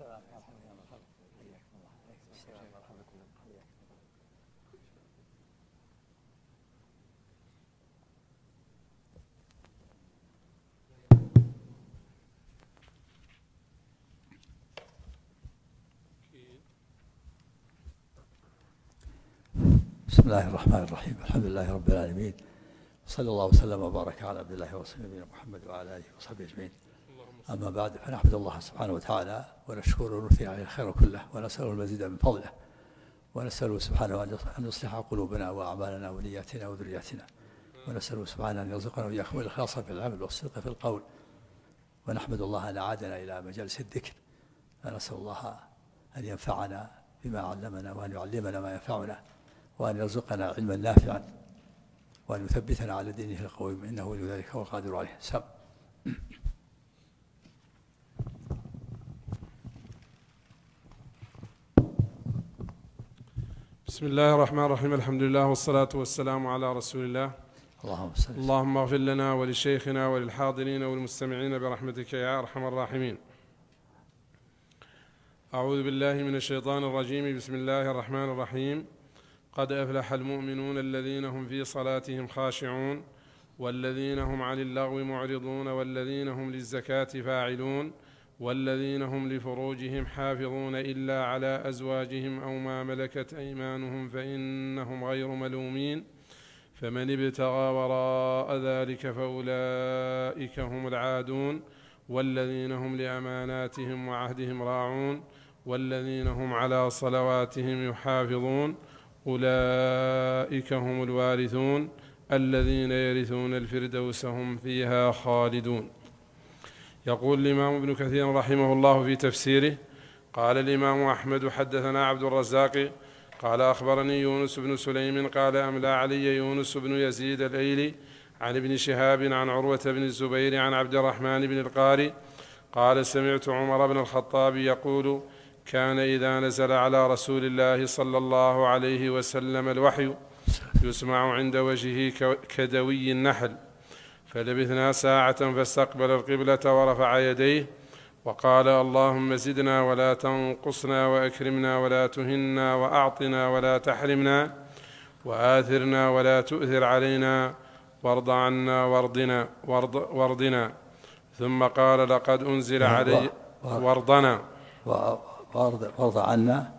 بسم الله الرحمن الرحيم. الحمد لله رب العالمين، صلى الله وسلم وبارك على عبد الله ورسوله نبينا محمد وعلى اله وصحبه اجمعين. اما بعد، فنحمد الله سبحانه وتعالى ونشكره ونثني عليه الخير كله، ونساله المزيد من فضله، ونساله سبحانه ان يصلح قلوبنا واعمالنا ونياتنا وذرياتنا، ونساله سبحانه ان يرزقنا واياكم الاخلاص في العمل والصدق في القول. ونحمد الله ان اعادنا الى مجالس الذكر، فنسال الله ان ينفعنا بما علمنا، وان يعلمنا ما ينفعنا، وأن يرزقنا علما نافعا، وأن يثبتنا على دينه القويم، إنه ولي ذلك هو القادر عليه. سلام. بسم الله الرحمن الرحيم. الحمد لله والصلاة والسلام على رسول الله. اللهم اغفر لنا ولشيخنا وللحاضرين والمستمعين برحمتك يا أرحم الراحمين. أعوذ بالله من الشيطان الرجيم. بسم الله الرحمن الرحيم. قد أفلح المؤمنون الذين هم في صلاتهم خاشعون والذين هم عن اللغو معرضون والذين هم للزكاة فاعلون والذين هم لفروجهم حافظون إلا على أزواجهم أو ما ملكت أيمانهم فإنهم غير ملومين فمن ابتغى وراء ذلك فأولئك هم العادون والذين هم لأماناتهم وعهدهم راعون والذين هم على صلواتهم يحافظون أولئك هم الوارثون الذين يرثون الفردوس هم فيها خالدون. يقول الإمام ابن كثير رحمه الله في تفسيره: قال الإمام أحمد: حدثنا عبد الرزاق قال أخبرني يونس بن سليم قال أملى علي يونس بن يزيد الأيلي عن ابن شهاب عن عروة بن الزبير عن عبد الرحمن بن القاري قال: سمعت عمر بن الخطاب يقول: كان إذا نزل على رسول الله صلى الله عليه وسلم الوحي يسمع عند وجهه كدوي النحل، فلبثنا ساعة فاستقبل القبلة ورفع يديه وقال: اللهم زدنا ولا تنقصنا وأكرمنا ولا تهنا وأعطنا ولا تحرمنا وآثرنا ولا تؤثر علينا وارض عنا وارضنا. ثم قال: لقد أنزل علي وارضنا وارض عنا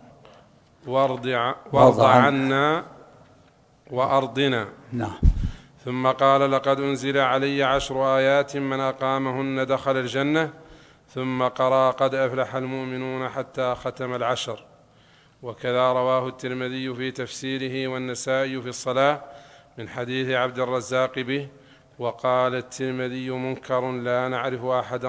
وأرضنا. نعم. ثم قال: لقد أنزل علي 10 آيات من أقامهن دخل الجنة. ثم قرأ: قد أفلح المؤمنون حتى ختم 10. وكذا رواه الترمذي في تفسيره والنسائي في الصلاة من حديث عبد الرزاق به. وقال الترمذي: منكر لا نعرف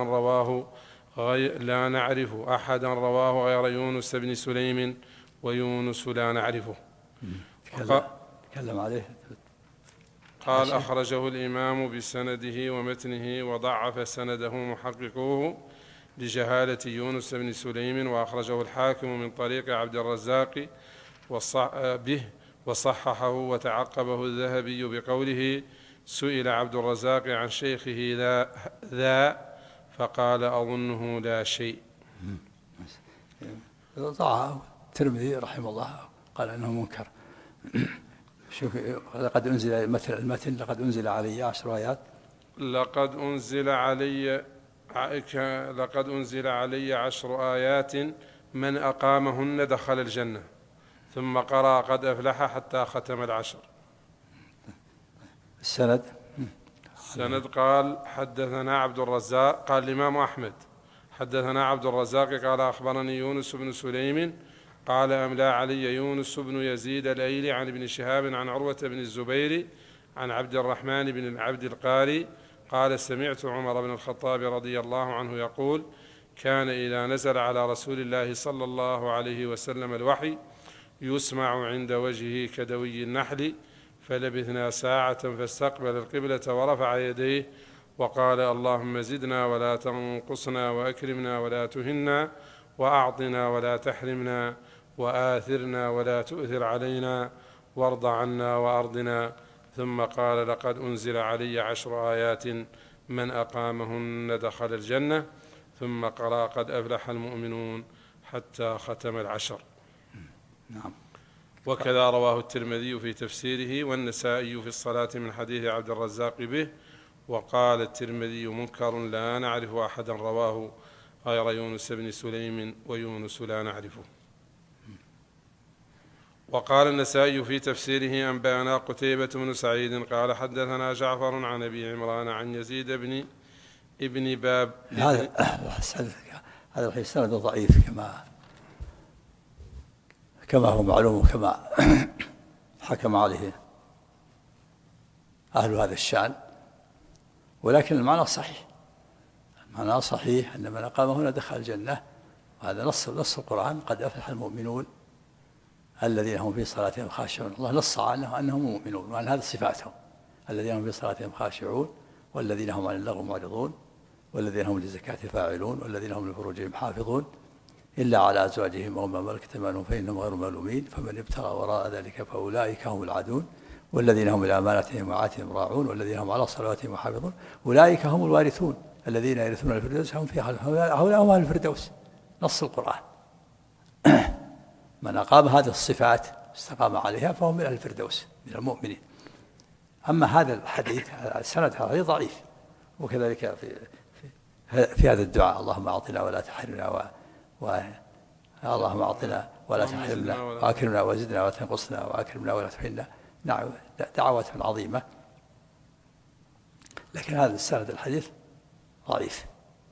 أحدا رواه غير يونس بن سليم، ويونس لا نعرفه. تكلم عليه. قال: أخرجه الإمام بسنده ومتنه وضعف سنده محققوه لجهالة يونس بن سليم، وأخرجه الحاكم من طريق عبد الرزاق به وصححه، وتعقبه الذهبي بقوله: سئل عبد الرزاق عن شيخه ذا فقال: أظنه لا شيء. ضعه الترمذي رحمه الله، قال أنه منكر. شوف، لقد أنزل مثل المتن: لقد أنزل علي 10 آيات. لقد أنزل علي 10 آيات من أقامهن دخل الجنة. ثم قرأ: قد أفلح حتى ختم 10. السند قال: حدثنا عبد الرزاق. قال الإمام أحمد: حدثنا عبد الرزاق قال أخبرني يونس بن سليم قال أملى علي يونس بن يزيد الأيلي عن ابن شهاب عن عروة بن الزبير عن عبد الرحمن بن العبد القاري قال: سمعت عمر بن الخطاب رضي الله عنه يقول: كان إذا نزل على رسول الله صلى الله عليه وسلم الوحي يسمع عند وجهه كدوي النحل، فلبثنا ساعة فاستقبل القبلة ورفع يديه وقال: اللهم زدنا ولا تنقصنا وأكرمنا ولا تهنا وأعطنا ولا تحرمنا وآثرنا ولا تؤثر علينا وارض عنا وأرضنا. ثم قال: لقد أنزل علي 10 آيات من أقامهن دخل الجنة. ثم قرأ: قد أفلح المؤمنون حتى ختم العشر. نعم. وكذا رواه الترمذي في تفسيره والنسائي في الصلاة من حديث عبد الرزاق به. وقال الترمذي منكر لا نعرف أحدا رواه غير يونس بن سليم ويونس لا نعرفه. وقال النسائي في تفسيره أنبأنا قتيبة بن سعيد قال حدثنا جعفر عن أبي عمران عن يزيد بن ابن باب. هذا الحديث سند ضعيف كما هو معلوم وكما حكم عليه أهل هذا الشأن، ولكن المعنى صحيح. المعنى صحيح أن من أقام هنا دخل الجنة، وهذا نص القرآن: قد أفلح المؤمنون الذين هم في صلاتهم خاشعون. الله نص عنه أنهم مؤمنون، وأن هذه صفاتهم: الذين هم في صلاتهم خاشعون، والذين هم عن اللغو معرضون، والذين هم للزكاة فاعلون، والذين هم لفروجهم حافظون إلا على أزواجهم أو ما ملكت أيمانهم فإنهم غير ملومين، فمن ابتغى وراء ذلك فأولئك هم العادون، والذين هم لأماناتهم وعهدهم راعون، والذين هم على صلواتهم محافظون، أولئك هم الوارثون الذين يرثون الفردوس هم فيها، هؤلاء هم أهل الفردوس. نص القرآن. من أقام هذه الصفات استقام عليها فهو من أهل الفردوس من المؤمنين. أما هذا الحديث السند هذا ضعيف. وكذلك في هذا الدعاء: اللهم أعطنا ولا تحرمنا، اللهم أعطنا ولا تحرمنا، وأكرمنا وزدنا ولا تنقصنا، وأكرمنا ولا تهنا. نعم، دعوات عظيمة، لكن هذا السند الحديث ضعيف.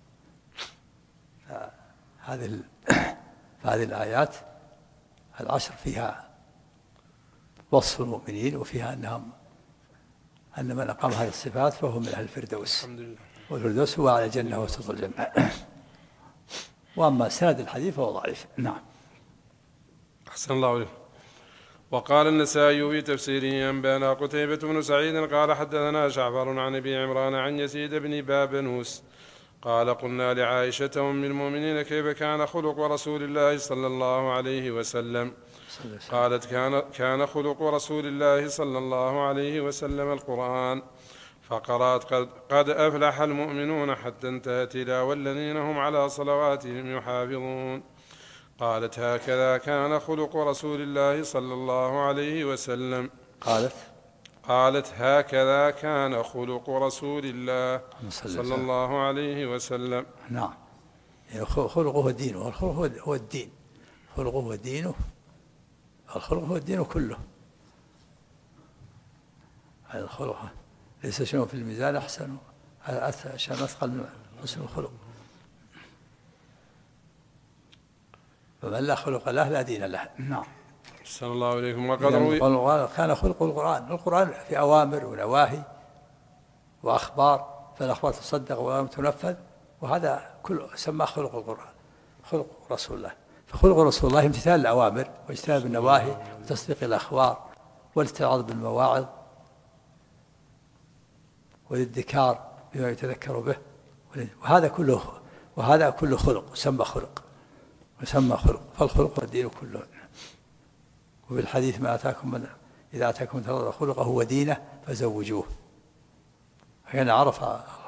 هذه الآيات العشر فيها وصف المؤمنين، وفيها أن من أقام هذه الصفات فهو من أهل الفردوس، والفردوس هو على الجنة وسط الجنة. وأما سند الحديث فهو ضعيف. نعم. أحسن الله عليك. وقال النسائي في تفسيره أنبأنا قتيبة بن سعيد قال حدثنا جعفر عن أبي عمران عن يزيد بن بابنوس قال قلنا لعائشة أم المؤمنين كيف كان خلق رسول الله صلى الله عليه وسلم؟ قالت كان خلق رسول الله صلى الله عليه وسلم القرآن، فقرأت قد أفلح المؤمنون حتى انتهت إلى والذين هم على صلواتهم يحافظون. قالت هكذا كان خلق رسول الله صلى الله عليه وسلم. قالت هكذا كان خلق رسول الله صلى الله عليه وسلم. نعم، يعني خلقه دينه، والخلق هو الدين. خلقه هو دينه، الخلق هو الدين كله. هذا الخلق ليس شيء في الميزان أحسن عشان أثقل من حسن الخلق. فمن لا خلق له لا دين له. نعم. صلى الله عليكم. كان خلق القرآن في أوامر ونواهي وأخبار، فالأخبار تصدق ولا تنفذ، وهذا كله سماه خلق القرآن، خلق رسول الله. فخلق رسول الله امتثال الأوامر واجتناب النواهي وتصديق الأخبار والاتعاظ بالمواعظ والادكار بما يتذكر به، وهذا كله خلق وسمى خلق. فالخلق والدين كله. وفي الحديث إذا أتاكم من ترضون خلقه ودينه فزوجوه. فكان عرف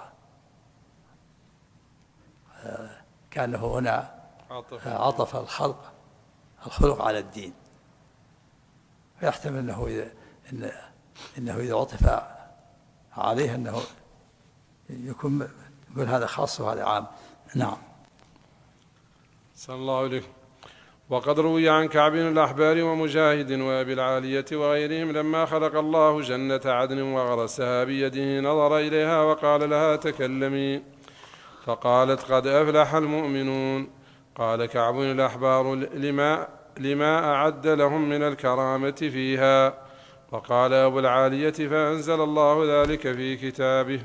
كأنه هنا عطف الخلق على الدين، فيحتمل إنه إذا عطف عليه أنه يكون هذا خاص وهذا عام. نعم. صلى الله عليه. وقد روي عن كعب بن الأحبار ومجاهد وأبي العالية وغيرهم لما خلق الله جنة عدن وغرسها بيده نظر إليها وقال لها تكلمي، فقالت قد أفلح المؤمنون. قال كعب بن الأحبار لما أعد لهم من الكرامة فيها. وقال أبو العالية فأنزل الله ذلك في كتابه.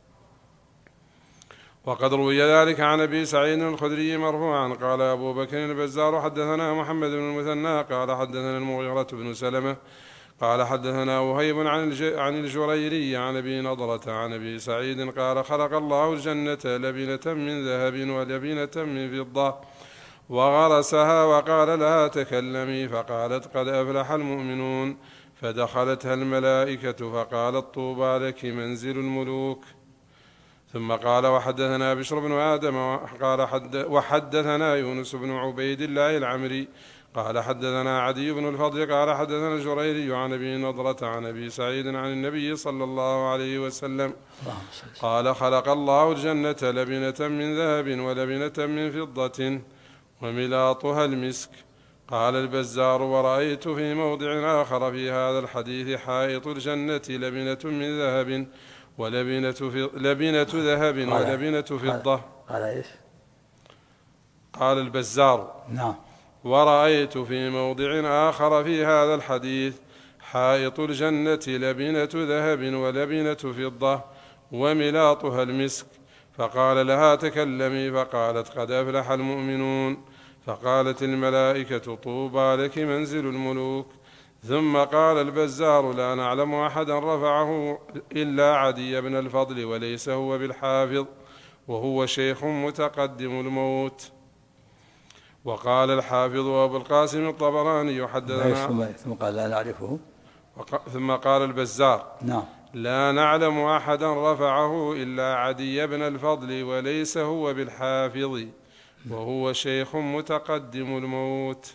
وقد روي ذلك عن أبي سعيد الخدري مرفوعا قال أبو بكر البزار حدثنا محمد بن المثنى قال حدثنا المغيرة بن سلمة قال حدثنا وهيب عن الجريري عن أبي نضرة عن أبي سعيد قال خلق الله الجنة لبنة من ذهب ولبنة من فضة وغرسها وقال لها تكلمي، فقالت قد أفلح المؤمنون، فدخلتها الملائكة فقالت طوبى لك منزل الملوك. ثم قال وحدثنا بشر بن آدم وحدثنا يونس بن عبيد الله العمري قال حدثنا عدي بن الفضل قال حدثنا الجريري عن أبي نضرة عن أبي سعيد عن النبي صلى الله عليه وسلم قال خلق الله الجنة لبنة من ذهب ولبنة من فضة وملاطها المسك. قال البزار ورأيت في موضع آخر في هذا الحديث حائط الجنة لبنة من ذهب لبنة ذهب ولبنة فضة. قال إيش؟ قال البزار نعم. ورأيت في موضع آخر في هذا الحديث حائط الجنة لبنة ذهب ولبنة فضة وملاطها المسك. فقال لها تكلمي فقالت قد أفلح المؤمنون. فقالت الملائكة طوبى لك منزل الملوك. ثم قال البزار لا نعلم أحدا رفعه إلا عدي بن الفضل وليس هو بالحافظ وهو شيخ متقدم الموت. وقال الحافظ أبو القاسم الطبراني حدثنا ثم قال لا نعرفه. ثم قال البزار نعم لا نعلم أحدا رفعه إلا عدي بن الفضل وليس هو بالحافظ وهو شيخ متقدم الموت.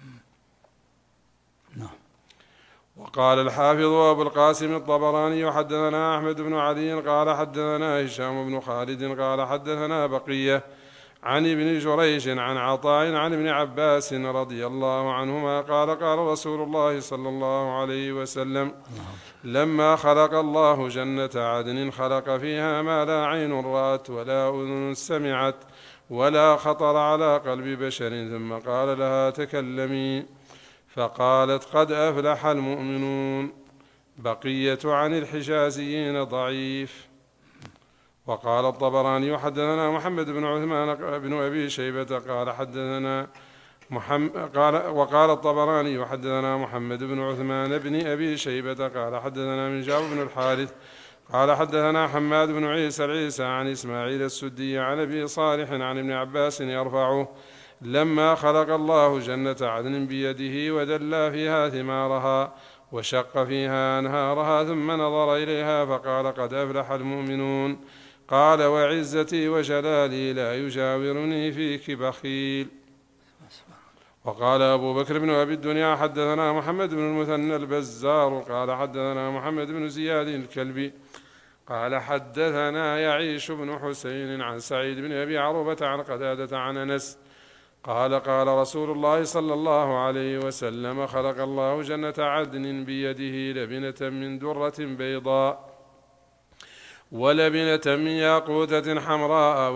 نعم. وقال الحافظ أبو القاسم الطبراني حدثنا أحمد بن علي قال حدثنا هشام بن خالد قال حدثنا بقية عن ابن جريج عن عطاء عن ابن عباس رضي الله عنهما قال قال رسول الله صلى الله عليه وسلم لما خلق الله جنة عدن خلق فيها ما لا عين رأت ولا أذن سمعت ولا خطر على قلب بشر. ثم قال لها تكلمي فقالت قد أفلح المؤمنون. بقية عن الحجازيين ضعيف. وقال الطبراني حدثنا محمد بن عثمان بن أبي شيبة قال حدثنا وقال الطبراني وحدثنا محمد بن عثمان بن أبي شيبة قال حدثنا من جاب بن الحارث قال حدثنا حماد بن عيسى عن إسماعيل السدي عن أبي صالح عن ابن عباس يرفعه لما خلق الله جنة عدن بيده ودلى فيها ثمارها وشق فيها أنهارها ثم نظر إليها فقال قد أفلح المؤمنون. قال وعزتي وجلالي لا يجاورني فيك بخيل. وقال أبو بكر بن أبي الدنيا حدثنا محمد بن المثنى البزار قال حدثنا محمد بن زياد الكلبي قال حدثنا يعيش بن حسين عن سعيد بن أبي عروبة عن قتادة عن أنس قال قال رسول الله صلى الله عليه وسلم خلق الله جنة عدن بيده لبنة من درة بيضاء ولبنة من ياقوتة حمراء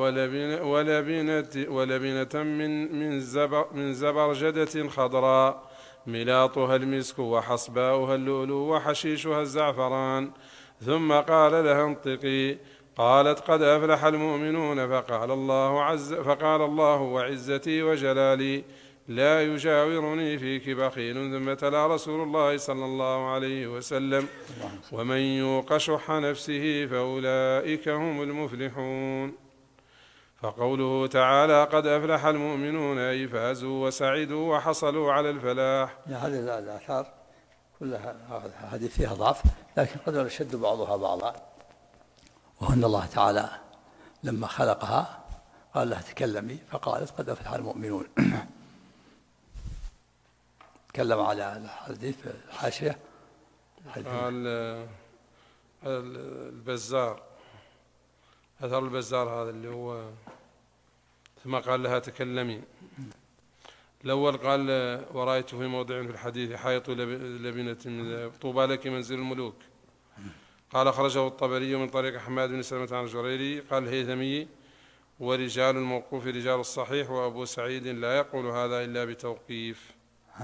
ولبنة من زبرجدة خضراء ملاطها المسك وحصباؤها اللؤلؤ وحشيشها الزعفران. ثم قال لها انطقي. قالت قد أفلح المؤمنون. فقال الله وعزتي وجلالي لا يجاورني فيك بخيل. ثم تلا رسول الله صلى الله عليه وسلم ومن يوق شح نفسه فأولئك هم المفلحون. فقوله تعالى قد أفلح المؤمنون أي فازوا وسعدوا وحصلوا على الفلاح. هذه الآثار كلها حديث فيها ضعف لكن قد يشد بعضها بعضا. وأن الله تعالى لما خلقها قال لها تكلمي فقالت قد أفلح المؤمنون. تكلم على الحديث الحاشية. قال البزار أثر البزار هذا اللي هو ثم قال لها تكلمي. الأول قال ورأيت في موضع في الحديث حائط لبنة من طوبى لك منزل الملوك. قال خرجه الطبري من طريق حماد بن سلمة عن الجريري قال الهيثمي ورجال الموقوف رجال الصحيح وأبو سعيد لا يقول هذا إلا بتوقيف.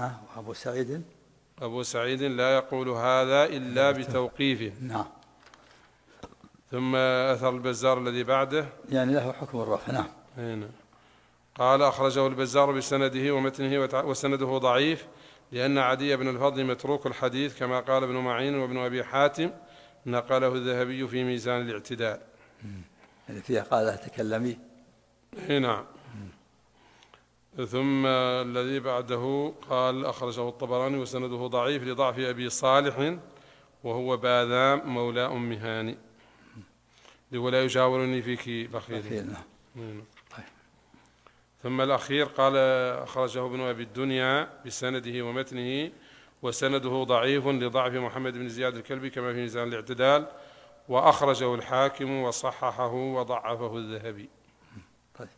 أبو سعيد لا يقول هذا إلا بتوقيفه. نعم. ثم أثر البزار الذي بعده يعني له حكم الرفع. نعم. هنا قال أخرجه البزار بسنده ومتنه وسنده ضعيف لأن عدي بن الفضل متروك الحديث كما قال ابن معين وابن أبي حاتم نقله الذهبي في ميزان الاعتدال. يعني فيها قال تكلمي. نعم. ثم الذي بعده قال أخرجه الطبراني وسنده ضعيف لضعف أبي صالح وهو باذام مولى أم هاني. ولا يجاورني فيك بخيل. نعم. طيب. ثم الأخير قال أخرجه ابن أبي الدنيا بسنده ومتنه، وسنده ضعيف لضعف محمد بن زياد الكلبي كما في ميزان الاعتدال، وأخرجه الحاكم وصححه وضعفه الذهبي. طيب.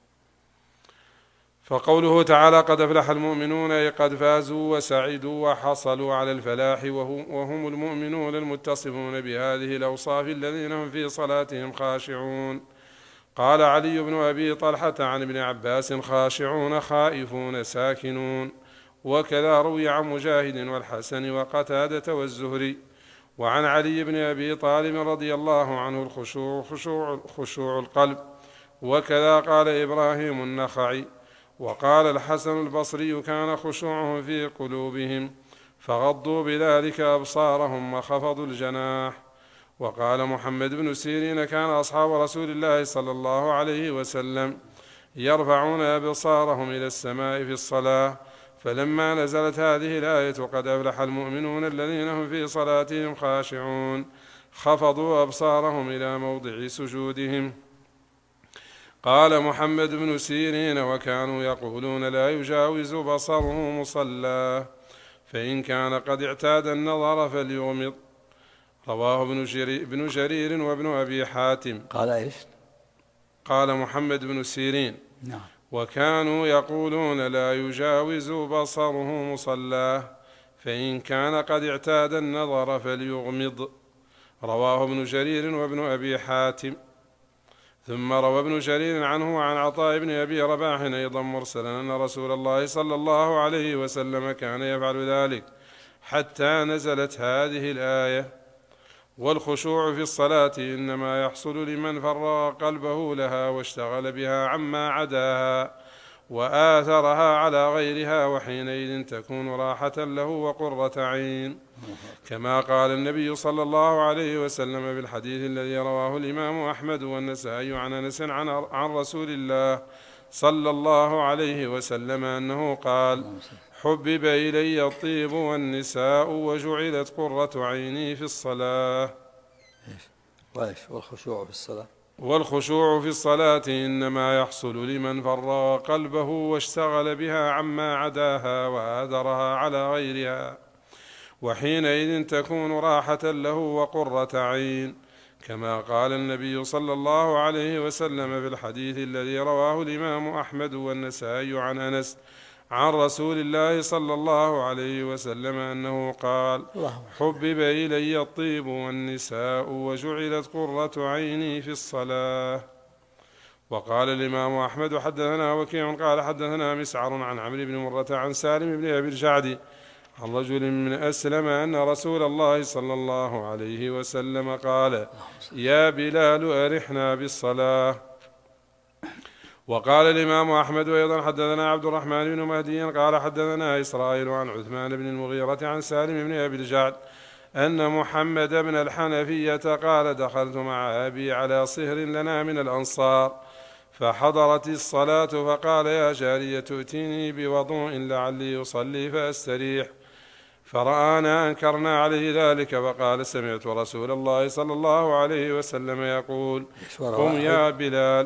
فقوله تعالى قد أفلح المؤمنون أي قد فازوا وسعدوا وحصلوا على الفلاح، وهم المؤمنون المتصفون بهذه الأوصاف الذين هم في صلاتهم خاشعون. قال علي بن أبي طلحة عن ابن عباس خاشعون خائفون ساكنون. وكذا روي عن مجاهد والحسن وقتادة والزهري. وعن علي بن أبي طالب رضي الله عنه الخشوع خشوع القلب. وكذا قال إبراهيم النخعي. وقال الحسن البصري كان خشوعهم في قلوبهم فغضوا بذلك أبصارهم وخفضوا الجناح. وقال محمد بن سيرين كان أصحاب رسول الله صلى الله عليه وسلم يرفعون أبصارهم إلى السماء في الصلاة، فلما نزلت هذه الآية قد أفلح المؤمنون الذين هم في صلاتهم خاشعون خفضوا أبصارهم إلى موضع سجودهم. قال محمد بن سيرين وكانوا يقولون لا يجاوز بصره مصلاه، فإن كان قد اعتاد النظر فليغمض. رواه ابن جرير وابن أبي حاتم. قال إيش؟ قال محمد بن سيرين نعم. وكانوا يقولون لا يجاوز بصره مصلاه، فإن كان قد اعتاد النظر فليغمض. رواه ابن جرير وابن أبي حاتم. ثم روى ابن جرير عنه وعن عطاء بن أبي رباح أيضا مرسلا أن رسول الله صلى الله عليه وسلم كان يفعل ذلك حتى نزلت هذه الآية. والخشوع في الصلاة إنما يحصل لمن فرغ قلبه لها واشتغل بها عما عداها وآثرها على غيرها، وحينئذ تكون راحة له وقرة عين، كما قال النبي صلى الله عليه وسلم بالحديث الذي رواه الإمام أحمد والنسائي عن أنس عن رسول الله صلى الله عليه وسلم أنه قال حبب إلي الطيب والنساء وجعلت قرة عيني في الصلاة. والخشوع في الصلاة والخشوع في الصلاة إنما يحصل لمن فرغ قلبه واشتغل بها عما عداها وآثرها على غيرها، وحينئذ تكون راحة له وقرة عين، كما قال النبي صلى الله عليه وسلم في الحديث الذي رواه الإمام أحمد والنسائي عن أنس عن رسول الله صلى الله عليه وسلم أنه قال حبب إلي الطيب والنساء وجعلت قرة عيني في الصلاة. وقال الإمام أحمد حدثنا وكيع قال حدثنا مسعر عن عمرو بن مرة عن سالم بن أبي الجعد عن رجل من أسلم أن رسول الله صلى الله عليه وسلم قال يا بلال أرحنا بالصلاة. وقال الإمام أحمد أيضا حدثنا عبد الرحمن بن مهدي قال حدثنا إسرائيل عن عثمان بن المغيرة عن سالم بن أبي الجعد أن محمد بن الحنفية قال دخلت مع أبي على صهر لنا من الأنصار فحضرت الصلاة فقال يا جارية ائتيني بوضوء لعلي أصلي فأستريح، فرآنا أنكرنا عليه ذلك فقال سمعت رسول الله صلى الله عليه وسلم يقول قم يا بلال.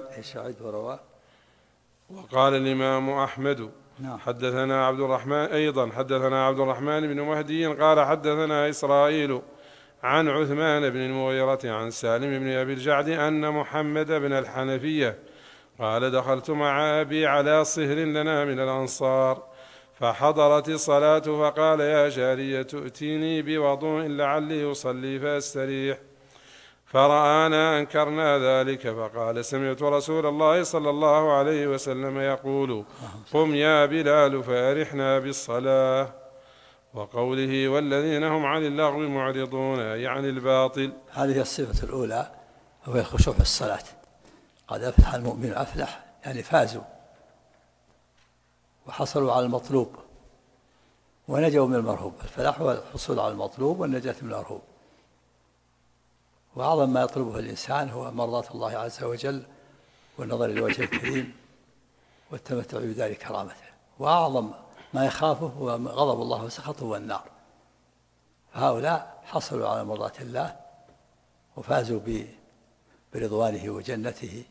وقال الإمام أحمد حدثنا عبد الرحمن بن مهدي قال حدثنا إسرائيل عن عثمان بن المغيرة عن سالم بن أبي الجعد أن محمد بن الحنفية قال دخلت مع أبي على صهر لنا من الأنصار فحضرت الصلاة فقال يا جارية ائتيني بوضوء لعلي أصلي فأستريح، فرآنا أنكرنا ذلك فقال سمعت رسول الله صلى الله عليه وسلم يقول قم يا بلال فأرحنا بالصلاة. وقوله والذين هم عن اللغو معرضون يعني الباطل. هذه الصفة الأولى هو الخشوع في الصلاة. قد أفلح المؤمن أفلح يعني فازوا وحصلوا على المطلوب ونجوا من المرهوب. الفلاح هو الحصول على المطلوب والنجاة من المرهوب، وأعظم ما يطلبه الإنسان هو مرضاة الله عز وجل والنظر إلى وجه الكريم والتمتع بدار كرامته، وأعظم ما يخافه هو غضب الله وسخطه والنار. فهؤلاء حصلوا على مرضاة الله وفازوا برضوانه وجنته،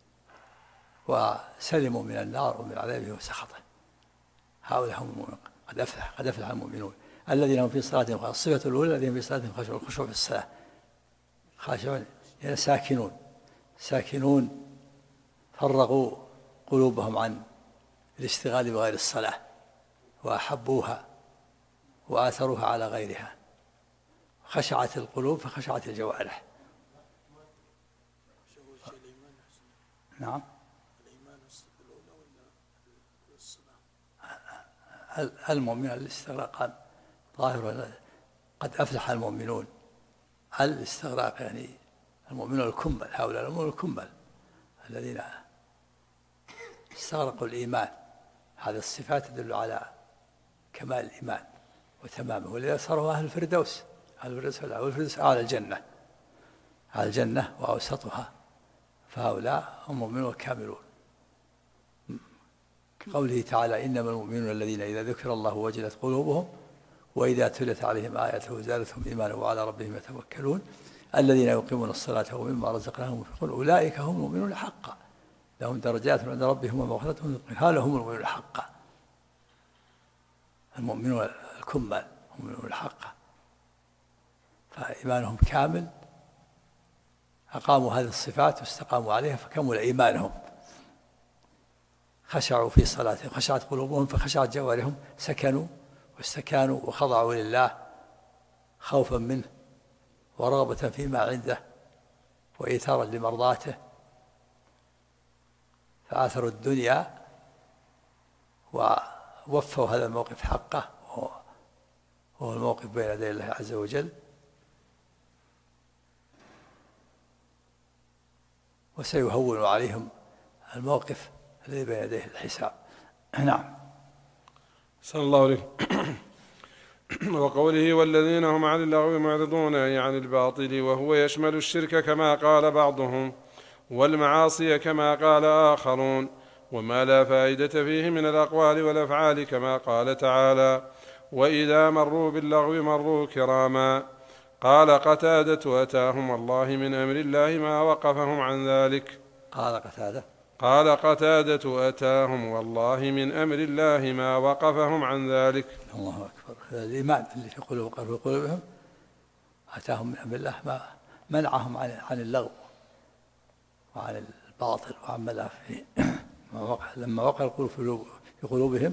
وسلموا من النار ومن عذابه وسخطه. هؤلاء هم المؤمنون، قد أفلح المؤمنون الذين هم في صلاتهم خاشعون. الصفة الأولى الذين في صلاتهم خاشعون، الخشوع في الصلاة، خاشعون يعني ساكنون فرغوا قلوبهم عن الاشتغال بغير الصلاة وأحبوها وآثروها على غيرها، خشعت القلوب فخشعت الجوارح. نعم. المؤمن الاستغراق ظاهر، قد أفلح المؤمنون. الاستغراق يعني المؤمنون الكمل، هؤلاء المؤمنون الكمل الذين استغرقوا الإيمان. هذه الصفات تدل على كمال الإيمان وتمامه، ولذا صاروا أهل الفردوس. الفردوس أعلى الجنة، أعلى الجنة وأوسطها، فهؤلاء هم المؤمنون الكاملون. كقوله تعالى: إنما المؤمنون الذين إذا ذكر الله وجلت قلوبهم وإذا تليت عليهم آياته زادتهم إيمانا وعلى ربهم يتوكلون الذين يقيمون الصلاة ومما رزقناهم ينفقون أولئك هم المؤمنون حقا لهم درجات عند ربهم ومغفرة. هؤلاء هم المؤمنون حقا، المؤمنون الكمال هم المؤمنون حقا، فإيمانهم كامل، أقاموا هذه الصفات واستقاموا عليها فكمل إيمانهم. خشعوا في صلاتهم، خشعت قلوبهم فخشعت جوارحهم، سكنوا واستكانوا وخضعوا لله خوفا منه ورغبة فيما عنده وإيثارا لمرضاته، فآثروا الدنيا ووفوا هذا الموقف حقه، وهو الموقف بين يدي الله عز وجل، وسيهون عليهم الموقف الذي بين يديه الحساب. نعم. صلى الله عليه. وقوله: والذين هم عن اللغو معرضون، أي عن الباطل، وهو يشمل الشرك كما قال بعضهم، والمعاصي كما قال آخرون، وما لا فائدة فيه من الأقوال والأفعال كما قال تعالى: وإذا مروا باللغو مروا كراما. قال قتادة: أتاهم والله من أمر الله ما وقفهم عن ذلك. قال قتادة: أتاهم والله من أمر الله ما وقفهم عن ذلك. الله أكبر. الإيمان اللي في قلوبهم أتاهم من أمر الله ما منعهم عن اللغو وعن الباطل وعما لا فيه. لما وقع القلوب في قلوبهم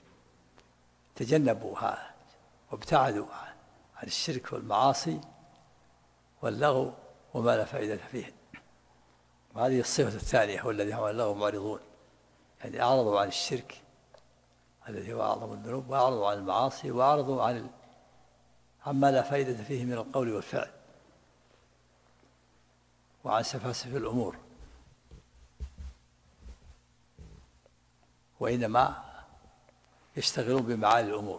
تجنبوها وابتعدوا عن الشرك والمعاصي واللغو وما لا فائدة فيه. وهذه الصفة الثانية، هو الذي هم عن اللغو معرضون، يعني أعرضوا عن الشرك الذي هو أعظم الذنوب، وأعرضوا عن المعاصي، وأعرضوا عما لا فائدة فيه من القول والفعل، وعن سفاسف الأمور، وإنما يشتغلون بمعالي الأمور.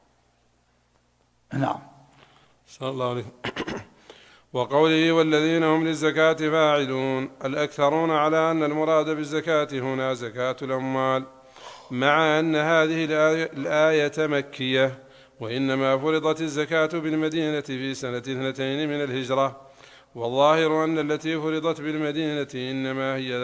نعم. صلى الله عليه. وقوله: والذين هم للزكاة فاعلون، الأكثرون على أن المراد بالزكاة هنا زكاة الأموال، مع أن هذه الآية مكية، وإنما فرضت الزكاة بالمدينة في سنة 2 من الهجرة، والظاهر أن التي فرضت بالمدينة إنما هي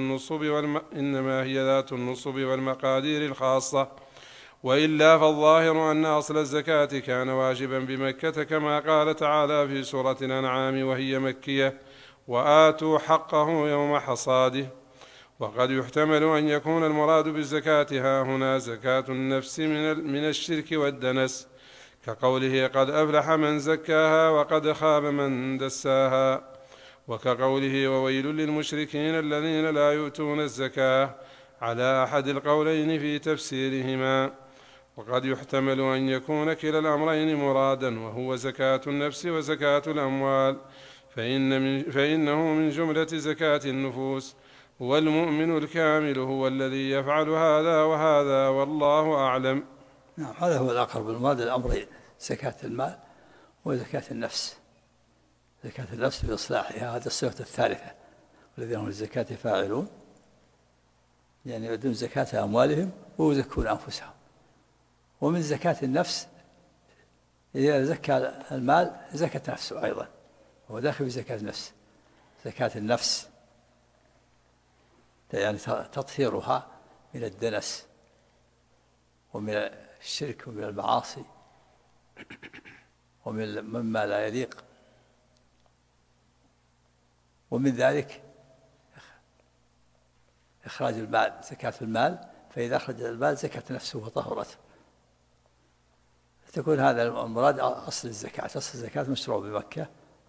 ذات النصب والمقادير الخاصة، وإلا فالظاهر أن أصل الزكاة كان واجبا بمكة، كما قال تعالى في سورة الأنعام وهي مكية: وآتوا حقه يوم حصاده. وقد يحتمل أن يكون المراد بالزكاة ها هنا زكاة النفس من الشرك والدنس، كقوله: قد أفلح من زكاها وقد خاب من دساها، وكقوله: وويل للمشركين الذين لا يؤتون الزكاة، على أحد القولين في تفسيرهما. وقد يحتمل أن يكون كلا الأمرين مرادا، وهو زكاة النفس وزكاة الأموال، فإنه من جملة زكاة النفوس، والمؤمن الكامل هو الذي يفعل هذا وهذا، والله أعلم. نعم، هذا هو الأقرب المراد الأمرين: زكاة المال وزكاة النفس. زكاة النفس بإصلاحها، هذه الصفة الثالثة، والذين هم للزكاة فاعلون، يعني يؤدون زكاة أموالهم ويزكون أنفسهم. ومن زكاة النفس إذا زكى المال زكت نفسه أيضا، هو داخل في زكاة النفس. زكاة النفس، يعني تطهيرها من الدنس ومن الشرك ومن المعاصي مما لا يليق. ومن ذلك إخراج المال، زكاة المال، فإذا أخرج المال زكاة نفسه وطهرته، تكون هذا المراد أصل الزكاة. أصل الزكاة مشروع بمكة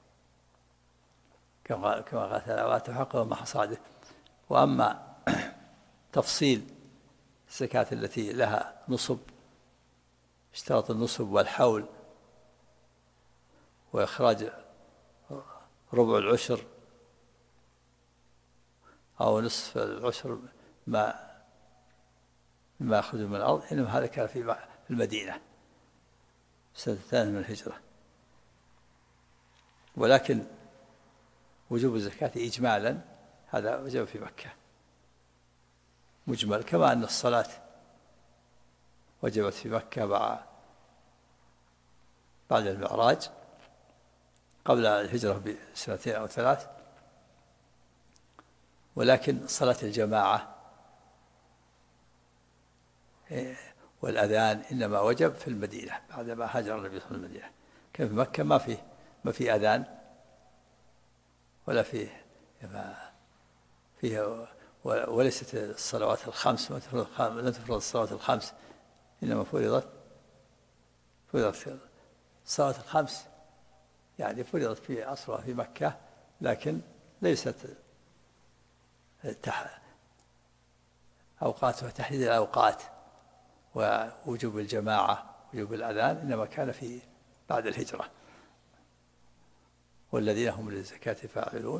كما قال تعالى وآتوا حقه وما حصاده. وأما تفصيل الزكاة التي لها نصب، اشتراط النصب والحول وإخراج ربع العشر أو نصف العشر مما يخرج من الأرض، إنما هذا كان في المدينة السنة الثانية من الهجرة. ولكن وجوب الزكاة إجمالا هذا وجب في مكة مجمل، كما أن الصلاة وجبت في مكة بعد المعراج قبل الهجرة بسنتين أو ثلاث. ولكن صلاة الجماعة والأذان إنما وجب في المدينة بعدما هاجر النبي صلى الله عليه وسلم المدينة. كان في مكة ما في أذان ولا فيه وليست الصلوات الخمس، لم تفرض الصلوات الخمس، إنما فرضت الصلوات الخمس، يعني فرضت في أصلها في مكة، لكن ليست أوقاتها تحديد الأوقات ووجوب الجماعة ووجوب الأذان إنما كان في بعد الهجرة. والذين هم للزكاة فاعلون،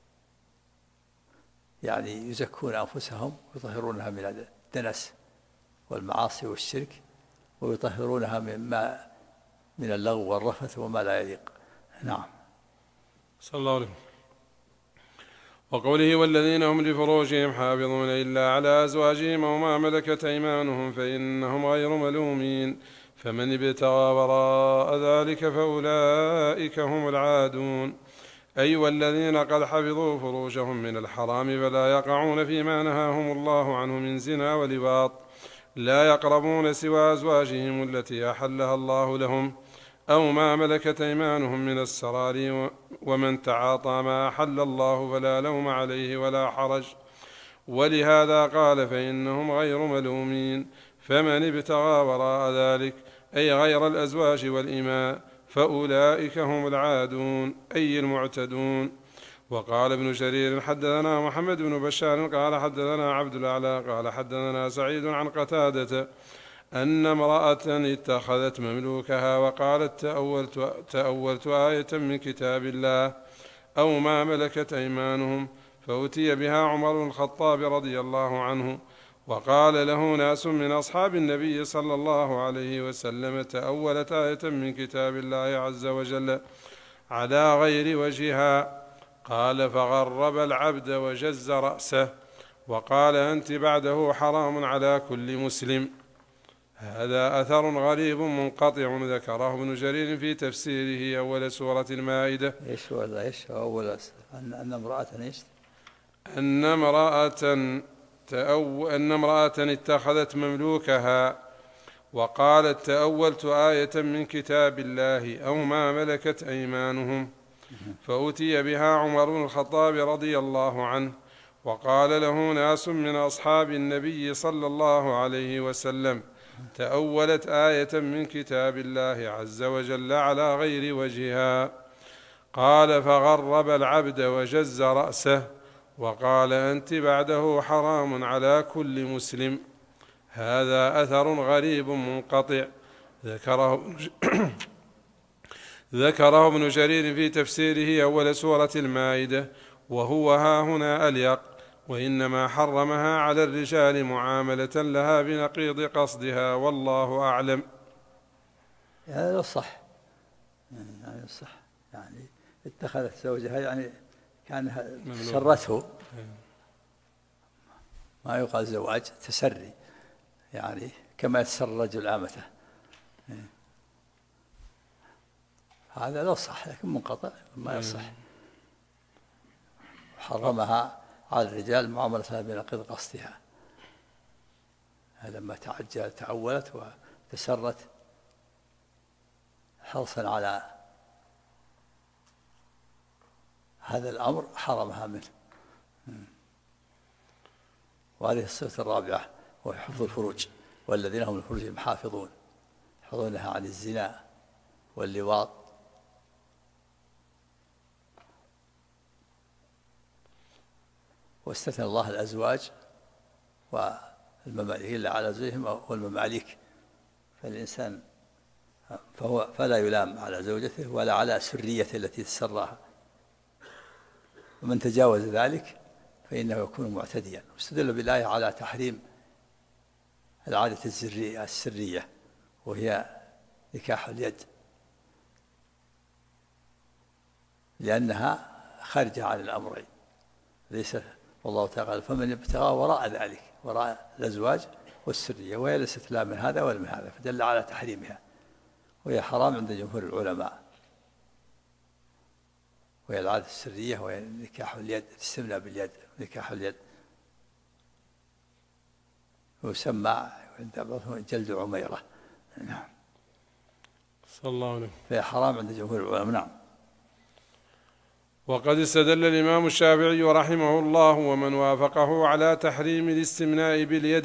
يعني يزكون أنفسهم ويطهرونها من الدنس والمعاصي والشرك، ويطهرونها من اللغو والرفث وما لا يليق. نعم. صلى الله عليه وسلم. وقوله والذين هم لفروجهم حافظون إلا على أزواجهم وما ملكت أيمانهم فإنهم غير ملومين، فمن ابتغى وراء ذلك فأولئك هم العادون. أي والذين قد حفظوا فروجهم من الحرام فلا يقعون فيما نهاهم الله عنه من زنا ولواط، لا يقربون سوى أزواجهم التي أحلها الله لهم أو ما ملكت أيمانهم من السرار، ومن تعاطى ما أحل الله فلا لوم عليه ولا حرج. ولهذا قال فإنهم غير ملومين. فمن ابتغى وراء ذلك أي غير الأزواج والإماء فأولئك هم العادون أي المعتدون. وقال ابن جرير حدثنا محمد بن بشار قال حدثنا عبد الأعلى قال حدثنا سعيد عن قتادة أن امرأة اتخذت مملوكها وقالت تأولت آية من كتاب الله أو ما ملكت أيمانهم، فأتي بها عمر بن الخطاب رضي الله عنه وقال له ناس من أصحاب النبي صلى الله عليه وسلم تأولت آية من كتاب الله عز وجل على غير وجهها، قال فغرب العبد وجز رأسه وقال أنت بعده حرام على كل مسلم. هذا أثر غريب منقطع ذكره ابن جرير في تفسيره أول سورة المائدة. إيش ولا إيش أول أن امرأة إيش؟ أن امرأة اتخذت مملوكها وقالت تأولت آية من كتاب الله أو ما ملكت أيمانهم، فأتي بها عمر بن الخطاب رضي الله عنه وقال له ناس من أصحاب النبي صلى الله عليه وسلم تأولت آية من كتاب الله عز وجل على غير وجهها، قال فغرب العبد وجز رأسه وقال أنت بعده حرام على كل مسلم. هذا أثر غريب منقطع ذكره ابن جرير في تفسيره أول سورة المائدة، وهو ها هنا أليق، وإنما حرمها على الرجال معاملة لها بنقيض قصدها والله أعلم. هذا صح، يعني صح، يعني اتخذت زوجها يعني كانها سرته، ما يقال زواج تسري، يعني كما يتسر الرجل آمته، هذا لا صح، لكن منقطع ما يصح. حرمها على الرجال معاملتها بنقيض قصدها، لما تعولت وتسرت حرصا على هذا الأمر حرمها منه. وهذه الصفة الرابعة وهي حفظ الفروج، والذين هم لفروجهم حافظون، يحفظونها عن الزنا واللواط. واستثنى الله الأزواج والمماليك إلا على زوجهم والمماليك، فالإنسان فلا يلام على زوجته ولا على سريته التي تسرها، ومن تجاوز ذلك فإنه يكون معتديا. واستدل بالآية على تحريم العادة السرية وهي نكاح اليد، لأنها خارجة عن الأمرين، ليس والله تعالى فمن ابتغى وراء ذلك، وراء الأزواج والسرية، وهي ليست لا من هذا ولا من هذا، فدل على تحريمها، وهي حرام عند جمهور العلماء. وهي العادة السرية وهي نكاح اليد، الاستمناء باليد، نكاح اليد، ويسمى عند بعضهم جلد عميرة. نعم. صلى الله عليه وسلم. فهي حرام عند جمهور العلماء. نعم. وقد استدل الإمام الشافعي رحمه الله ومن وافقه على تحريم الاستمناء باليد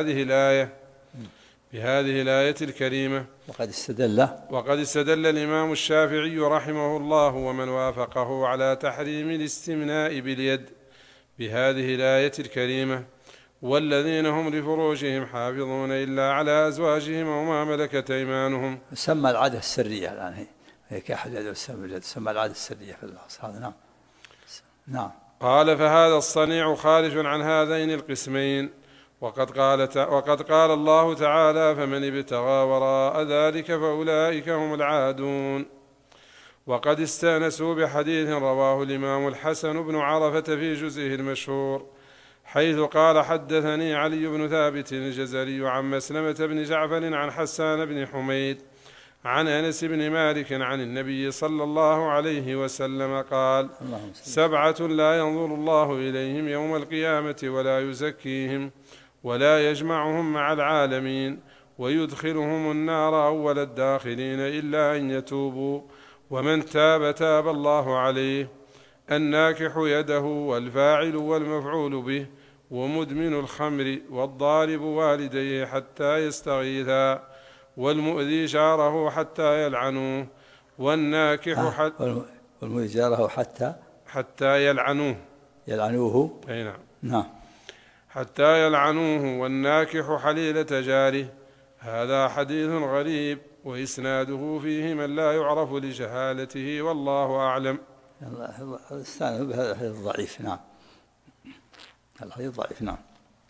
بهذه الآية الكريمة. وقد استدل الإمام الشافعي رحمه الله ومن وافقه على تحريم الاستمناء باليد بهذه الآية الكريمة: والذين هم لفروجهم حافظون إلا على أزواجهم وما ملكت أيمانهم. سمى العادة السرية الآن هي نكاح اليد والسمى، سمى العادة السرية في الأصل هذا. نعم. نعم. قال: فهذا الصنيع خارج عن هذين القسمين. وقد قال الله تعالى: فمن ابتغى وراء ذلك فأولئك هم العادون. وقد استأنسوا بحديث رواه الإمام الحسن بن عرفة في جزئه المشهور، حيث قال: حدثني علي بن ثابت الجزري عن مسلمة بن جعفر عن حسان بن حميد عن أنس بن مالك عن النبي صلى الله عليه وسلم قال: 7 لا ينظر الله إليهم يوم القيامة ولا يزكيهم ولا يجمعهم مع العالمين ويدخلهم النار أول الداخلين إلا أن يتوبوا، ومن تاب تاب الله عليه: الناكح يده والفاعل والمفعول به ومدمن الخمر والضارب والديه حتى يستغيثا والمؤذي جاره حتى يلعنوه والناكح والمؤذي جاره حتى يلعنوه. أي نعم. نعم. حتى يلعنوه والناكح حليلة جاره. هذا حديث غريب وإسناده فيه من لا يعرف لجهالته والله أعلم. استانوا بهذا الحديث ضعيف. نعم. الحديث ضعيف. نعم.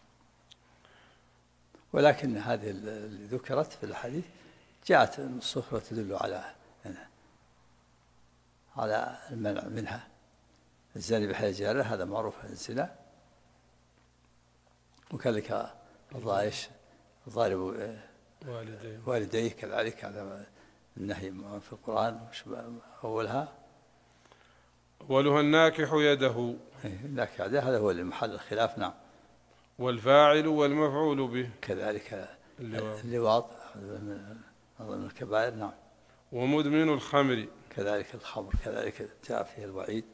ولكن هذه اللي ذكرت في الحديث جاءت النصوص وتدل على المنع منها. الزاني بحلال جاره هذا معروف الزنا، وكذلك الضارب والديه كذلك، هذا النهي في القرآن أولها الناكح يده. الناكح يده هذا هو محل الخلاف. نعم. والفاعل والمفعول به كذلك اللواط من الكبائر. نعم. ومدمن الخمر كذلك الخمر كذلك جاء فيه الوعيد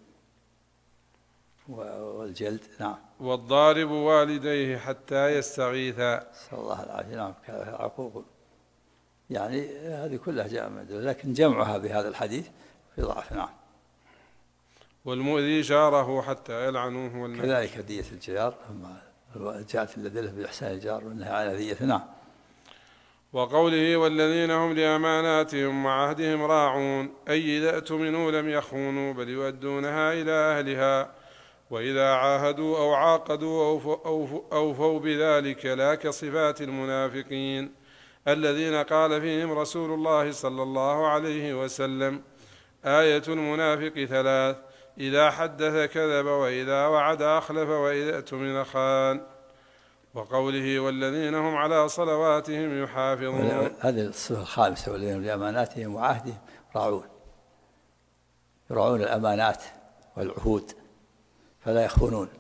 والجلد. نعم. والضارب والديه حتى يستغيثا. صلى الله العافية. نعم. عقوق يعني هذه كلها جاء مدلول، لكن جمعها بهذا الحديث في ضعف. نعم. والمؤذي جاره حتى يلعنوه كذلك دية الجار، جاءت الأدلة بإحسان الجار والنهي عن أذيته. نعم. وقوله: والذين هم لأماناتهم وعهدهم راعون، أي إذا اؤتمنوا لم يخونوا بل يؤدونها إلى أهلها، وإذا عاهدوا أو عاقدوا أوفوا بذلك، لا كصفات المنافقين الذين قال فيهم رسول الله صلى الله عليه وسلم: آية المنافق 3: إذا حدث كذب وإذا وعد أخلف وإذا اؤتمن خان. وقوله: والذين هم على صلواتهم يحافظون. هذه الصفة الخامسة: والذين هم لأماناتهم وعهدهم راعون، يراعون الأمانات والعهود، فلا يخونون،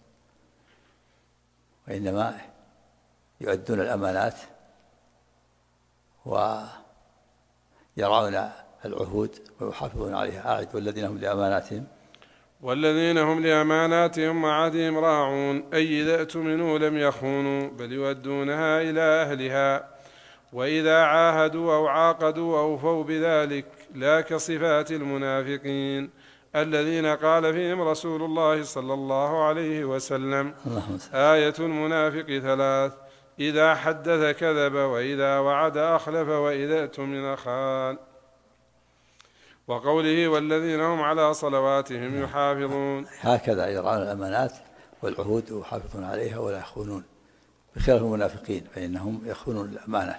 وإنما يؤدون الأمانات ويرعون العهود ويحافظون عليها. أعد والذين هم لأماناتهم وعهدهم راعون، أي إذا اؤتمنوا لم يخونوا بل يؤدونها إلى أهلها، وإذا عاهدوا أو عاقدوا أوفوا بذلك، لا كصفات المنافقين الذين قال فيهم رسول الله صلى الله عليه وسلم: آية المنافق ثلاث: إذا حدث كذب، وإذا وعد أخلف، وإذا اؤتمن خان. وقوله: والذين هم على صلواتهم يحافظون، هكذا يرعون الأمانات والعهود ويحافظون عليها ولا يخونون، بخلاف المنافقين فإنهم يخونون الأمانات.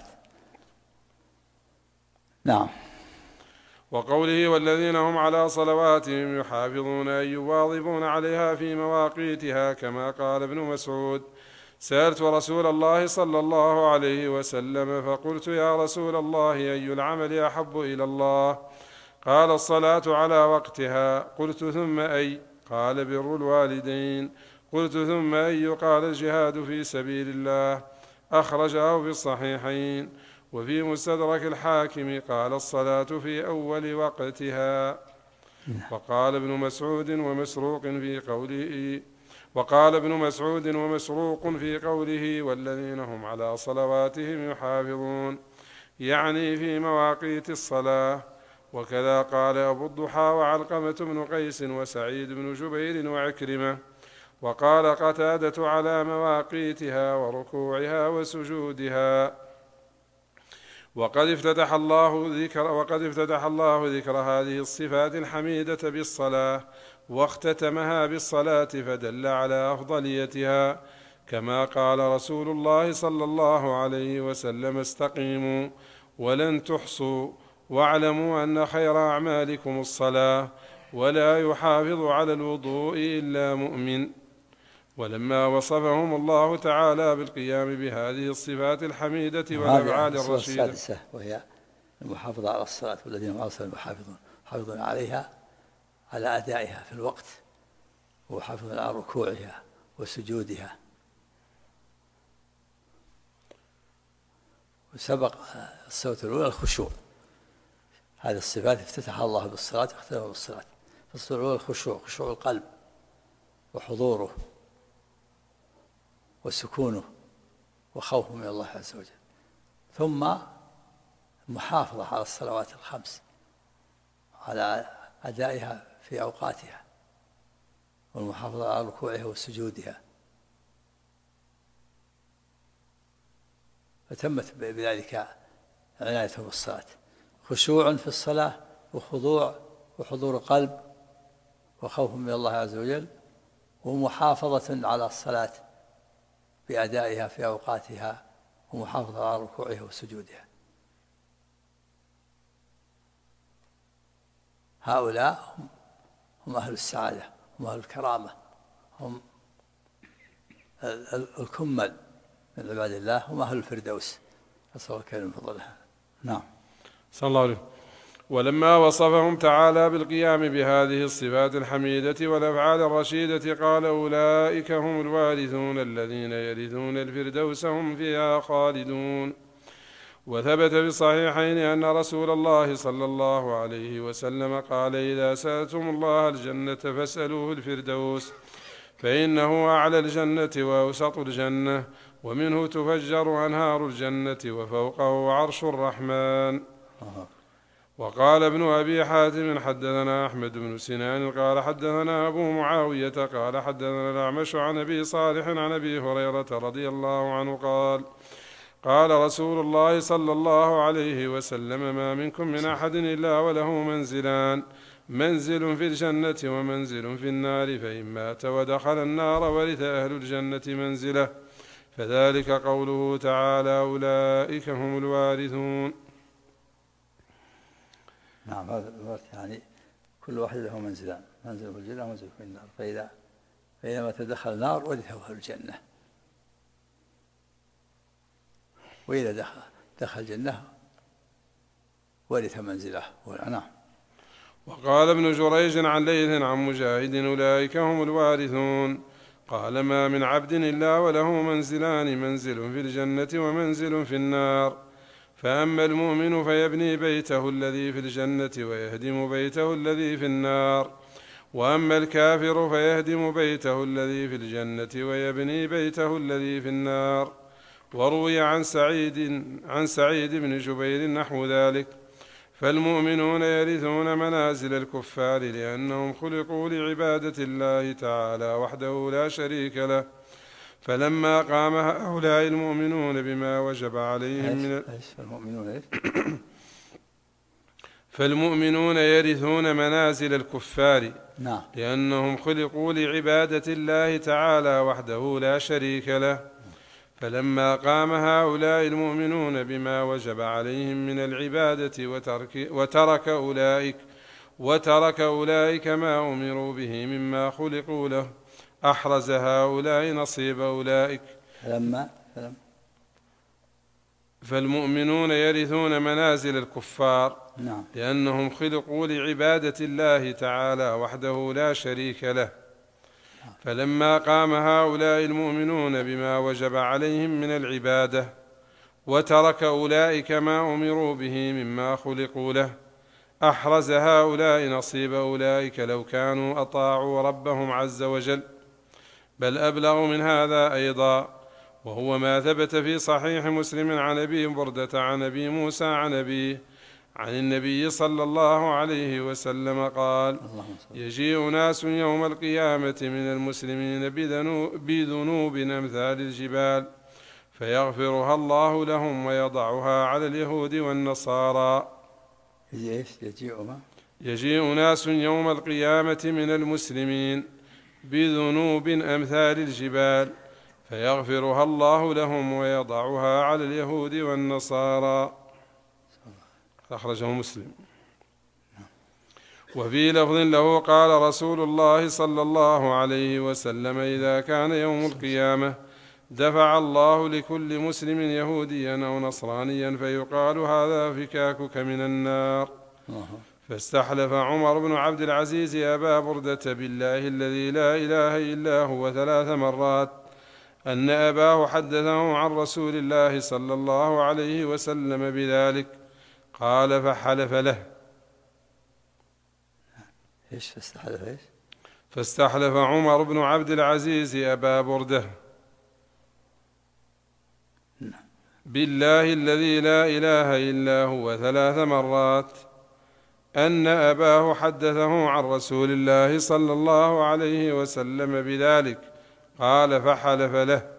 نعم. وقوله: والذين هم على صلواتهم يحافظون، أي يواظبون عليها في مواقيتها، كما قال ابن مسعود: سألت رسول الله صلى الله عليه وسلم فقلت: يا رسول الله، أي العمل أحب إلى الله؟ قال: الصلاة على وقتها. قلت: ثم أي؟ قال: بر الوالدين. قلت: ثم أي؟ قال: الجهاد في سبيل الله. أخرجه في الصحيحين. وفي مستدرك الحاكم قال: الصلاة في أول وقتها. وقال ابن مسعود ومسروق في قوله: والذين هم على صلواتهم يحافظون، يعني في مواقيت الصلاة. وكذا قال أبو الضحى وعلقمة بن قيس وسعيد بن جبير وعكرمة. وقال قتادة: على مواقيتها وركوعها وسجودها. وقد افتتح الله ذكر هذه الصفات الحميدة بالصلاة، واختتمها بالصلاة، فدل على أفضليتها، كما قال رسول الله صلى الله عليه وسلم: استقيموا ولن تحصوا، واعلموا أن خير أعمالكم الصلاة، ولا يحافظ على الوضوء إلا مؤمن. ولما وصفهم الله تعالى بالقيام بهذه الصفات الحميدة والأفعال الرشيدة. السادسة وهي المحافظة على الصلاة، والذين هم على الصلاة يحافظون عليها، على أدائها في الوقت، ويحافظون على ركوعها وسجودها. وسبق الصفة الأولى الخشوع. هذه الصفات افتتح الله بالصلاة واختتمها بالصلاة. الصفة الأولى الخشوع، خشوع القلب وحضوره وسكونه وخوفه من الله عز وجل. ثم المحافظة على الصلوات الخمس، على أدائها في أوقاتها، والمحافظة على ركوعها وسجودها. فتمت بذلك عنايتهم بالصلاة، خشوع في الصلاة وخضوع وحضور قلب وخوف من الله عز وجل، ومحافظة على الصلاة بأدائها في أوقاتها، ومحافظة على ركوعها وسجودها. هؤلاء هم أهل السعادة، هم أهل الكرامة، هم الكمل من عباد الله، هم أهل الفردوس، نسأل الله كريم فضلها. نعم. صلى الله عليه. ولما وصفهم تعالى بالقيام بهذه الصفات الحميدة والأفعال الرشيدة قال: أولئك هم الوارثون الذين يرثون الفردوس هم فيها خالدون. وثبت في الصحيحين أن رسول الله صلى الله عليه وسلم قال: إذا سألتم الله الجنة فاسألوه الفردوس، فإنه أعلى الجنة وأوسط الجنة، ومنه تفجر أنهار الجنة، وفوقه عرش الرحمن. وقال ابن أبي حاتم: حدثنا أحمد بن سنان قال حدثنا أبو معاوية قال حدثنا الأعمش عن أبي صالح عن أبي هريرة رضي الله عنه قال: قال رسول الله صلى الله عليه وسلم: ما منكم من أحد إلا وله منزلان، منزل في الجنة ومنزل في النار، فإن مات ودخل النار ورث أهل الجنة منزله، فذلك قوله تعالى: أولئك هم الوارثون. نعم، هذا الوارث يعني كل واحد له منزلان، منزل في الجنة ومنزل في النار، فإذا ما تدخل النار ورثه أهل الجنة، وإذا دخل الجنة ورث منزله. نعم. وقال ابن جريج عن ليث عن مجاهد أولئك هم الوارثون. قال ما من عبد إلا وله منزلان، منزل في الجنة ومنزل في النار، فأما المؤمن فيبني بيته الذي في الجنة ويهدم بيته الذي في النار، وأما الكافر فيهدم بيته الذي في الجنة ويبني بيته الذي في النار. وروي عن سعيد بن جبير نحو ذلك. فالمؤمنون يرثون منازل الكفار لأنهم خلقوا لعبادة الله تعالى وحده لا شريك له، فلما قام هؤلاء المؤمنون بما وجب عليهم فالمؤمنون يرثون منازل الكفار لأنهم خلقوا لعبادة الله تعالى وحده لا شريك له، فلما قام هؤلاء المؤمنون بما وجب عليهم من العبادة وترك أولئك ما أمروا به مما خلقوا له، أحرز هؤلاء نصيب أولئك. فالمؤمنون يرثون منازل الكفار لأنهم خلقوا لعبادة الله تعالى وحده لا شريك له، فلما قام هؤلاء المؤمنون بما وجب عليهم من العبادة وترك أولئك ما أمروا به مما خلقوا له، أحرز هؤلاء نصيب أولئك لو كانوا أطاعوا ربهم عز وجل. بل أبلغ من هذا أيضا، وهو ما ثبت في صحيح مسلم عن أبي بردة عن أبي موسى عن أبيه عن النبي صلى الله عليه وسلم قال: يجيء ناس يوم القيامة من المسلمين بذنوب أمثال الجبال فيغفرها الله لهم ويضعها على اليهود والنصارى. يجيء ناس يوم القيامة من المسلمين بذنوب أمثال الجبال فيغفرها الله لهم ويضعها على اليهود والنصارى. أخرجه مسلم. وفي لفظ له قال رسول الله صلى الله عليه وسلم: إذا كان يوم القيامة دفع الله لكل مسلم يهوديا أو نصرانيا فيقال: هذا فكاكك من النار. فاستحلف عمر بن عبد العزيز أبا بردة بالله الذي لا إله إلا هو 3 مرات أن أباه حدثه عن رسول الله صلى الله عليه وسلم بذلك. قال: فحلف له. فاستحلف عمر بن عبد العزيز أبا بردة بالله الذي لا إله إلا هو 3 مرات أن أباه حدثه عن رسول الله صلى الله عليه وسلم بذلك. قال: فحلف له.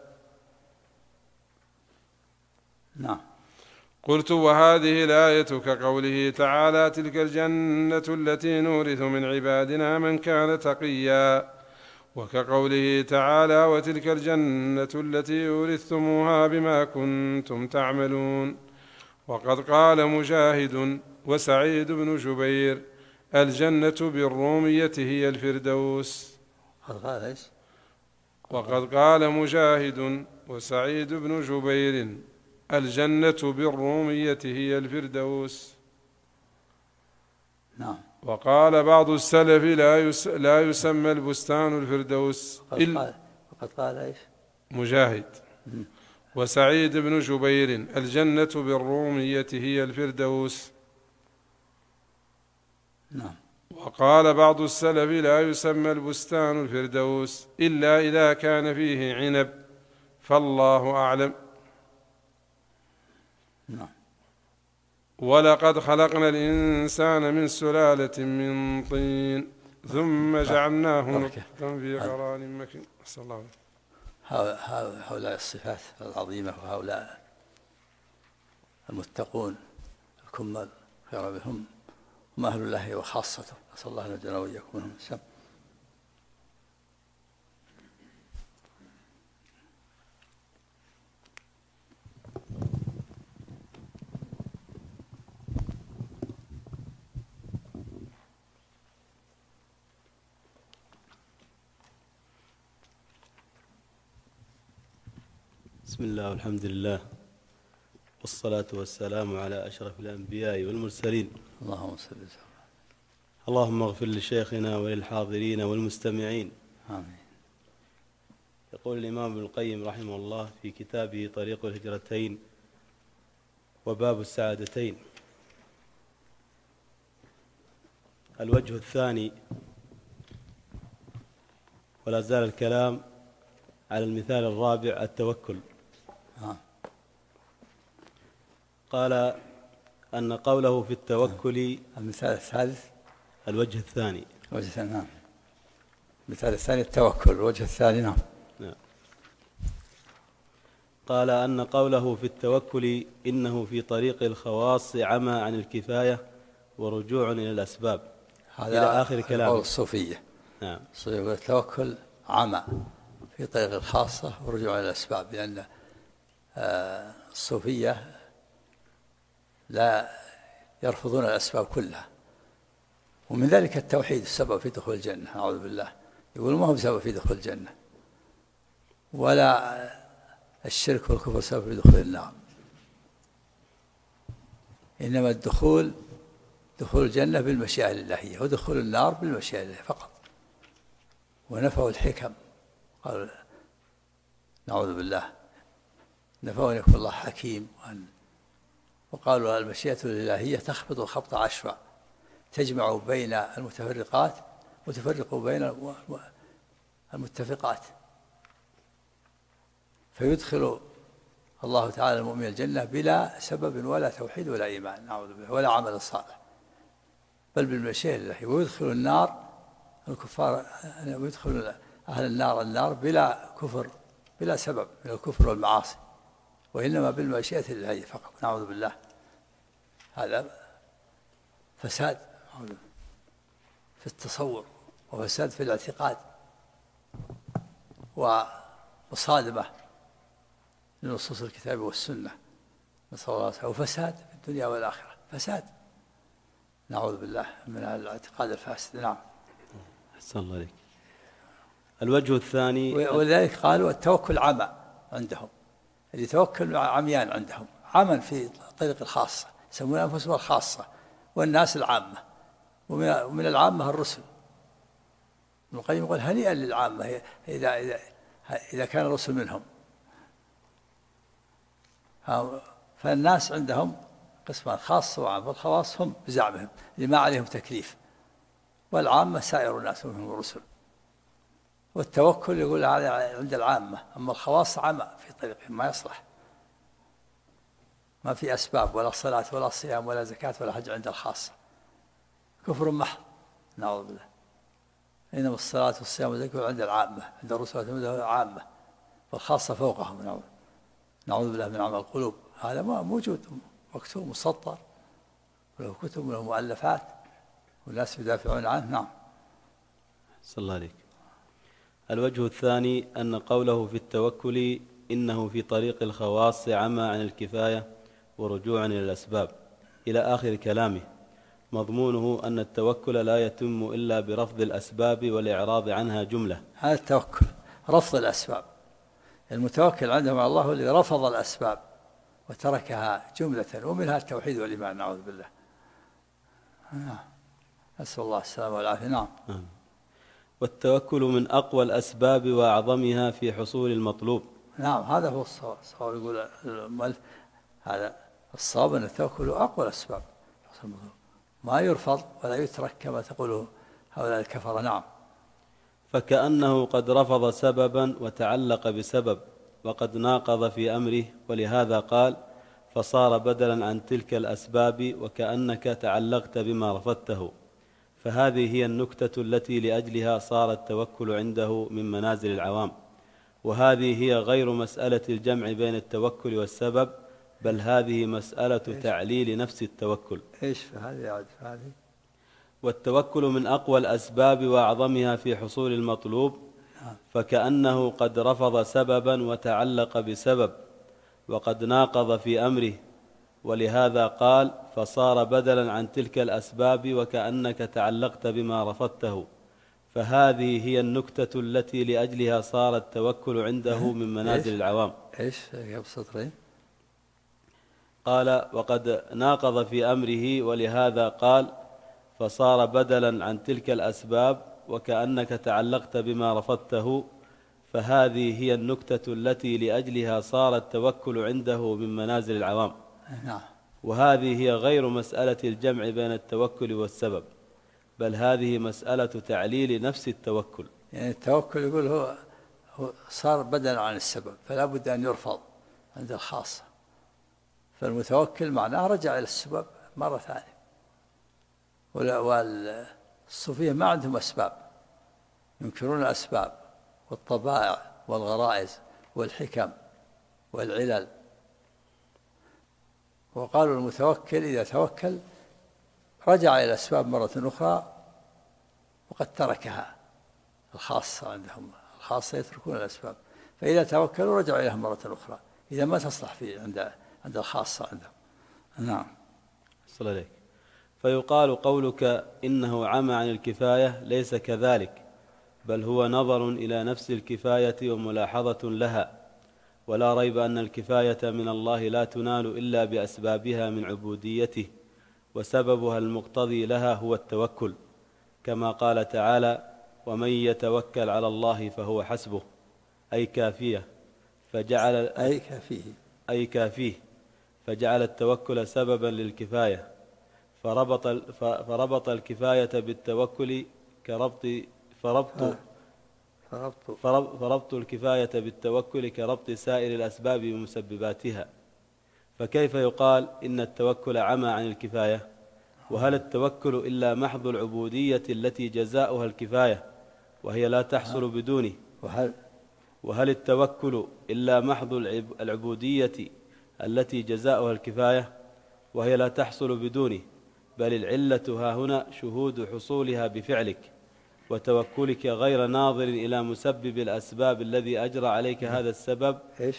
قلت: وهذه الآية كقوله تعالى: تلك الجنة التي نورث من عبادنا من كان تقيا، وكقوله تعالى: وتلك الجنة التي أورثتموها بما كنتم تعملون. وقد قال مجاهد وسعيد بن جبير: الجنة بالرومية هي الفردوس. وقد قال مجاهد وسعيد بن جبير: الجنة بالرومية هي الفردوس. وقال بعض السلف: لا يسمى البستان الفردوس. وقد قال إيش؟ مجاهد وسعيد بن جبير: الجنة بالرومية هي الفردوس. وقال بعض السلف: لا يسمى البستان الفردوس إلا إذا كان فيه عنب، فالله أعلم. ولقد خلقنا الإنسان من سلالة من طين ثم جعلناه نطفة في قرار مكين. صلى الله عليه وسلم. هؤلاء الصفات العظيمة وهؤلاء المتقون الكمال خير بهم هم أهل الله وخاصته، نسأل الله أن يجعلنا وإياكم منهم. بسم الله والحمد لله والصلاة والسلام على أشرف الأنبياء والمرسلين. اللهم صل وسلم. اللهم اغفر لشيخنا وللحاضرين والمستمعين. آمين. يقول الإمام ابن القيم رحمه الله في كتابه طريق الهجرتين وباب السعادتين: الوجه الثاني، ولا زال الكلام على المثال الرابع، التوكل. قال أن قوله في التوكل. المثال الثالث الوجه الثاني. الوجه الثاني، نعم. المثال الثاني التوكل، الوجه الثاني، نعم. قال أن قوله في التوكل إنه في طريق الخواص عمى عن الكفاية ورجوع إلى الأسباب إلى آخر كلامه. قول الصوفية. نعم. الصوفية التوكل عمى في طريق الخاصة ورجوع إلى الأسباب، لأن الصوفية لا يرفضون الأسباب كلها، ومن ذلك التوحيد السبب في دخول الجنة، نعوذ بالله. يقول ما هو سبب في دخول الجنة، ولا الشرك والكفر سبب في دخول النار، إنما دخول الجنة بالمشيئة الإلهية، ودخول النار بالمشيئة الإلهية فقط. ونفوا الحكم، قالوا نعوذ بالله، نفوا أن يكون الله حكيم، وقالوا المشيئة الإلهية تخبط خبط عشواء، تجمع بين المتفرقات وتفرق بين المتفقات، فيدخل الله تعالى المؤمن الجنة بلا سبب ولا توحيد ولا إيمان، نعوذ بالله، ولا عمل صالح، بل بالمشيئة الإلهية. ويدخل النار الكفار، ويدخل أهل النار بلا كفر، بلا سبب من الكفر والمعاصي، وإنما بالمشيئة الإلهية فقط، نعوذ بالله. هذا فساد في التصور، وفساد في الاعتقاد، ومصادمة لنصوص الكتاب والسنة، نسأل الله العافية، وفساد في الدنيا والآخرة، فساد، نعوذ بالله من الاعتقاد الفاسد. نعم. أحسن الله عليك. الوجه الثاني، ولذلك قالوا التوكل عمى عندهم، اللي يتوكل عميان عندهم، عمى في طريق الخاصة، يسمون أنفسهم الخاصة، والناس العامة، ومن العامة الرسل. ابن القيم يقول هنيئا للعامة إذا كان الرسل منهم. فالناس عندهم قسمان، خاصة وعامة، والخواص هم بزعمهم اللي ما عليهم تكليف، والعامة سائر الناس منهم الرسل. والتوكل يقول عند العامة، أما الخواص عمى في طريقهم، ما يصلح، ما في أسباب، ولا صلاة ولا صيام ولا زكاة ولا حج عند الخاصة، كفر محض، نعوذ بالله. إنما الصلاة والصيام والزكاة عند العامة، عند الرسل عامة، والخاصة فوقهم، نعوذ بالله من عمل القلوب. هذا ما موجود، مكتوب مسطر، وله كتب وله مؤلفات، والناس يدافعون عنه. نعم. صلى الله عليك. الوجه الثاني أن قوله في التوكل إنه في طريق الخواص عمى عن الكفاية ورجوعا إلى الأسباب إلى آخر كلامه، مضمونه أن التوكل لا يتم إلا برفض الأسباب والإعراض عنها جملة. هذا التوكل رفض الأسباب، المتوكل عندهم على الله هو اللي رفض الأسباب وتركها جملة، ومنها التوحيد والإيمان، نعوذ بالله. أسأل الله السلامة والعافية. نعم. والتوكل من أقوى الأسباب وأعظمها في حصول المطلوب. نعم، هذا هو الصواب. يقول المؤلف هذا الصواب أن التوكل أقوى الأسباب، ما يرفض ولا يترك كما تقوله هؤلاء الكفرة. نعم. فكأنه قد رفض سببا وتعلق بسبب، وقد ناقض في أمره، ولهذا قال فصار بدلا عن تلك الأسباب، وكأنك تعلقت بما رفضته. فهذه هي النكتة التي لأجلها صار التوكل عنده من منازل العوام، وهذه هي غير مسألة الجمع بين التوكل والسبب، بل هذه مسألة تعليل نفس التوكل. إيش هذه؟ والتوكل من أقوى الأسباب وأعظمها في حصول المطلوب، فكأنه قد رفض سببا وتعلق بسبب، وقد ناقض في أمره، ولهذا قال فصار بدلا عن تلك الأسباب، وكأنك تعلقت بما رفضته. فهذه هي النكتة التي لأجلها صار التوكل عنده من منازل العوام. إيش يا سطرين؟ قال وقد ناقض في أمره، ولهذا قال فصار بدلا عن تلك الأسباب وكأنك تعلقت بما رفضته، فهذه هي النكتة التي لأجلها صار التوكل عنده من منازل العوام. نعم. وهذه هي غير مسألة الجمع بين التوكل والسبب، بل هذه مسألة تعليل نفس التوكل. يعني التوكل يقول هو صار بدلا عن السبب، فلا بد أن يرفض عند الخاصة. فالمتوكل معناه رجع إلى السبب مرة ثانية. والصوفية ما عندهم أسباب، ينكرون الأسباب والطبائع والغرائز والحكم والعلل. وقالوا المتوكل إذا توكل رجع إلى الأسباب مرة أخرى وقد تركها. الخاصة عندهم، الخاصة يتركون الأسباب، فإذا توكلوا رجعوا إليها مرة أخرى، إذا ما تصلح في عند الخاصة عندهم. نعم. صل عليك. فيقال قولك إنه عمى عن الكفاية ليس كذلك، بل هو نظر إلى نفس الكفاية وملاحظة لها. ولا ريب أن الكفاية من الله لا تنال إلا بأسبابها من عبوديته، وسببها المقتضي لها هو التوكل، كما قال تعالى: ومن يتوكل على الله فهو حسبه، أي كافية، أي كافيه، فجعل التوكل سببا للكفاية، فربط الكفاية بالتوكل فربط الكفاية بالتوكل كربط سائر الأسباب بمسبباتها. فكيف يقال إن التوكل عمى عن الكفاية؟ وهل التوكل إلا محض العبودية التي جزاؤها الكفاية وهي لا تحصل بدونه؟ وهل التوكل إلا محض العبودية التي جزاؤها الكفاية وهي لا تحصل بدونه؟ بل العلة ها هنا شهود حصولها بفعلك وتوكلك غير ناظر إلى مسبب الأسباب الذي أجرى عليك هذا السبب. إيش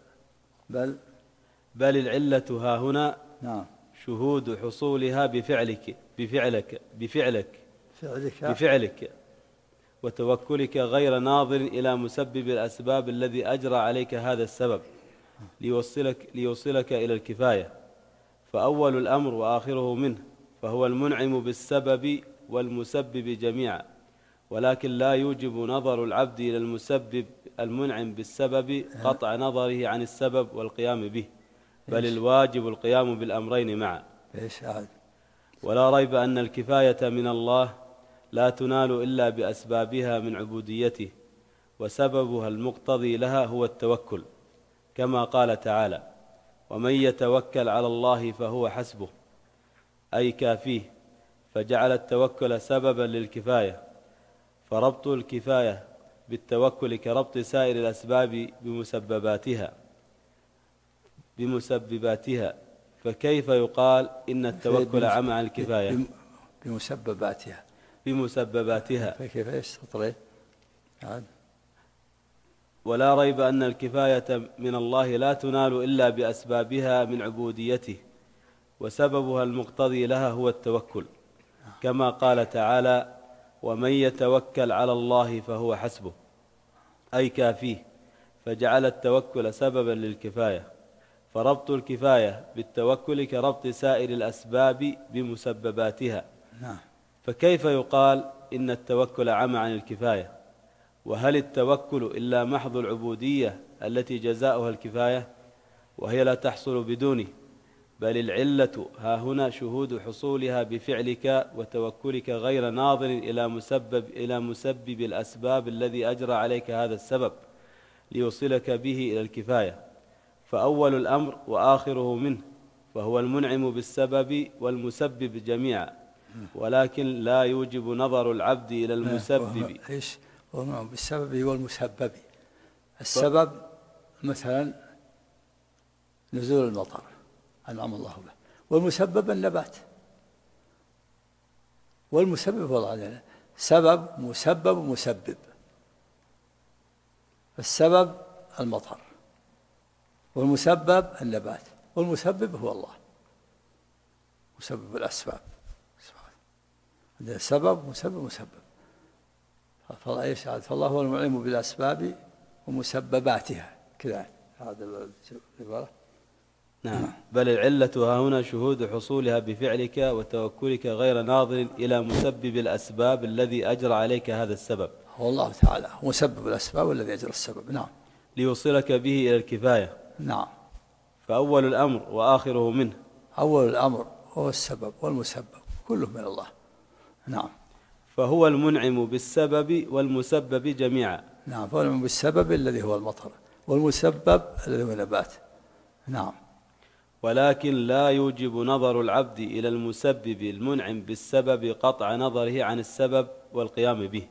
بل العلة ها هنا نعم شهود حصولها بفعلك وتوكلك غير ناظر إلى مسبب الأسباب الذي أجرى عليك هذا السبب ليوصلك إلى الكفاية. فأول الأمر وآخره منه، فهو المنعم بالسبب والمسبب جميعا، ولكن لا يوجب نظر العبد إلى المسبب المنعم بالسبب قطع نظره عن السبب والقيام به، بل الواجب القيام بالأمرين معا. ولا ريب أن الكفاية من الله لا تنال إلا بأسبابها من عبوديته، وسببها المقتضي لها هو التوكل، كما قال تعالى: ومن يتوكل على الله فهو حسبه، أي كافيه، فجعل التوكل سببا للكفاية. فربط الكفاية بالتوكل كربط سائر الأسباب بمسبباتها، فكيف يقال إن التوكل عمى عن الكفاية؟ بمسبباتها. فكيف يستطرد؟ ولا ريب أن الكفاية من الله لا تنال إلا بأسبابها من عبوديته، وسببها المقتضي لها هو التوكل، كما قال تعالى: ومن يتوكل على الله فهو حسبه، أي كافيه، فجعل التوكل سببا للكفاية. فربط الكفاية بالتوكل كربط سائر الأسباب بمسبباتها. فكيف يقال إن التوكل عمى عن الكفاية؟ وهل التوكل إلا محض العبودية التي جزاؤها الكفاية وهي لا تحصل بدونه؟ بل العلة ها هنا شهود حصولها بفعلك وتوكلك غير ناظر إلى مسبب الأسباب الذي أجرى عليك هذا السبب ليوصلك به إلى الكفاية. فأول الأمر وآخره منه، فهو المنعم بالسبب والمسبب جميعا، ولكن لا يوجب نظر العبد إلى المسبب. إيش هو بالسبب والمسبب؟ السبب مثلا نزول المطر أنعم الله به، والمسبب النبات، والمسبب والله سبب مسبب مسبب. السبب المطر، والمسبب النبات، والمسبب هو الله، مسبب الأسباب. سبب مسبب مسبب. فالله هو المعلم بالأسباب ومسبباتها كذا. هذا العبارة نعم. بل العلة ها هنا شهود حصولها بفعلك وتوكلك غير ناظر إلى مسبب الأسباب الذي أجرى عليك هذا السبب. هو الله تعالى مسبب الأسباب والذي أجرى السبب. نعم. ليوصلك به إلى الكفاية. نعم. فأول الأمر وآخره منه. أول الأمر هو السبب والمسبب كله من الله. نعم. فهو المنعم بالسبب والمسبب جميعا. نعم. فهو المنعم بالسبب الذي هو المطر والمسبب الذي هو النبات. نعم. ولكن لا يوجب نظر العبد إلى المسبب المنعم بالسبب قطع نظره عن السبب والقيام به.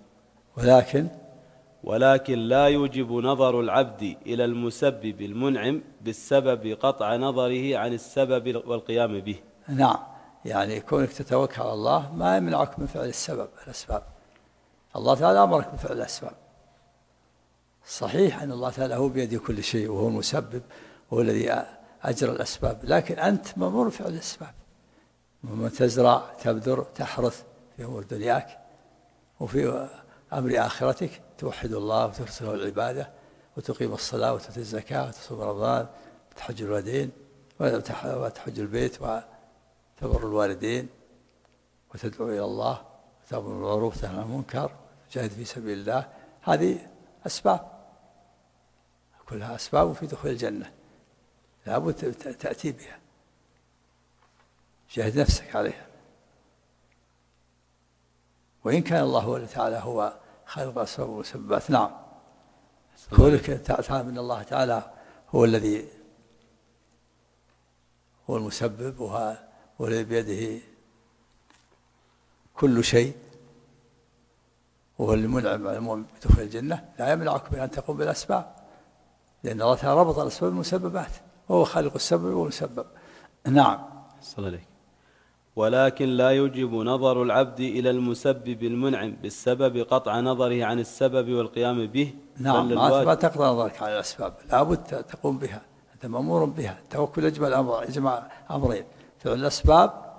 ولكن لا يوجب نظر العبد إلى المسبب المنعم بالسبب قطع نظره عن السبب والقيام به. نعم. يعني كونك تتوكل على الله ما يمنعك من فعل الأسباب. الله تعالى أمرك بفعل الأسباب. صحيح أن الله تعالى هو بيده كل شيء وهو المسبب وهو الذي أجرى الأسباب، لكن أنت مأمور بفعل الأسباب. من تزرع تبذر تحرث في أمور دنياك وفي أمر آخرتك، توحد الله وترسله العبادة وتقيم الصلاة وتؤتي الزكاة وتصوم رمضان وتحج الوالدين وتحج البيت وتبر الوالدين وتدعو إلى الله وتأمر بالمعروف وتنهى عن المنكر وتجاهد في سبيل الله. هذه أسباب كلها أسباب في دخول الجنة، لابد تأتي بها، جاهد نفسك عليها. وإن كان الله تعالى هو خالق الأسباب والمسببات. نعم. كونك تعلم أن الله تعالى هو الذي هو المسبب وهو الذي بيده كل شيء وهو المنعم على المؤمن بدخول الجنة، لا يمنعك من أن تقوم بالأسباب، لأن الله تعالى ربط الأسباب بالمسببات وهو خالق السبب والمسبب. نعم. صلى الله عليه. ولكن لا يوجب نظر العبد إلى المسبب المنعم بالسبب قطع نظره عن السبب والقيام به. نعم. ما تقطع نظرك عن الأسباب، لابد تقوم بها، أنت مأمور بها. التوكل يجمع أمرين: فعل الأسباب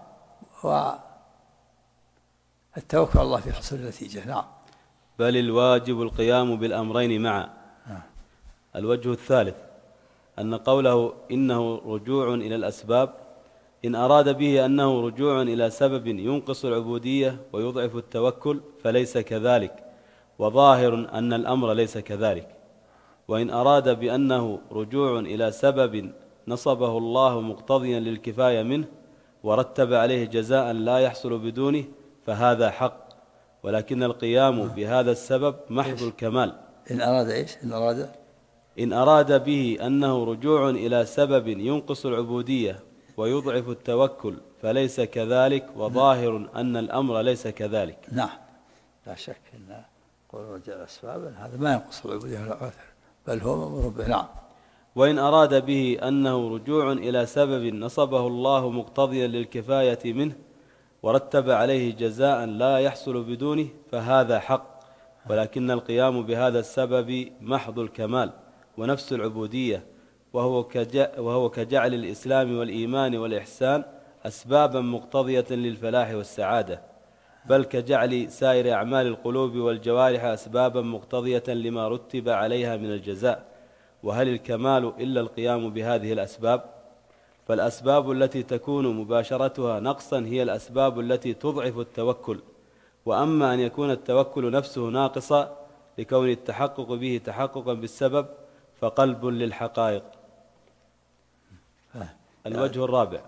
والتوكل على الله في حصول النتيجة. نعم. بل الواجب القيام بالأمرين معا. الوجه الثالث أن قوله إنه رجوع إلى الأسباب إن أراد به أنه رجوع إلى سبب ينقص العبودية ويضعف التوكل فليس كذلك، وظاهر أن الأمر ليس كذلك. وإن أراد بأنه رجوع إلى سبب نصبه الله مقتضيا للكفاية منه ورتب عليه جزاء لا يحصل بدونه فهذا حق، ولكن القيام بهذا السبب محض الكمال. إن أراد إيش؟ إن أراد به أنه رجوع إلى سبب ينقص العبودية ويضعف التوكل فليس كذلك، وظاهر أن الأمر ليس كذلك. نعم. لا شك أن قول رجع الأسباب هذا ما ينقص العبودية ولا عثر، بل هو مأمور به. نعم. وإن أراد به أنه رجوع إلى سبب نصبه الله مقتضيا للكفاية منه ورتب عليه جزاء لا يحصل بدونه فهذا حق، ولكن القيام بهذا السبب محض الكمال ونفس العبودية، وهو كجعل الإسلام والإيمان والإحسان أسبابا مقتضية للفلاح والسعادة، بل كجعل سائر أعمال القلوب والجوارح أسبابا مقتضية لما رتب عليها من الجزاء. وهل الكمال إلا القيام بهذه الأسباب؟ فالأسباب التي تكون مباشرتها نقصا هي الأسباب التي تضعف التوكل. وأما أن يكون التوكل نفسه ناقصا لكون التحقق به تحققا بالسبب فقلب للحقائق. الوجه الرابع.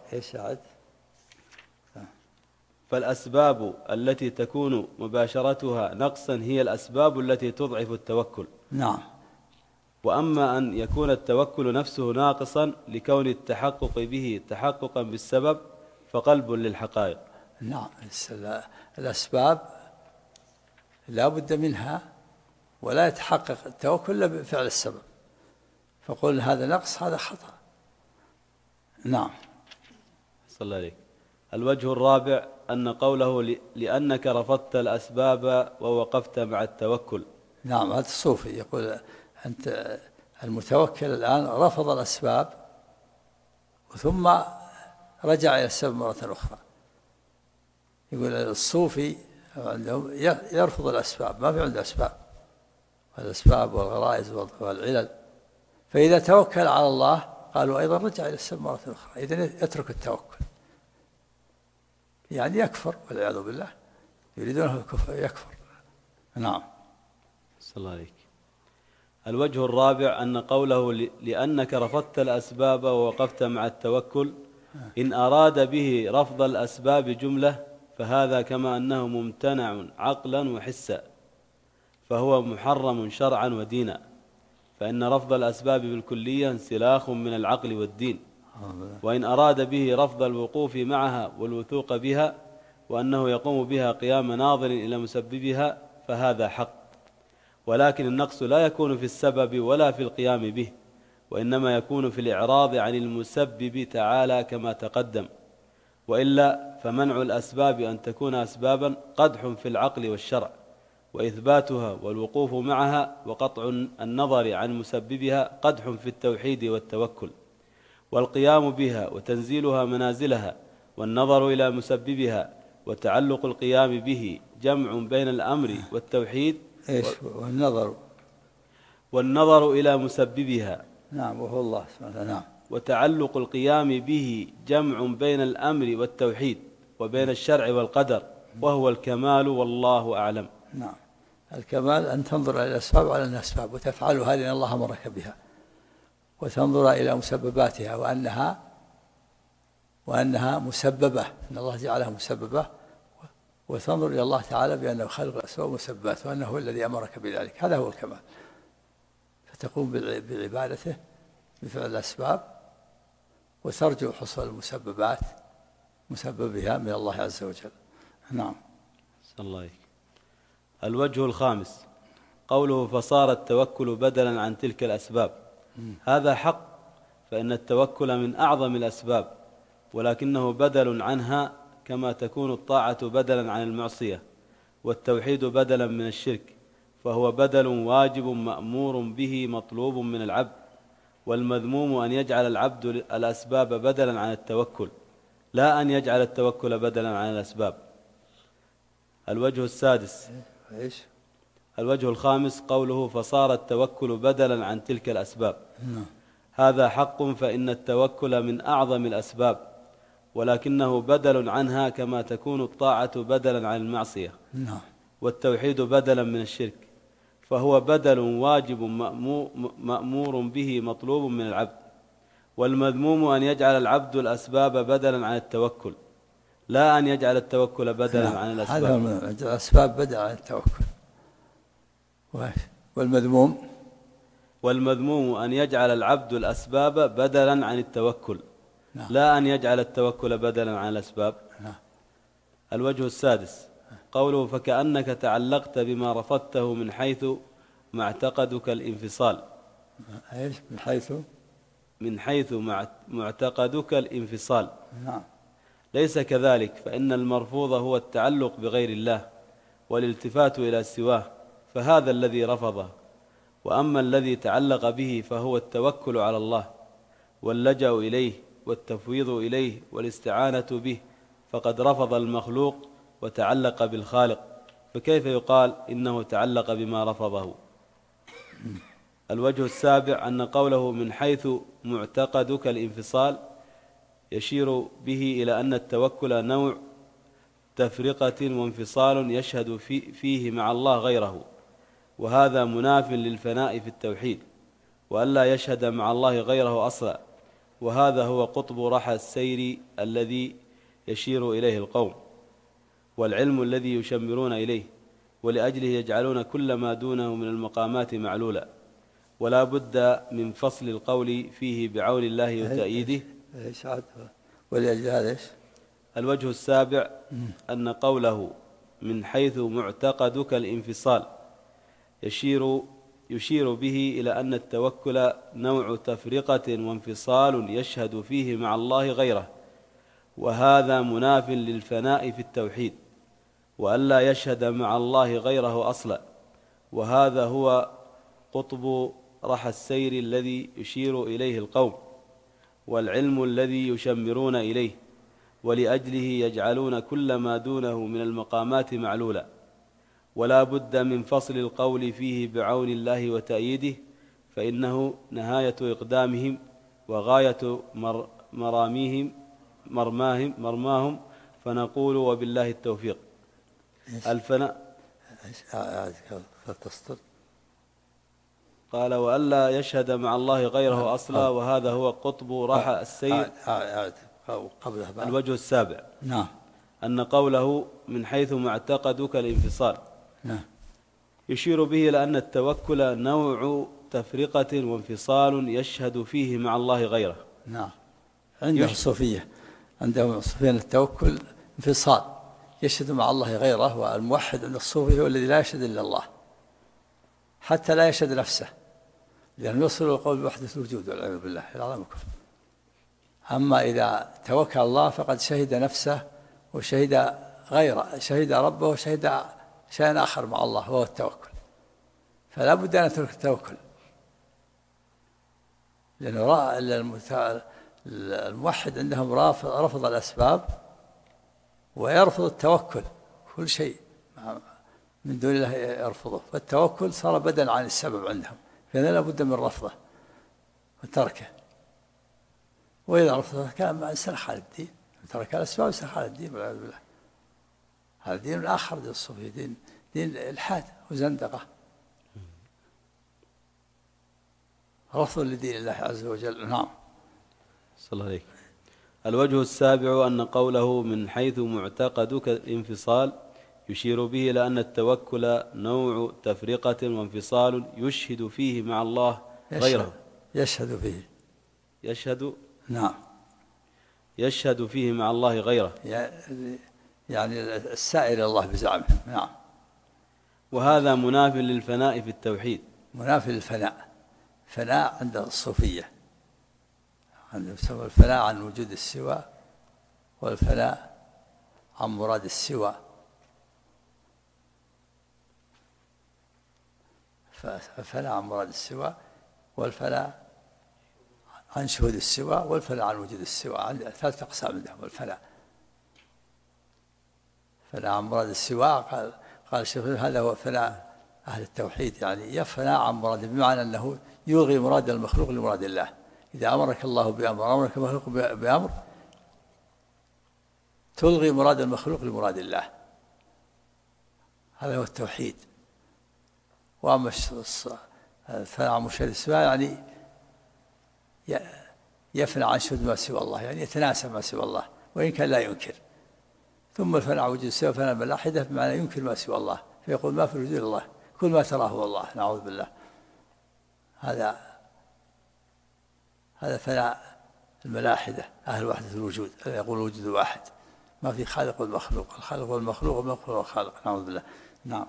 فالأسباب التي تكون مباشرتها نقصا هي الأسباب التي تضعف التوكل. نعم. وأما أن يكون التوكل نفسه ناقصا لكون التحقق به تحققا بالسبب فقلب للحقائق. نعم. الأسباب لا بد منها ولا يتحقق التوكل إلا بفعل السبب، فقل هذا نقص هذا خطأ. نعم. صلى الله عليك. الوجه الرابع أن قوله لأنك رفضت الأسباب ووقفت مع التوكل. نعم. هذا الصوفي يقول أنت المتوكل الآن رفض الأسباب ثم رجع إلى السبب مرة أخرى. يقول الصوفي عندهم يرفض الأسباب، ما في عنده أسباب، الأسباب والغرائز والعلل، فإذا توكل على الله قالوا أيضا رجع إلى السبب مرة أخرى، إذن يترك التوكل، يعني يكفر والعياذ بالله، يريدونه يكفر. نعم. صلى الله عليك. الوجه الرابع أن قوله لأنك رفضت الأسباب ووقفت مع التوكل، إن أراد به رفض الأسباب جملة فهذا كما أنه ممتنع عقلا وحسا، فهو محرم شرعا ودينا، فإن رفض الأسباب بالكلية انسلاخ من العقل والدين. وإن أراد به رفض الوقوف معها والوثوق بها وأنه يقوم بها قيام ناظر إلى مسببها فهذا حق، ولكن النقص لا يكون في السبب ولا في القيام به، وإنما يكون في الإعراض عن المسبب تعالى كما تقدم، وإلا فمنع الأسباب أن تكون أسبابا قدح في العقل والشرع، وإثباتها والوقوف معها وقطع النظر عن مسببها قدح في التوحيد والتوكل، والقيام بها وتنزيلها منازلها والنظر إلى مسببها وتعلق القيام به جمع بين الأمر والتوحيد والنظر إلى مسببها. نعم، وهو الله سبحانه. نعم. وتعلق القيام به جمع بين الأمر والتوحيد وبين الشرع والقدر، وهو الكمال والله أعلم. نعم، الكمال أن تنظر إلى الأسباب على أنها أسباب وتفعلها لأن الله أمرك بها، وتنظر إلى مسبباتها وأنها مسببة، أن الله جعلها مسببة، وتنظر إلى الله تعالى بأنه خلق الأسباب ومسببات وأنه هو الذي أمرك بذلك. هذا هو الكمال، فتقوم بعبادته بفعل الأسباب وترجو حصول المسببات مسببها من الله عز وجل. نعم. صلى الله عليه. الوجه الخامس قوله فصار التوكل بدلا عن تلك الأسباب، هذا حق، فإن التوكل من أعظم الأسباب، ولكنه بدل عنها كما تكون الطاعة بدلا عن المعصية والتوحيد بدلا من الشرك، فهو بدل واجب مأمور به مطلوب من العبد، والمذموم أن يجعل العبد الأسباب بدلا عن التوكل، لا أن يجعل التوكل بدلا عن الأسباب. الوجه السادس الوجه الخامس قوله فصار التوكل بدلا عن تلك الأسباب، هذا حق، فإن التوكل من أعظم الأسباب، ولكنه بدل عنها كما تكون الطاعة بدلا عن المعصية والتوحيد بدلا من الشرك، فهو بدل واجب مأمور به مطلوب من العبد، والمذموم أن يجعل العبد الأسباب بدلا عن التوكل، لا أن يجعل التوكل بدلا عن الأسباب. هذا الأسباب بدلا عن التوكل. والمذموم أن يجعل العبد الأسباب بدلا عن التوكل، لا أن يجعل التوكل بدلا عن الأسباب. الوجه السادس قوله فكأنك تعلقت بما رفضته من حيث معتقدك الانفصال. من حيث معتقدك الانفصال. ليس كذلك، فإن المرفوض هو التعلق بغير الله والالتفات إلى سواه، فهذا الذي رفضه. وأما الذي تعلق به فهو التوكل على الله واللجأ إليه والتفويض إليه والاستعانة به، فقد رفض المخلوق وتعلق بالخالق، فكيف يقال إنه تعلق بما رفضه؟ الوجه السابع أن قوله من حيث معتقدك الانفصال يشير به إلى أن التوكل نوع تفرقة وانفصال يشهد فيه مع الله غيره، وهذا مناف للفناء في التوحيد، وألا يشهد مع الله غيره أصلا، وهذا هو قطب رحى السير الذي يشير إليه القوم، والعلم الذي يشمرون إليه، ولأجله يجعلون كل ما دونه من المقامات معلولا، ولا بد من فصل القول فيه بعون الله وتأييده. ولأجل هذا الوجه السابع أن قوله من حيث معتقدك الانفصال يشير به إلى أن التوكل نوع تفرقة وانفصال يشهد فيه مع الله غيره، وهذا مناف للفناء في التوحيد، وألا يشهد مع الله غيره أصلا، وهذا هو قطب رحى السير الذي يشير إليه القوم، والعلم الذي يشمرون إليه، ولأجله يجعلون كل ما دونه من المقامات معلولا، ولا بد من فصل القول فيه بعون الله وتأييده، فإنه نهاية إقدامهم وغاية مرماهم فنقول وبالله التوفيق. الفناء قال وألا يشهد مع الله غيره أصلا، وهذا هو قطب رحى السير. الوجه السابع نعم أن قوله من حيث ما اعتقدك الانفصال نعم يشير به إلى أن التوكل نوع تفرقة وانفصال يشهد فيه مع الله غيره. نعم عندهم الصوفية، عندهم الصوفية التوكل انفصال يشهد مع الله غيره، والموحد عند الصوفي هو الذي لا يشهد إلا الله حتى لا يشهد نفسه، لأنه يصل القول بوحدة الوجود والعياذ بالله العظيم الكفر. أما إذا توكل الله فقد شهد نفسه وشهد غيره، شهد ربه وشهد شيئا آخر مع الله وهو التوكل، فلا بد أن نترك التوكل، لأنه الموحد عندهم رفض الأسباب ويرفض التوكل، كل شيء من دون الله يرفضه، فالتوكل صار بدلا عن السبب عندهم، فإذا لا بد من رفضه وتركه. وإذا رفضه كان انسلخ على الدين، ترك الأسباب انسلخ على الدين والعياذ بالله. هذا دين آخر، دين الصوفية، دين الإلحاد وزندقة، رفض لدين الله عز وجل. نعم. صلى الله عليه. الوجه السابع أن قوله من حيث معتقدك الانفصال يشير به إلى أن التوكل نوع تفرقة وانفصال يشهد فيه مع الله غيره. يشهد فيه. نعم. يشهد فيه مع الله غيره، يعني السائر إلى الله بزعمهم. نعم. وهذا مناف للفناء في التوحيد. مناف للفناء، فناء عند الصوفية، عندهم يسمى الفناء عن وجود السوى، والفناء عن مراد السوى. فالفناء عن مراد السوى، والفناء عن شهود السوى، والفناء عن وجود السوى. عند 3 أقسام عندهم الفناء. فناء عن مراد السوى قال الشيخ هذا هو فناء أهل التوحيد، يعني يفنى عن مراد، بمعنى أنه يلغي مراد المخلوق لمراد الله. إذا أمرك الله بأمر، أمرك المخلوق بأمر، تلغي مراد المخلوق لمراد الله، هذا هو التوحيد. وأما الفناء عن مشاهد السوى يعني يفنى عن شهود ما سوى الله، يعني يتناسى ما سوى الله وإن كان لا ينكر. ثم الفناء عن وجود السوى فناء الملاحدة، بمعنى ينكر ما سوى الله، فيقول ما في الوجود إلا الله، كل ما تراه هو الله، نعوذ بالله. هذا فناء الملاحدة أهل وحدة الوجود، يقول الوجود واحد، ما في خالق والمخلوق، الخالق والمخلوق والمخلوق والخالق، نعوذ بالله. نعم.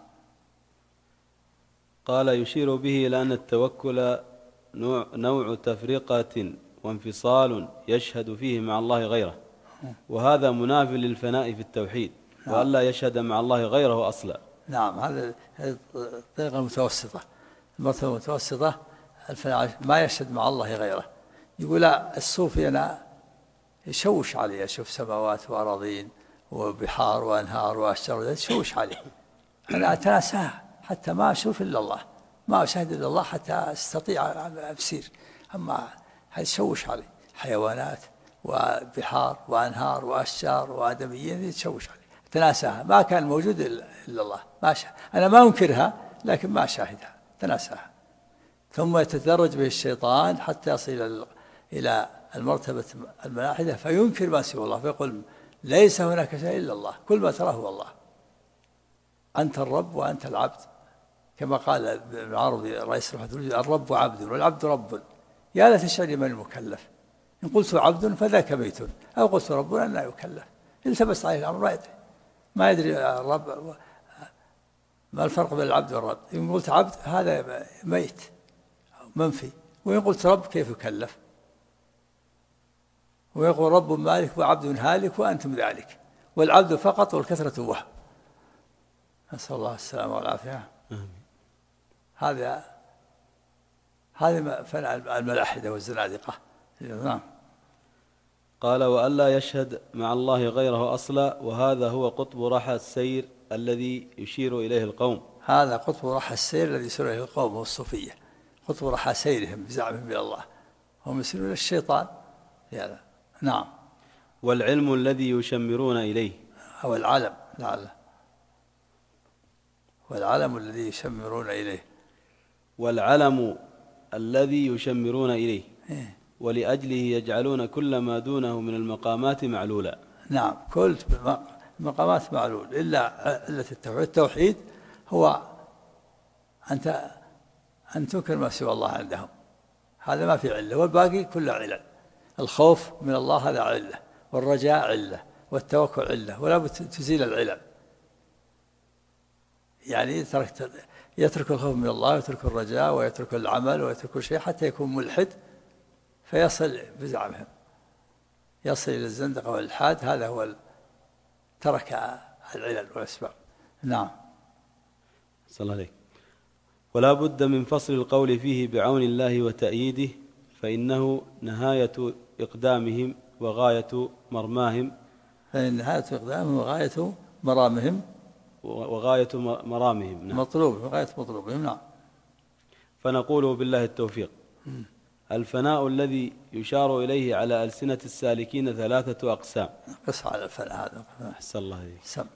قال يشير به إلى أن التوكل نوع تفرقة وانفصال يشهد فيه مع الله غيره، وهذا مناف للفناء في التوحيد. نعم. وألا يشهد مع الله غيره أصلا. نعم. هذه الطريقة المتوسطة، المرتبة المتوسطة، الفناء ما يشهد مع الله غيره. يقول لا، الصوفي أنا يشوش عليه، أشوف سماوات وأراضين وبحار وأنهار وأشجار، يشوش عليه، أنا أتناساها حتى ما أشوف إلا الله، ما أشهد إلا الله حتى أستطيع أبصير. أما هذا يشوش عليه، حيوانات وبحار وأنهار وأشجار وآدميين، يتشوش عليه، تناساها، ما كان موجود إلا الله، ما أنا ما أنكرها لكن ما أشاهدها، تناساها. ثم يتدرج به الشيطان حتى يصل إلى المرتبة الملاحدة، فينكر ما سوى الله، فيقول ليس هناك شيء إلا الله، كل ما تراه هو الله، أنت الرب وأنت العبد، كما قال ابن عربي رئيس روح الوجود: الرب عبد والعبد رب، يا لا تشعر من المكلف، إن قلت عبد فذاك بيت، أو قلت رب لا يكلف. التبس عليه الأمر ما يدري الرب ما الفرق بين العبد والرب. إن قلت عبد هذا ميت منفي، وإن قلت رب كيف يكلف؟ ويقول رب مالك وعبد هالك وأنتم ذلك، والعبد فقط والكثرة وهم. نسأل الله السلامة والعافية. هذا فناء الملاحدة والزنادقة. نعم. قال وألا يشهد مع الله غيره أصلا، وهذا هو قطب رحى السير الذي يشير إليه القوم. هذا قطب رحى السير الذي يشير إليه القوم والصوفية، قطب رحى سيرهم بزعمهم إلى الله، هم يسيرون الشيطان يعني. نعم. والعلم الذي يشمرون إليه، أو العلم لعله، والعلم الذي يشمرون إليه. والعلم الذي يشمرون إليه إيه؟ ولأجله يجعلون كل ما دونه من المقامات معلولا. نعم، كل مقامات معلول إلا التوحيد. التوحيد هو أن تنكر ما سوى الله عندهم، هذا ما في علة، والباقي كله علل. الخوف من الله هذا علة، والرجاء علة، والتوكل علة، ولا بد تزيل العلل. يعني يترك الخوف من الله ويترك الرجاء ويترك العمل ويترك كل شيء حتى يكون ملحد، فيصل بزعمهم يصل إلى الزندقة والإلحاد. هذا هو ترك العلل والأسباب. نعم. صلى الله عليه. ولا بد من فصل القول فيه بعون الله وتأييده، فإنه نهاية إقدامهم وغاية مرماهم. فإن نهاية إقدامهم وغاية مرامهم. وغاية مرامهم. نعم. مطلوب وغاية مطلوبهم. نعم. فنقول بالله التوفيق. الفناء الذي يشار إليه على ألسنة السالكين 3 أقسام. قص على الفناء هذا. أحسن الله عليك. نسأل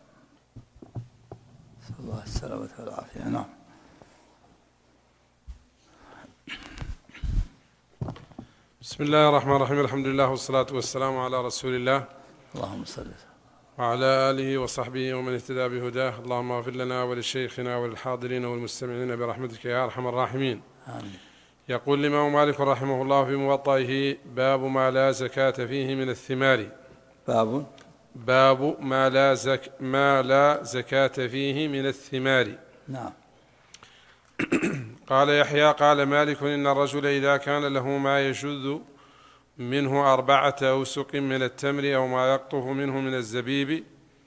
الله السلامة والعافية. نعم. بسم الله الرحمن الرحيم. الحمد لله والصلاة والسلام على رسول الله اللهم صل وعلى آله وصحبه ومن اهتدى بهداه. اللهم اغفر لنا ولشيخنا وللحاضرين والمستمعين برحمتك يا أرحم الراحمين. آمين. يقول الإمام مالك رحمه الله في موطئه: باب ما لا زكاة فيه من الثمار. باب ما لا زكاة فيه من الثمار. نعم. قال يحيى قال مالك: إن الرجل إذا كان له ما يشذ منه 4 أوسق من التمر أو ما يقطف منه من الزبيب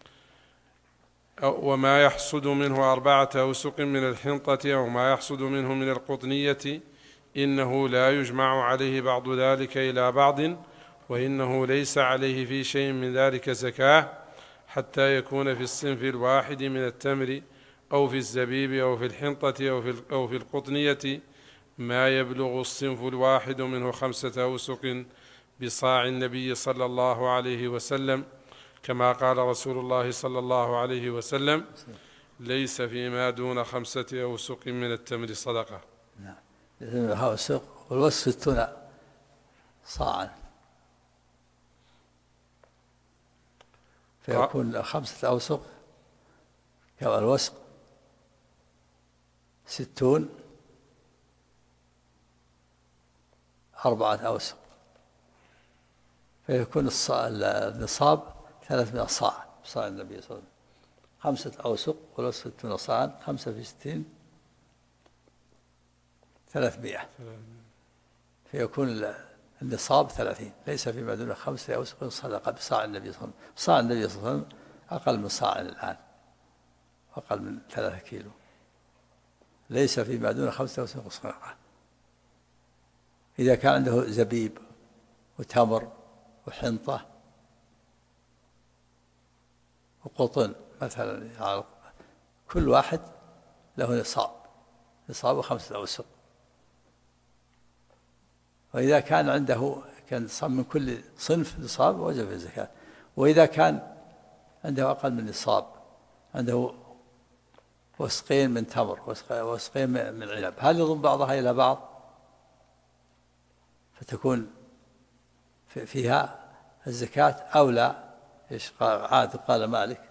وما يحصد منه 4 أوسق من الحنطة أو ما يحصد منه من القطنية، إنه لا يجمع عليه بعض ذلك إلى بعض، وإنه ليس عليه في شيء من ذلك زكاة حتى يكون في الصنف الواحد من التمر أو في الزبيب أو في الحنطة أو في القطنية ما يبلغ الصنف الواحد منه 5 أوسق بصاع النبي صلى الله عليه وسلم، كما قال رسول الله صلى الله عليه وسلم: ليس فيما دون 5 أوسق من التمر صدقة. نعم. الأوسق والوسق 60 صاعا، فيكون 5 أوسق كما الوسق 60 4 أوسق، فيكون النصاب 300 صاع بصاع النبي صلى الله عليه وسلم. 5 أوسق والوسق 60 صاعا، 5 في 60 300، فيكون النصاب 30. ليس فيما دون 5 أوسق صدقة بصاع النبي صلى الله عليه وسلم. صاع النبي صلى الله عليه وسلم أقل من صاع الآن، أقل من 3 كيلو. ليس فيما دون 5 أوسق صدقة. إذا كان عنده زبيب وتمر وحنطة وقطن مثلا، كل واحد له نصاب 5 أوسق. وإذا كان عنده نصاب من كل صنف نصاب وجب الزكاة. وإذا كان عنده أقل من نصاب، عنده وسقين من تمر وسقين من عنب، هل يضم بعضها إلى بعض فتكون فيها الزكاة أو لا؟ إيش قال مالك؟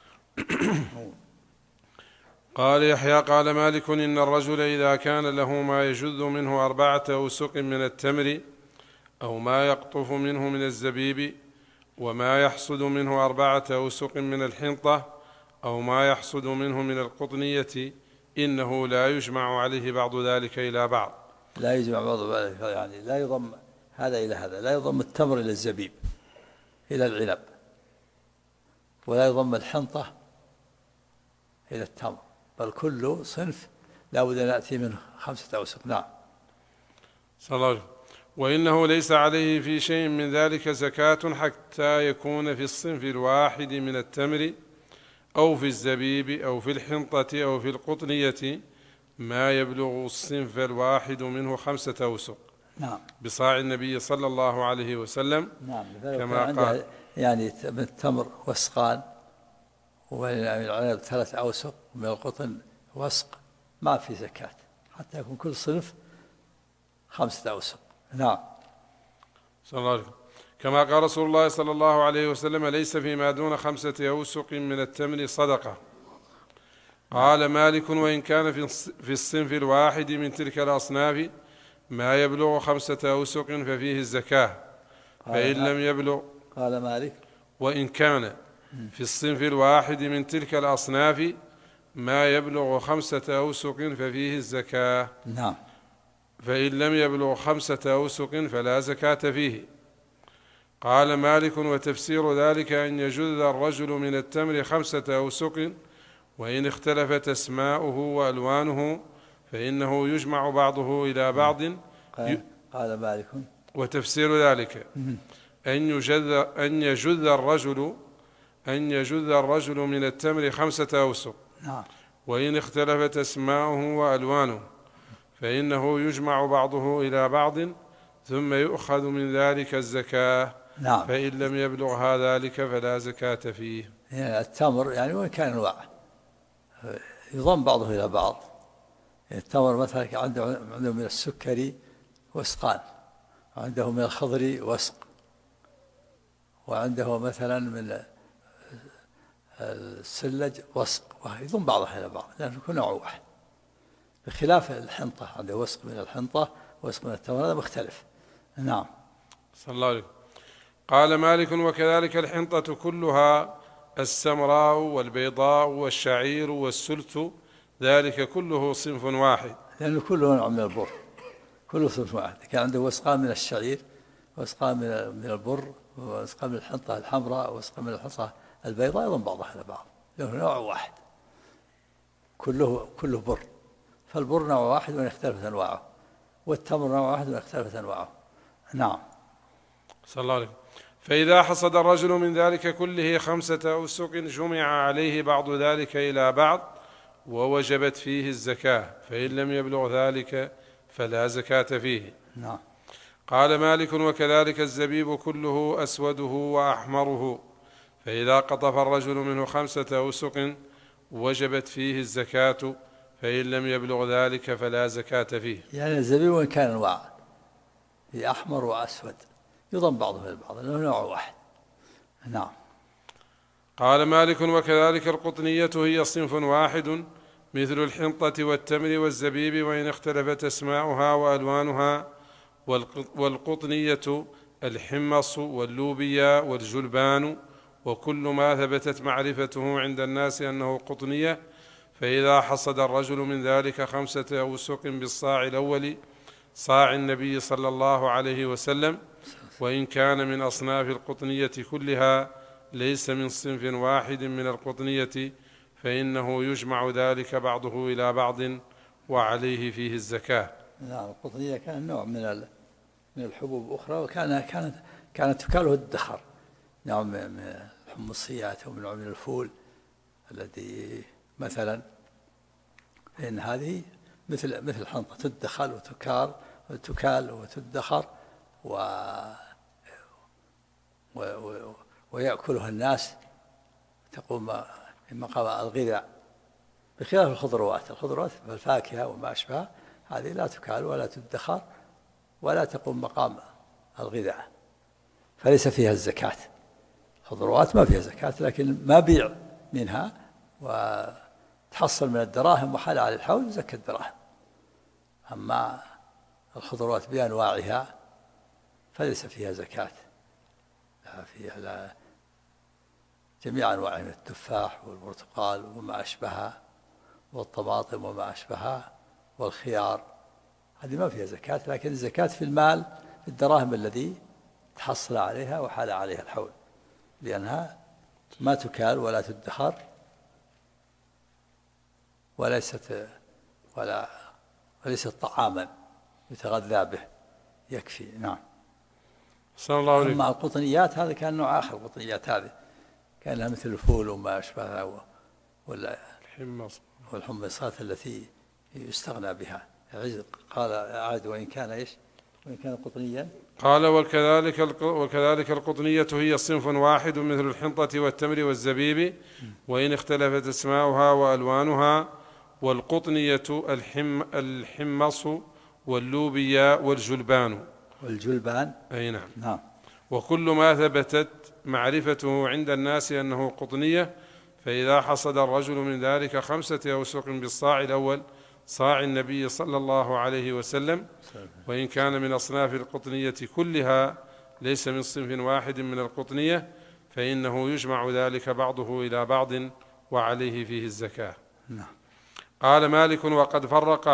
قال يحيى قال مالك: إن الرجل إذا كان له ما يجذ منه 4 أوسق من التمر أو ما يقطف منه من الزبيب وما يحصد منه 4 أوسق من الحنطة أو ما يحصد منه من القطنية، إنه لا يجمع عليه بعض ذلك إلى بعض. لا يجمع بعض ذلك، يعني لا يضم هذا إلى هذا، لا يضم التمر إلى الزبيب إلى العنب، ولا يضم الحنطة إلى التمر، بل كل صنف لا بد أن يأتي منه 5 أوسق. نعم. صلى الله عليه وسلم. وإنه ليس عليه في شيء من ذلك زكاة حتى يكون في الصنف الواحد من التمر أو في الزبيب أو في الحنطة أو في القطنية ما يبلغ الصنف الواحد منه 5 أوسق. نعم بصاع النبي صلى الله عليه وسلم. نعم كما قال يعني من التمر وسقان، والعنب 3 أوسق، من القطن وسق، ما في زكاة حتى يكون كل صنف 5 أوسق. نعم. صلى الله عليه وسلم. كما قال رسول الله صلى الله عليه وسلم: ليس فيما دون 5 أوسق من التمر صدقة. قال مالك: وإن كان في الصنف الواحد من تلك الأصناف ما يبلغ 5 أوسق ففيه الزكاة، فإن لم يبلغ. قال مالك: وإن كان في الصنف الواحد من تلك الأصناف ما يبلغ 5 أوسق ففيه الزكاة. نعم. فإن لم يبلغ 5 أوسق فلا زكاة فيه. قال مالك: وتفسير ذلك أن يجذ الرجل من التمر 5 أوسق، وإن اختلفت أسماؤه وألوانه فإنه يجمع بعضه إلى بعض. قال مالك: وتفسير ذلك أن يجذ الرجل من التمر 5 أوسق، وإن اختلفت أسماؤه وألوانه فإنه يجمع بعضه إلى بعض ثم يؤخذ من ذلك الزكاة. نعم. فإن لم يبلغها ذلك فلا زكاة فيه. يعني التمر يعني وإن كان أنواع يضم بعضه إلى بعض. التمر مثلا عنده من السكري وسقان، وعنده من الخضر وسق، وعنده مثلا من السلج وسق، ويضم بعضها إلى بعض لأنه يكون نوع واحد، بخلاف الحنطة عنده وسق من الحنطة وسق من التمر، هذا مختلف. نعم. صلى الله عليه وسلم. قال مالك: وكذلك الحنطة كلها، السمراء والبيضاء والشعير والسلت، ذلك كله صنف واحد، لأنه كله نوع من البر، كله صنف واحد. كان عنده وسقان من الشعير، وسقان من البر، وسقان من الحنطة الحمراء، وسقان من الحنطة البيضاء، يضم بعضها إلى بعض لأنه نوع واحد، كله بر. فالبر نوع واحد وإن اختلفت أنواعه، والتمر نوع واحد وإن اختلفت أنواعه. نعم. صلى الله عليه وسلم. فإذا حصد الرجل من ذلك كله 5 أوسق جمع عليه بعض ذلك إلى بعض ووجبت فيه الزكاة، فإن لم يبلغ ذلك فلا زكاة فيه. نعم. قال مالك: وكذلك الزبيب كله أسوده وأحمره، فإذا قطف الرجل منه 5 أوسق وجبت فيه الزكاة، فإن لم يبلغ ذلك فلا زكاة فيه. يعني الزبيب وإن كان أنواع، في أحمر وأسود، يضم بعضه إلى بعض لأنه نوع واحد. نعم. قال مالك: وكذلك القطنية هي صنف واحد مثل الحنطة والتمر والزبيب، وإن اختلفت أسماؤها وألوانها. والقطنية الحمص واللوبيا والجلبان، وكل ما ثبتت معرفته عند الناس أنه قطنية. فإذا حصد الرجل من ذلك 5 أوسق بالصاع الأول، صاع النبي صلى الله عليه وسلم، وإن كان من أصناف القطنية كلها ليس من صنف واحد من القطنية، فإنه يجمع ذلك بعضه إلى بعض وعليه فيه الزكاة. نعم. القطنية كان نوع من الحبوب أخرى، كانت تكاله الدخر، نوع من الحمصيات أو نوع من الفول الذي مثلا، فإن هذه مثل الحنطة تدخل وتكال وتدخر ويأكلها الناس، تقوم مقام الغذاء، بخلاف الخضروات فالفاكهة وما أشبهها هذه لا تكال ولا تدخر ولا تقوم مقام الغذاء، فليس فيها الزكاة. الخضروات ما فيها زكاة، لكن ما بيع منها وتحصل من الدراهم وحال على الحول زكى الدراهم. أما الخضروات بأنواعها فليس فيها زكاة، فيها جميع أنواع من التفاح والبرتقال وما أشبهها، والطماطم وما أشبهها، والخيار، هذه ما فيها زكاة. لكن الزكاة في المال، في الدراهم الذي تحصل عليها وحال عليها الحول، لأنها ما تكال ولا تدخر وليست طعاما يتغذى به، يكفي. نعم. صلى الله عليه. أما القطنيات هذا كان نوع آخر. القطنيات هذه كان لها مثل الفول وما أشبهها، ولا والحمصات التي يستغنى بها. قال عاد: وإن كان إيش؟ وإن كان قطنيا. قال وكذلك القطنية هي صنف واحد مثل الحنطة والتمر والزبيب وإن اختلفت اسماؤها وألوانها. والقطنية الحمص واللوبيا والجلبان. والجلبان. أي نعم. نعم. وكل ما ثبتت معرفته عند الناس أنه قطنية، فإذا حصد الرجل من ذلك 5 أوسق بالصاع الأول صاع النبي صلى الله عليه وسلم، وإن كان من أصناف القطنية كلها ليس من صنف واحد من القطنية، فإنه يجمع ذلك بعضه إلى بعض وعليه فيه الزكاة. قال مالك وقد فرق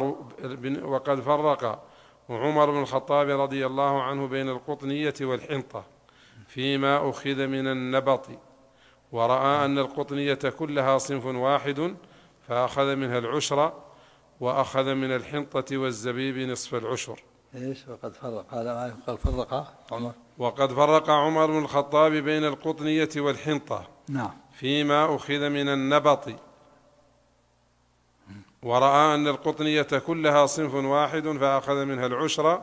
عمر بن الخطاب رضي الله عنه بين القطنية والحنطة فيما أخذ من النبط، ورأى أن القطنية كلها صنف واحد فأخذ منها العشر، وأخذ من الحنطة والزبيب نصف العشر. إيش وقد فرق؟ قال مالك قد فرق عمر. وقد فرق عمر بن الخطاب بين القطنية والحنطة نعم فيما أخذ من النبط، ورأى أن القطنية كلها صنف واحد فأخذ منها العشر،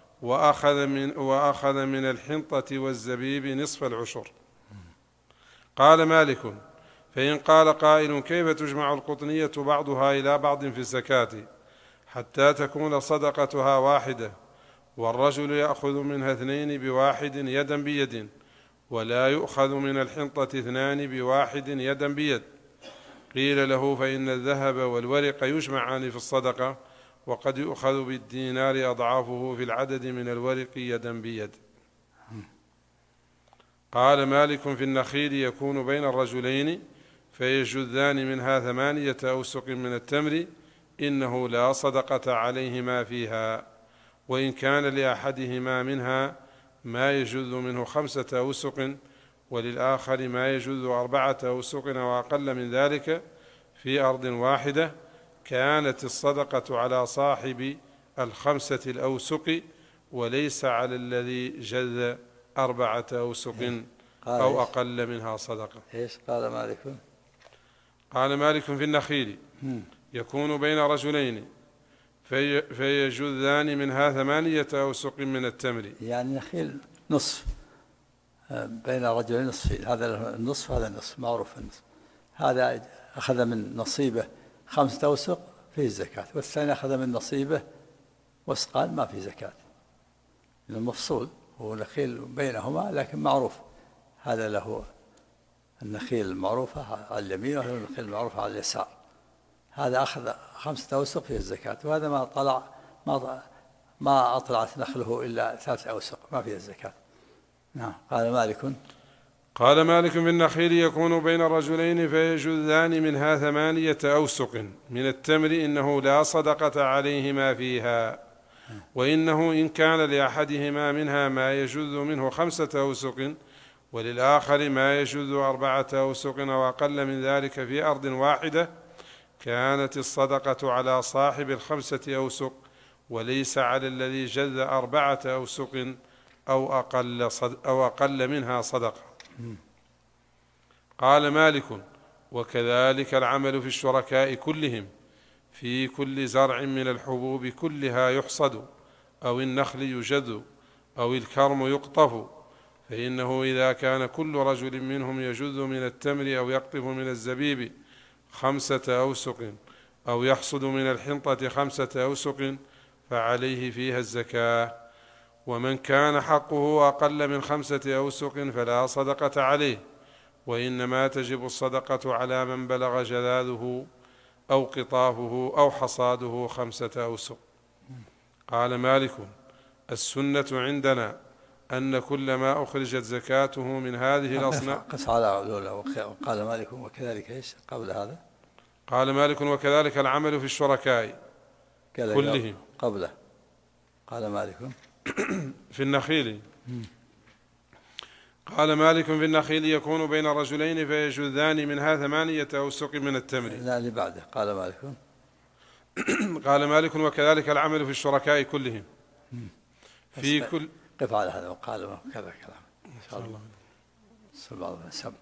وأخذ من الحنطة والزبيب نصف العشر. قال مالك فإن قال قائل كيف تجمع القطنية بعضها إلى بعض في الزكاة حتى تكون صدقتها واحدة، والرجل يأخذ منها 2 بواحد يدا بيد، ولا يؤخذ من الحنطة 2 بواحد يدا بيد؟ قيل له فإن الذهب والورق يجمعان في الصدقة، وقد يؤخذ بالدينار أضعافه في العدد من الورق يدا بيد. قال مالك في النخيل يكون بين الرجلين فيجذان منها 8 أوسق من التمر، إنه لا صدقة عليهما فيها، وإن كان لأحدهما منها ما يجذ منه 5 أوسق، وللآخر ما يجذ 4 أوسق أو أقل من ذلك في أرض واحدة، كانت الصدقة على صاحب 5 الأوسق وليس على الذي جذ 4 أوسق أو أقل منها صدقة. إيش قال مالك؟ قال مالك في النخيل يكون بين رجلين فيجذان منها 8 أوسق من التمر، يعني نخيل نصف بين رجلين نصفين، هذا النصف هذا النصف معروف النصف، هذا أخذ من نصيبه 5 أوسق فيه الزكاة، والثاني أخذ من نصيبه وسقان ما فيه زكاة، المفصول هو نخيل بينهما لكن معروف، هذا له النخيل المعروفة على اليمين وهذا النخيل المعروفة على اليسار، هذا أخذ 5 أوسق فيه الزكاة، وهذا ما أطلعت نخله إلا 3 أوسق ما فيه الزكاة. نعم. قال مالك في النخيل يكون بين الرجلين فيجذان منها 8 أوسق من التمر، إنه لا صدقة عليهما فيها، وإنه إن كان لأحدهما منها ما يجذ منه 5 أوسق، وللآخر ما يجذ 4 أوسق أو أقل من ذلك في أرض واحدة، كانت الصدقة على صاحب 5 أوسق وليس على الذي جذ 4 أوسق أو أقل منها صدقة. قال مالك وكذلك العمل في الشركاء كلهم، في كل زرع من الحبوب كلها يحصد، أو النخل يجذ، أو الكرم يقطف، فإنه إذا كان كل رجل منهم يجذ من التمر أو يقطف من الزبيب 5 أوسق، أو يحصد من الحنطة 5 أوسق، فعليه فيها الزكاة. ومن كان حقه أقل من 5 أوسق فلا صدقة عليه، وإنما تجب الصدقة على من بلغ جذاذه أو قطافه أو حصاده 5 أوسق. قال مالك السنة عندنا أن كل ما أخرجت زكاته من هذه الأصناف. قس على الأولى. قال مالك وكذلك إيش قبل هذا؟ قال مالك وكذلك العمل في الشركاء كلهم قبله. قال مالك في النخيل. قال مالك في النخيل يكون بين رجلين فيجذان منها 8 أوسق من التمر. لا اللي بعده. قال مالك قال مالك وكذلك العمل في الشركاء كلهم في كل. قف على هذا. وقال كذا كلام إن شاء الله. صلى الله عليه وسلم.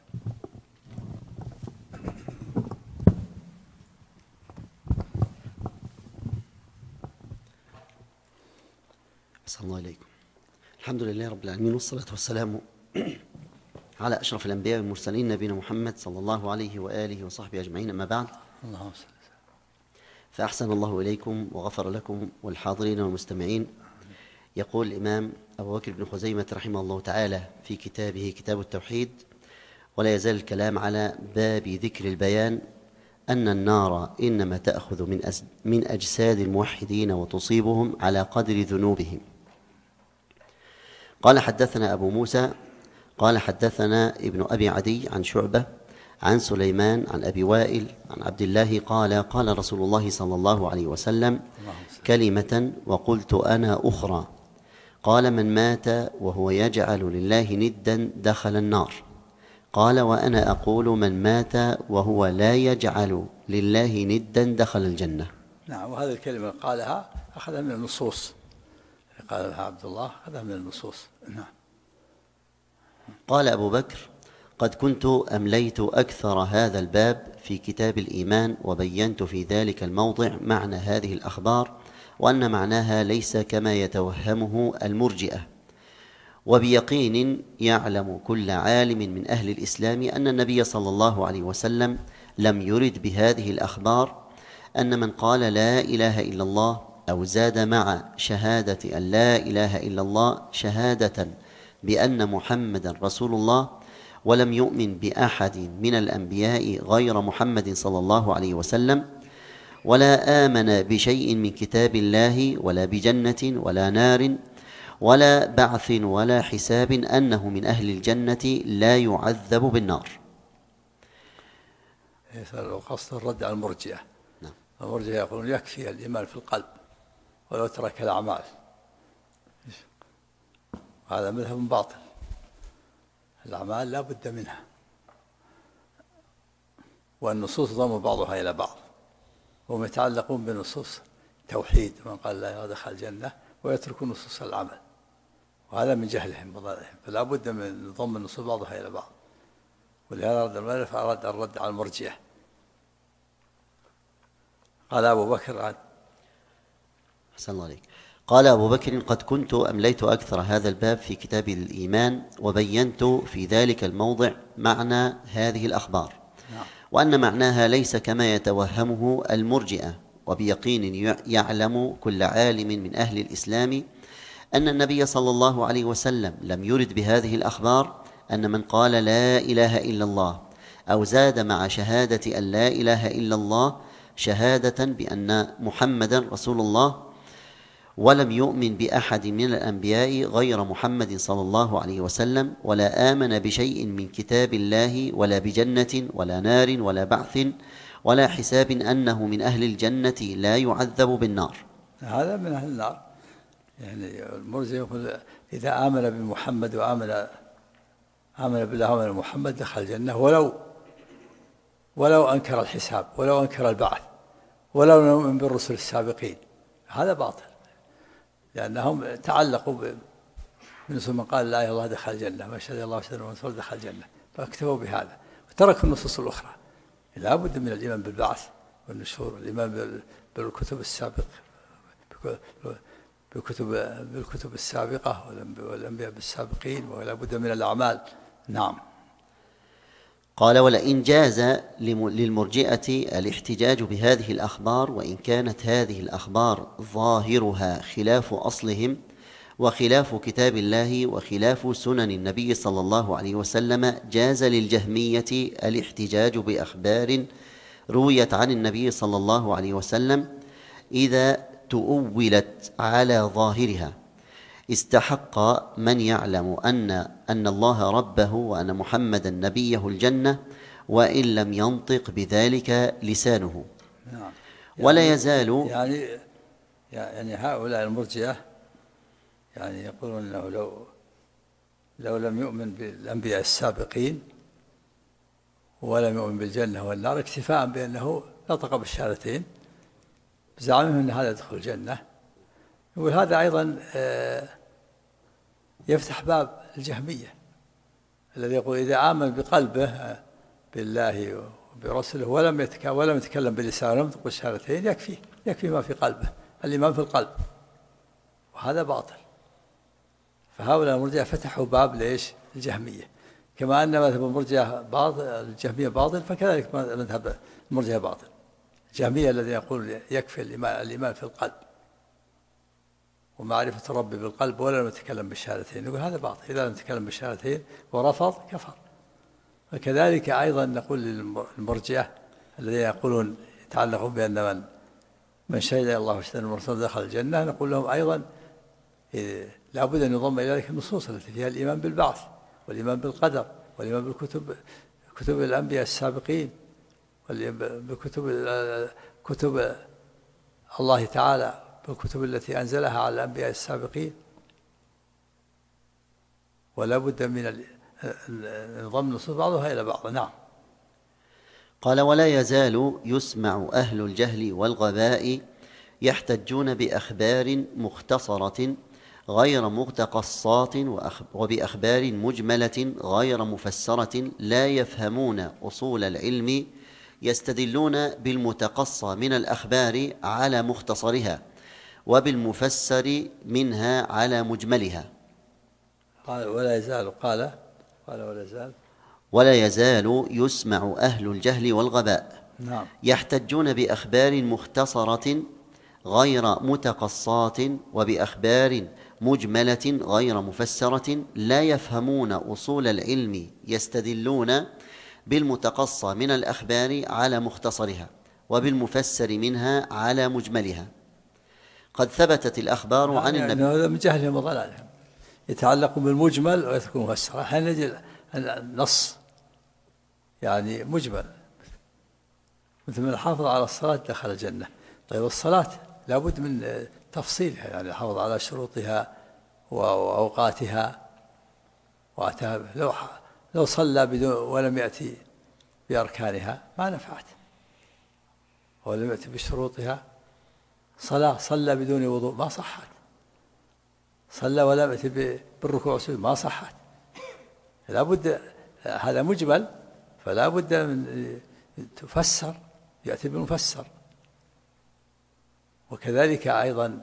أحسن الله إليكم. الحمد لله رب العالمين، والصلاة والسلام على أشرف الأنبياء والمرسلين نبينا محمد صلى الله عليه وآله وصحبه أجمعين، أما بعد. اللهم صل وسلم. فأحسن الله إليكم وغفر لكم والحاضرين والمستمعين. يقول الإمام أبو بكر بن خزيمة رحمه الله تعالى في كتابه كتاب التوحيد: ولا يزال الكلام على باب ذكر البيان أن النار إنما تأخذ من أجساد الموحدين وتصيبهم على قدر ذنوبهم. قال حدثنا أبو موسى قال حدثنا ابن أبي عدي عن شعبة عن سليمان عن أبي وائل عن عبد الله قال: قال رسول الله صلى الله عليه وسلم كلمة وقلت أنا أخرى: قال: من مات وهو يجعل لله ندا دخل النار. قال: وأنا أقول: من مات وهو لا يجعل لله ندا دخل الجنة. نعم، وهذه الكلمة قالها أخذها من النصوص، قالها عبد الله أخذها من النصوص. نعم. قال أبو بكر: قد كنت أمليت أكثر هذا الباب في كتاب الإيمان، وبينت في ذلك الموضع معنى هذه الأخبار، وأن معناها ليس كما يتوهمه المرجئة. وبيقين يعلم كل عالم من أهل الإسلام أن النبي صلى الله عليه وسلم لم يرد بهذه الأخبار أن من قال لا إله إلا الله أو زاد مع شهادة أن لا إله إلا الله شهادة بأن محمدا رسول الله ولم يؤمن بأحد من الأنبياء غير محمد صلى الله عليه وسلم، ولا آمن بشيء من كتاب الله ولا بجنة ولا نار ولا بعث ولا حساب أنه من أهل الجنة لا يعذب بالنار. قصد الرد على المرجئة. نعم. المرجئة يقولون يكفي الإيمان في القلب ولو ترك الأعمال، هذا مذهب باطل. الأعمال لا بد منها، والنصوص ضم بعضها إلى بعض، وهم يتعلقون بنصوص توحيد من قال لا دخل الجنة، ويتركون نصوص العمل، وهذا من جهلهم وضلالهم، فلا بد من ضم النصوص بعضها إلى بعض. ولهذا رد المؤلف أراد الرد على المرجئة. قال أبو بكر: أحسن الله عليك. قال أبو بكر: قد كنت أمليت أكثر هذا الباب في كتاب الإيمان، وبينت في ذلك الموضع معنى هذه الأخبار، وأن معناها ليس كما يتوهمه المرجئة. وبيقين يعلم كل عالم من أهل الإسلام أن النبي صلى الله عليه وسلم لم يرد بهذه الأخبار أن من قال لا إله إلا الله أو زاد مع شهادة أن لا إله إلا الله شهادة بأن محمدا رسول الله ولم يؤمن بأحد من الأنبياء غير محمد صلى الله عليه وسلم، ولا آمن بشيء من كتاب الله ولا بجنة ولا نار ولا بعث ولا حساب أنه من أهل الجنة لا يعذب بالنار. هذا من أهل النار. يعني المرجئة يقول إذا آمن بمحمد وآمن بالله وآمن محمد دخل الجنة، ولو أنكر الحساب، ولو أنكر البعث، ولو نؤمن بالرسل السابقين. هذا باطل، لأنهم تعلقوا بنصوص من قال لا إله إلا الله دخل الجنة، ما شهد الله وشهد الرسول دخل الجنة، فاكتفوا بهذا وتركوا النصوص الأخرى. لا بد من الإيمان بالبعث والنشور، والإيمان بالكتب السابقة، بالكتب السابقة والأنبياء بالسابقين، ولا بد من الأعمال. نعم. قال: ولئن جاز للمرجئة الاحتجاج بهذه الأخبار، وإن كانت هذه الأخبار ظاهرها خلاف أصلهم وخلاف كتاب الله وخلاف سنن النبي صلى الله عليه وسلم، جاز للجهمية الاحتجاج بأخبار رويت عن النبي صلى الله عليه وسلم إذا تؤولت على ظاهرها. استحق من يعلم أن الله ربه وأن محمدا نبيه الجنة، وإن لم ينطق بذلك لسانه. نعم. ولا يزال يعني هؤلاء المرجئة يعني يقولون أنه لو لم يؤمن بالأنبياء السابقين ولم يؤمن بالجنة والنار اكتفاء بأنه نطق بالشهادتين بزعمهم أن هذا يدخل الجنة، يقول هذا أيضا يفتح باب الجهمية الذي يقول إذا آمن بقلبه بالله وبرسله ولم يتكلم بلسانه ولم ينطق بالشهادتين يكفي ما في قلبه، الإيمان في القلب، وهذا باطل. فهؤلاء المرجئة فتحوا باب ليش؟ الجهمية، كما أن مذهب المرجئة باطل، الجهمية باطل، فكذلك مذهب المرجئة باطل. الجهمية الذين يقول يكفي الإيمان في القلب ومعرفة الرب بالقلب ولا لم يتكلم بالشهادتين، نقول هذا باطل، إذا لم يتكلم بالشهادتين ورفض كفر. فكذلك أيضا نقول للمرجئة الذين يقولون يتعلقون بأن من شهد الله وشهد المرسل دخل الجنة، نقول لهم أيضا لا بد أن يضم إلى ذلك النصوص التي فيها الإيمان بالبعث والإيمان بالقدر والإيمان بالكتب، كتب الأنبياء السابقين، كتب الله تعالى بالكتب التي أنزلها على الأنبياء السابقين. ولا بد من نضم نصوص بعضها إلى بعض. نعم. قال: ولا يزال يسمع أهل الجهل والغباء يحتجون بأخبار مختصرة غير متقصات وبأخبار مجملة غير مفسرة لا يفهمون أصول العلم، يستدلون بالمتقصى من الأخبار على مختصرها وبالمفسر منها على مجملها. قال ولا يزال، قال ولا يزال، ولا يزال يسمع أهل الجهل والغباء نعم، يحتجون بأخبار مختصرة غير متقصات وبأخبار مجملة غير مفسرة لا يفهمون أصول العلم، يستدلون بالمتقصى من الأخبار على مختصرها وبالمفسر منها على مجملها. قد ثبتت الأخبار عن النبي. هذا من جهلهم وضلالهم، يتعلق بالمجمل ويترك مفسر. حين نجد النص يعني مجمل، مثل من الحافظ على الصلاة دخل الجنة. طيب الصلاة لابد من تفصيلها، يعني الحافظ على شروطها وأوقاتها وأتاها. لو صلى بدون ولم يأتي بأركانها ما نفعت، ولم يأتي بشروطها. صلى بدون وضوء ما صحت، صلى ولم يأتي بالركوع والسجود ما صحت. لابد، هذا مجمل، فلا بد من تفسر، يأتي بالمفسر. وكذلك أيضا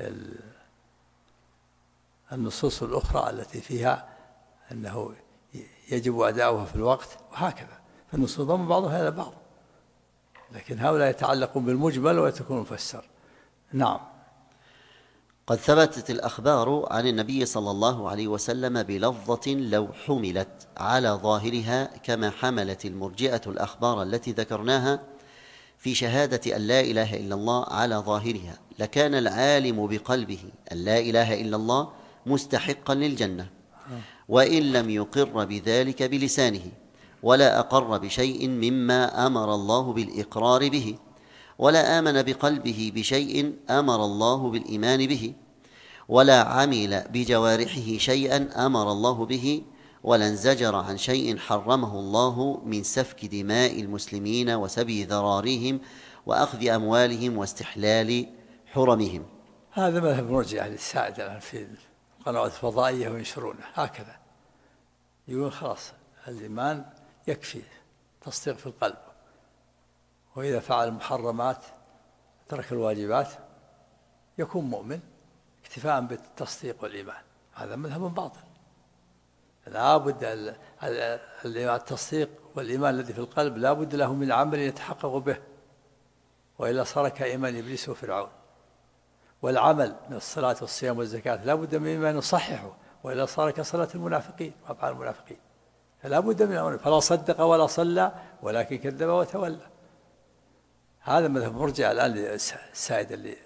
النصوص الأخرى التي فيها أنه يجب أداؤها في الوقت وهكذا، فالنصوص ضم بعضها إلى بعض، لكن هؤلاء يتعلقون بالمجمل ويتركون المفسر. نعم. قد ثبتت الأخبار عن النبي صلى الله عليه وسلم بلفظة لو حملت على ظاهرها كما حملت المرجئة الأخبار التي ذكرناها في شهادة أن لا إله إلا الله على ظاهرها، لكان العالم بقلبه أن لا إله إلا الله مستحقا للجنة، وإن لم يقر بذلك بلسانه ولا أقر بشيء مما أمر الله بالإقرار به، ولا آمن بقلبه بشيء أمر الله بالإيمان به، ولا عمل بجوارحه شيئا أمر الله به، ولا انزجر عن شيء حرمه الله من سفك دماء المسلمين وسبي ذراريهم وأخذ أموالهم واستحلال حرمهم. هذا مذهب المرجئة السائد الآن في القنوات الفضائية وينشرونه هكذا، يقول خلاص الإيمان يكفي تصديق في القلب، وإذا فعل المحرمات ترك الواجبات يكون مؤمن اكتفاء بالتصديق والإيمان. هذا مذهب باطل. لا بد التصديق والإيمان الذي في القلب لا بد له من عمل يتحقق به، وإلا صار كإيمان إبليس وفرعون. والعمل من الصلاة والصيام والزكاة لا بد من إيمان يصححه، وإلا صار كصلاة المنافقين وأفعال المنافقين. فلا بد من أمر، فلا صدق ولا صلى ولكن كذب وتولى. هذا مذهب مرجع الآن السائد اللي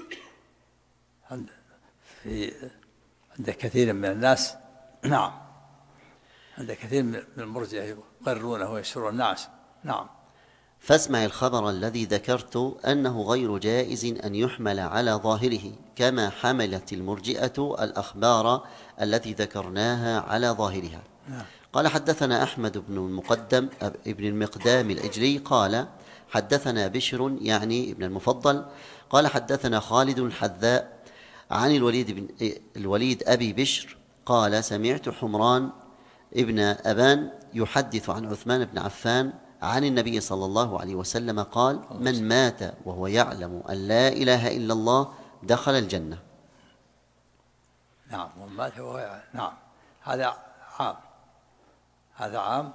عند كثير من الناس. نعم، عند كثير من المرجع يقررونه ويشرون الناس. نعم. فاسمع الخبر الذي ذكرت أنه غير جائز أن يحمل على ظاهره كما حملت المرجئة الأخبار التي ذكرناها على ظاهرها. قال: حدثنا أحمد ابن المقدام العجلي قال: حدثنا بشر يعني ابن المفضل قال: حدثنا خالد الحذاء عن الوليد أبي بشر قال: سمعت حمران ابن أبان يحدث عن عثمان بن عفان عن النبي صلى الله عليه وسلم قال: من مات وهو يعلم أن لا إله إلا الله دخل الجنة. نعم ومن مات وهو يعلم. نعم هذا عام، هذا عام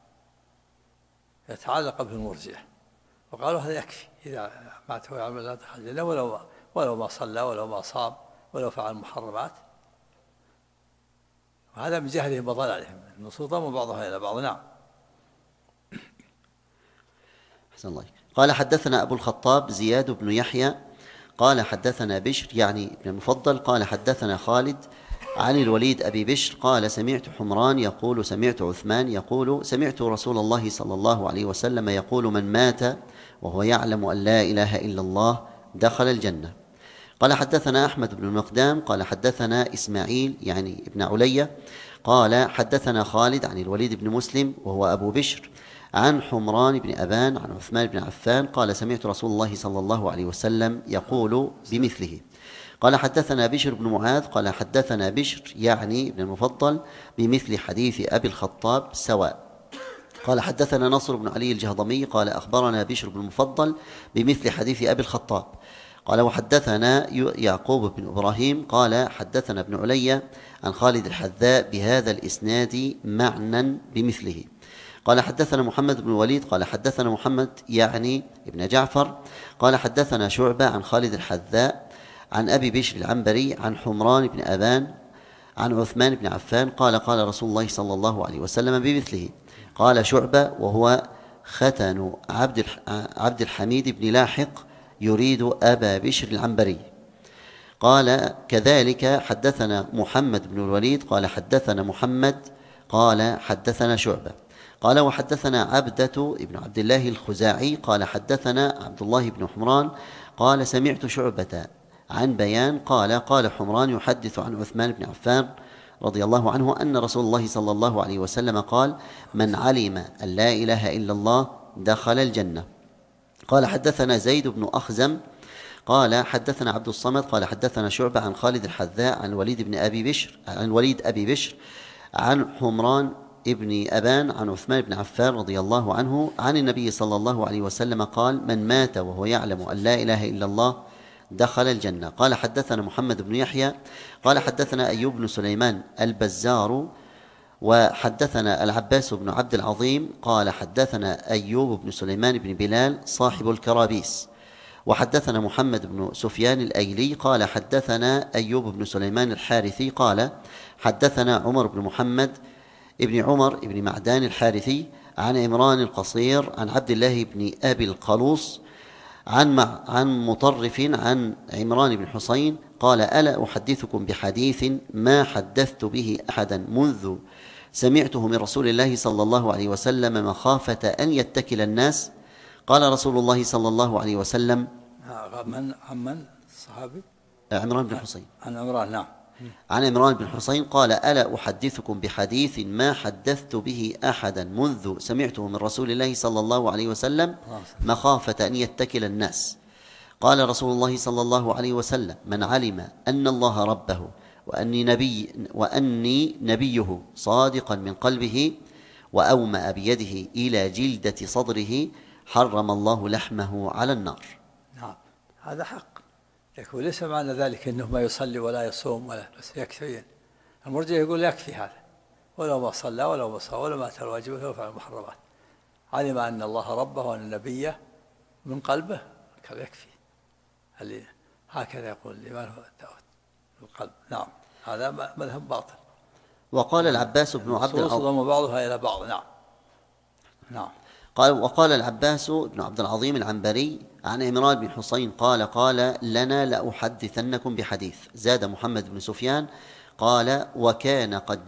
يتعلق بالمرجئة، وقالوا هذا يكفي إذا مات وهو يعلم لا دخل الجنة ولو ما صلى ولو ما صام ولو فعل محرمات، وهذا من جهلهم وضلالهم. النصوص ضم بعضها إلى بعض. نعم. أحسن الله. قال حدثنا أبو الخطاب زياد بن يحيى قال حدثنا بشر يعني ابن المفضل قال حدثنا خالد عن الوليد أبي بشر قال سمعت حمران يقول سمعت عثمان يقول سمعت رسول الله صلى الله عليه وسلم يقول من مات وهو يعلم أن لا إله إلا الله دخل الجنة. قال حدثنا أحمد بن المقدام قال حدثنا إسماعيل يعني ابن علية قال حدثنا خالد عن الوليد بن مسلم وهو أبو بشر عن حمران بن أبان عن عثمان بن عفان قال سمعت رسول الله صلى الله عليه وسلم يقول بمثله. قال حدثنا بشر بن معاذ قال حدثنا بشر يعني ابن المفضل بمثل حديث أبي الخطاب سواء. قال حدثنا نصر بن علي الجهضمي قال أخبرنا بشر بن المفضل بمثل حديث أبي الخطاب. قال وحدثنا يعقوب بن إبراهيم قال حدثنا ابن علي عن خالد الحذاء بهذا الإسناد معنى بمثله. قال حدثنا محمد بن الوليد قال حدثنا محمد يعني ابن جعفر قال حدثنا شعبة عن خالد الحذاء عن أبي بشر العنبري عن حمران بن أبان عن عثمان بن عفان قال قال رسول الله صلى الله عليه وسلم بمثله. قال شعبة وهو ختن عبد الحميد بن لاحق يريد أبا بشر العنبري. قال كذلك حدثنا محمد بن الوليد قال حدثنا محمد قال حدثنا شعبة. قال وحدثنا عبدة بن عبد الله الخزاعي قال حدثنا عبد الله بن حمران قال سمعت شعبة عن بيان قال قال حمران يحدث عن عثمان بن عفان رضي الله عنه أن رسول الله صلى الله عليه وسلم قال من علم أن لا إله إلا الله دخل الجنة. قال حدثنا زيد بن أخزم قال حدثنا عبد الصمد قال حدثنا شعبة عن خالد الحذاء عن الوليد أبي بشر عن حمران ابن أبان عن عثمان بن عفان رضي الله عنه عن النبي صلى الله عليه وسلم قال من مات وهو يعلم أن لا إله إلا الله دخل الجنة. قال حدثنا محمد بن يحيى قال حدثنا أيوب بن سليمان البزار وحدثنا العباس بن عبد العظيم قال حدثنا أيوب بن سليمان بن بلال صاحب الكرابيس وحدثنا محمد بن سفيان الأيلي قال حدثنا أيوب بن سليمان الحارثي قال حدثنا عمر بن محمد ابن عمر ابن معدان الحارثي عن عمران القصير عن عبد الله بن أبي القلوص عن مطرف عن عمران بن حسين قال ألا أحدثكم بحديث ما حدثت به أحدا منذ سمعته من رسول الله صلى الله عليه وسلم مخافة أن يتكل الناس. قال رسول الله صلى الله عليه وسلم عن الصحابي عمران بن حسين عن عمران نعم عن عمران بن حسين قال ألا أحدثكم بحديث ما حدثت به أحدا منذ سمعته من رسول الله صلى الله عليه وسلم مخافة أن يتكل الناس. قال رسول الله صلى الله عليه وسلم من علم أن الله ربه وأني نبيه صادقا من قلبه وأومأ بيده إلى جلدة صدره حرم الله لحمه على النار. نعم هذا حق، لكن ليس معنى ذلك أنه ما يصلي ولا يصوم ولا بس يكفي. المرجئة يقول يكفي هذا ولو ما صلى ولو ما صام ولو ما أتى الواجب ولو فعل المحرمات، علم أن الله ربه وأن نبيه من قلبه كذا يكفي. هكذا يقول الإيمان هو القلب. نعم هذا مذهب باطل. وقال العباس بن عبد العظيم ضم بعضها إلى بعض. نعم نعم. وقال العباس بن عبد العظيم العنبري عن عمران بن حسين قال لنا لأحدثنكم بحديث. زاد محمد بن سفيان قال وكان قد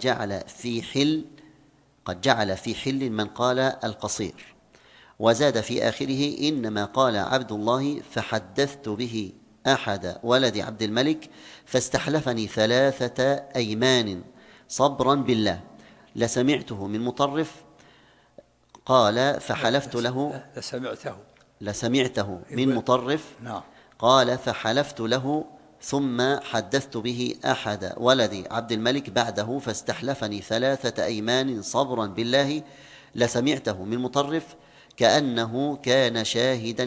جعل في حل من قال القصير. وزاد في آخره إنما قال عبد الله فحدثت به أحد ولد عبد الملك فاستحلفني 3 أيمان صبرا بالله لسمعته من مطرف قال فحلفت له لسمعته من مطرف قال فحلفت له ثم حدثت به أحد ولد عبد الملك بعده فاستحلفني 3 أيمان صبرا بالله لسمعته من مطرف كأنه كان شاهدا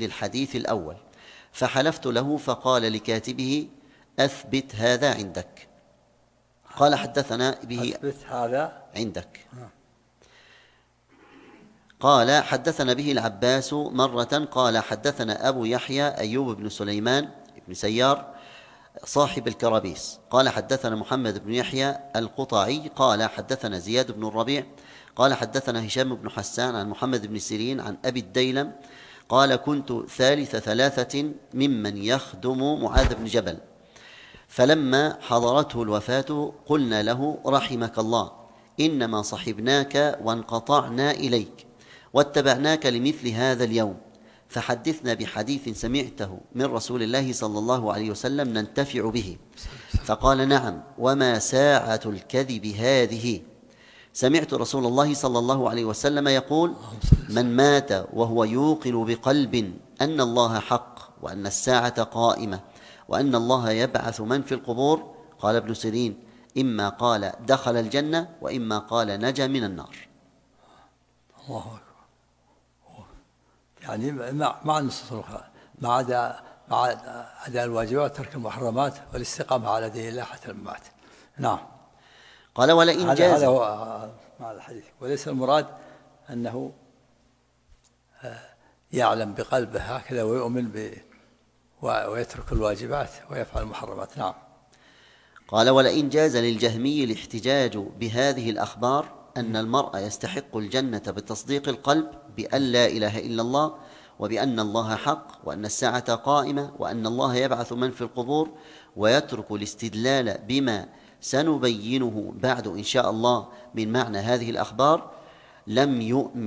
للحديث الأول فحلفت له فقال لكاتبه أثبت هذا عندك قال حدثنا به أثبت هذا عندك. قال حدثنا به العباس مرة قال حدثنا أبو يحيى أيوب بن سليمان بن سيار صاحب الكرابيس قال حدثنا محمد بن يحيى القطعي قال حدثنا زياد بن الربيع قال حدثنا هشام بن حسان عن محمد بن سيرين عن أبي الديلم قال كنت ثالث ثلاثة ممن يخدم معاذ بن جبل، فلما حضرته الوفاة قلنا له رحمك الله إنما صحبناك وانقطعنا إليك واتبعناك لمثل هذا اليوم، فحدثنا بحديث سمعته من رسول الله صلى الله عليه وسلم ننتفع به. فقال نعم، وما ساعة الكذب هذه؟ سمعت رسول الله صلى الله عليه وسلم يقول من مات وهو يوقن بقلب أن الله حق وأن الساعة قائمة وأن الله يبعث من في القبور، قال ابن سيرين إما قال دخل الجنة وإما قال نجا من النار. الله أكبر. يعني مع النصوص الأخرى مع أداء الواجبات وترك المحرمات والاستقامة على دين الله حتى الممات. نعم. قال ولئن جاز، هذا هو مع الحديث، وليس المراد أنه يعلم بقلبه هكذا ويؤمن ويترك الواجبات ويفعل المحرمات. نعم. قال ولئن جاز للجهمي الاحتجاج بهذه الأخبار أن المرء يستحق الجنة بتصديق القلب بأن لا إله إلا الله وبأن الله حق وأن الساعة قائمة وأن الله يبعث من في القبور، ويترك الاستدلال بما سنبينه بعد إن شاء الله من معنى هذه الأخبار، لم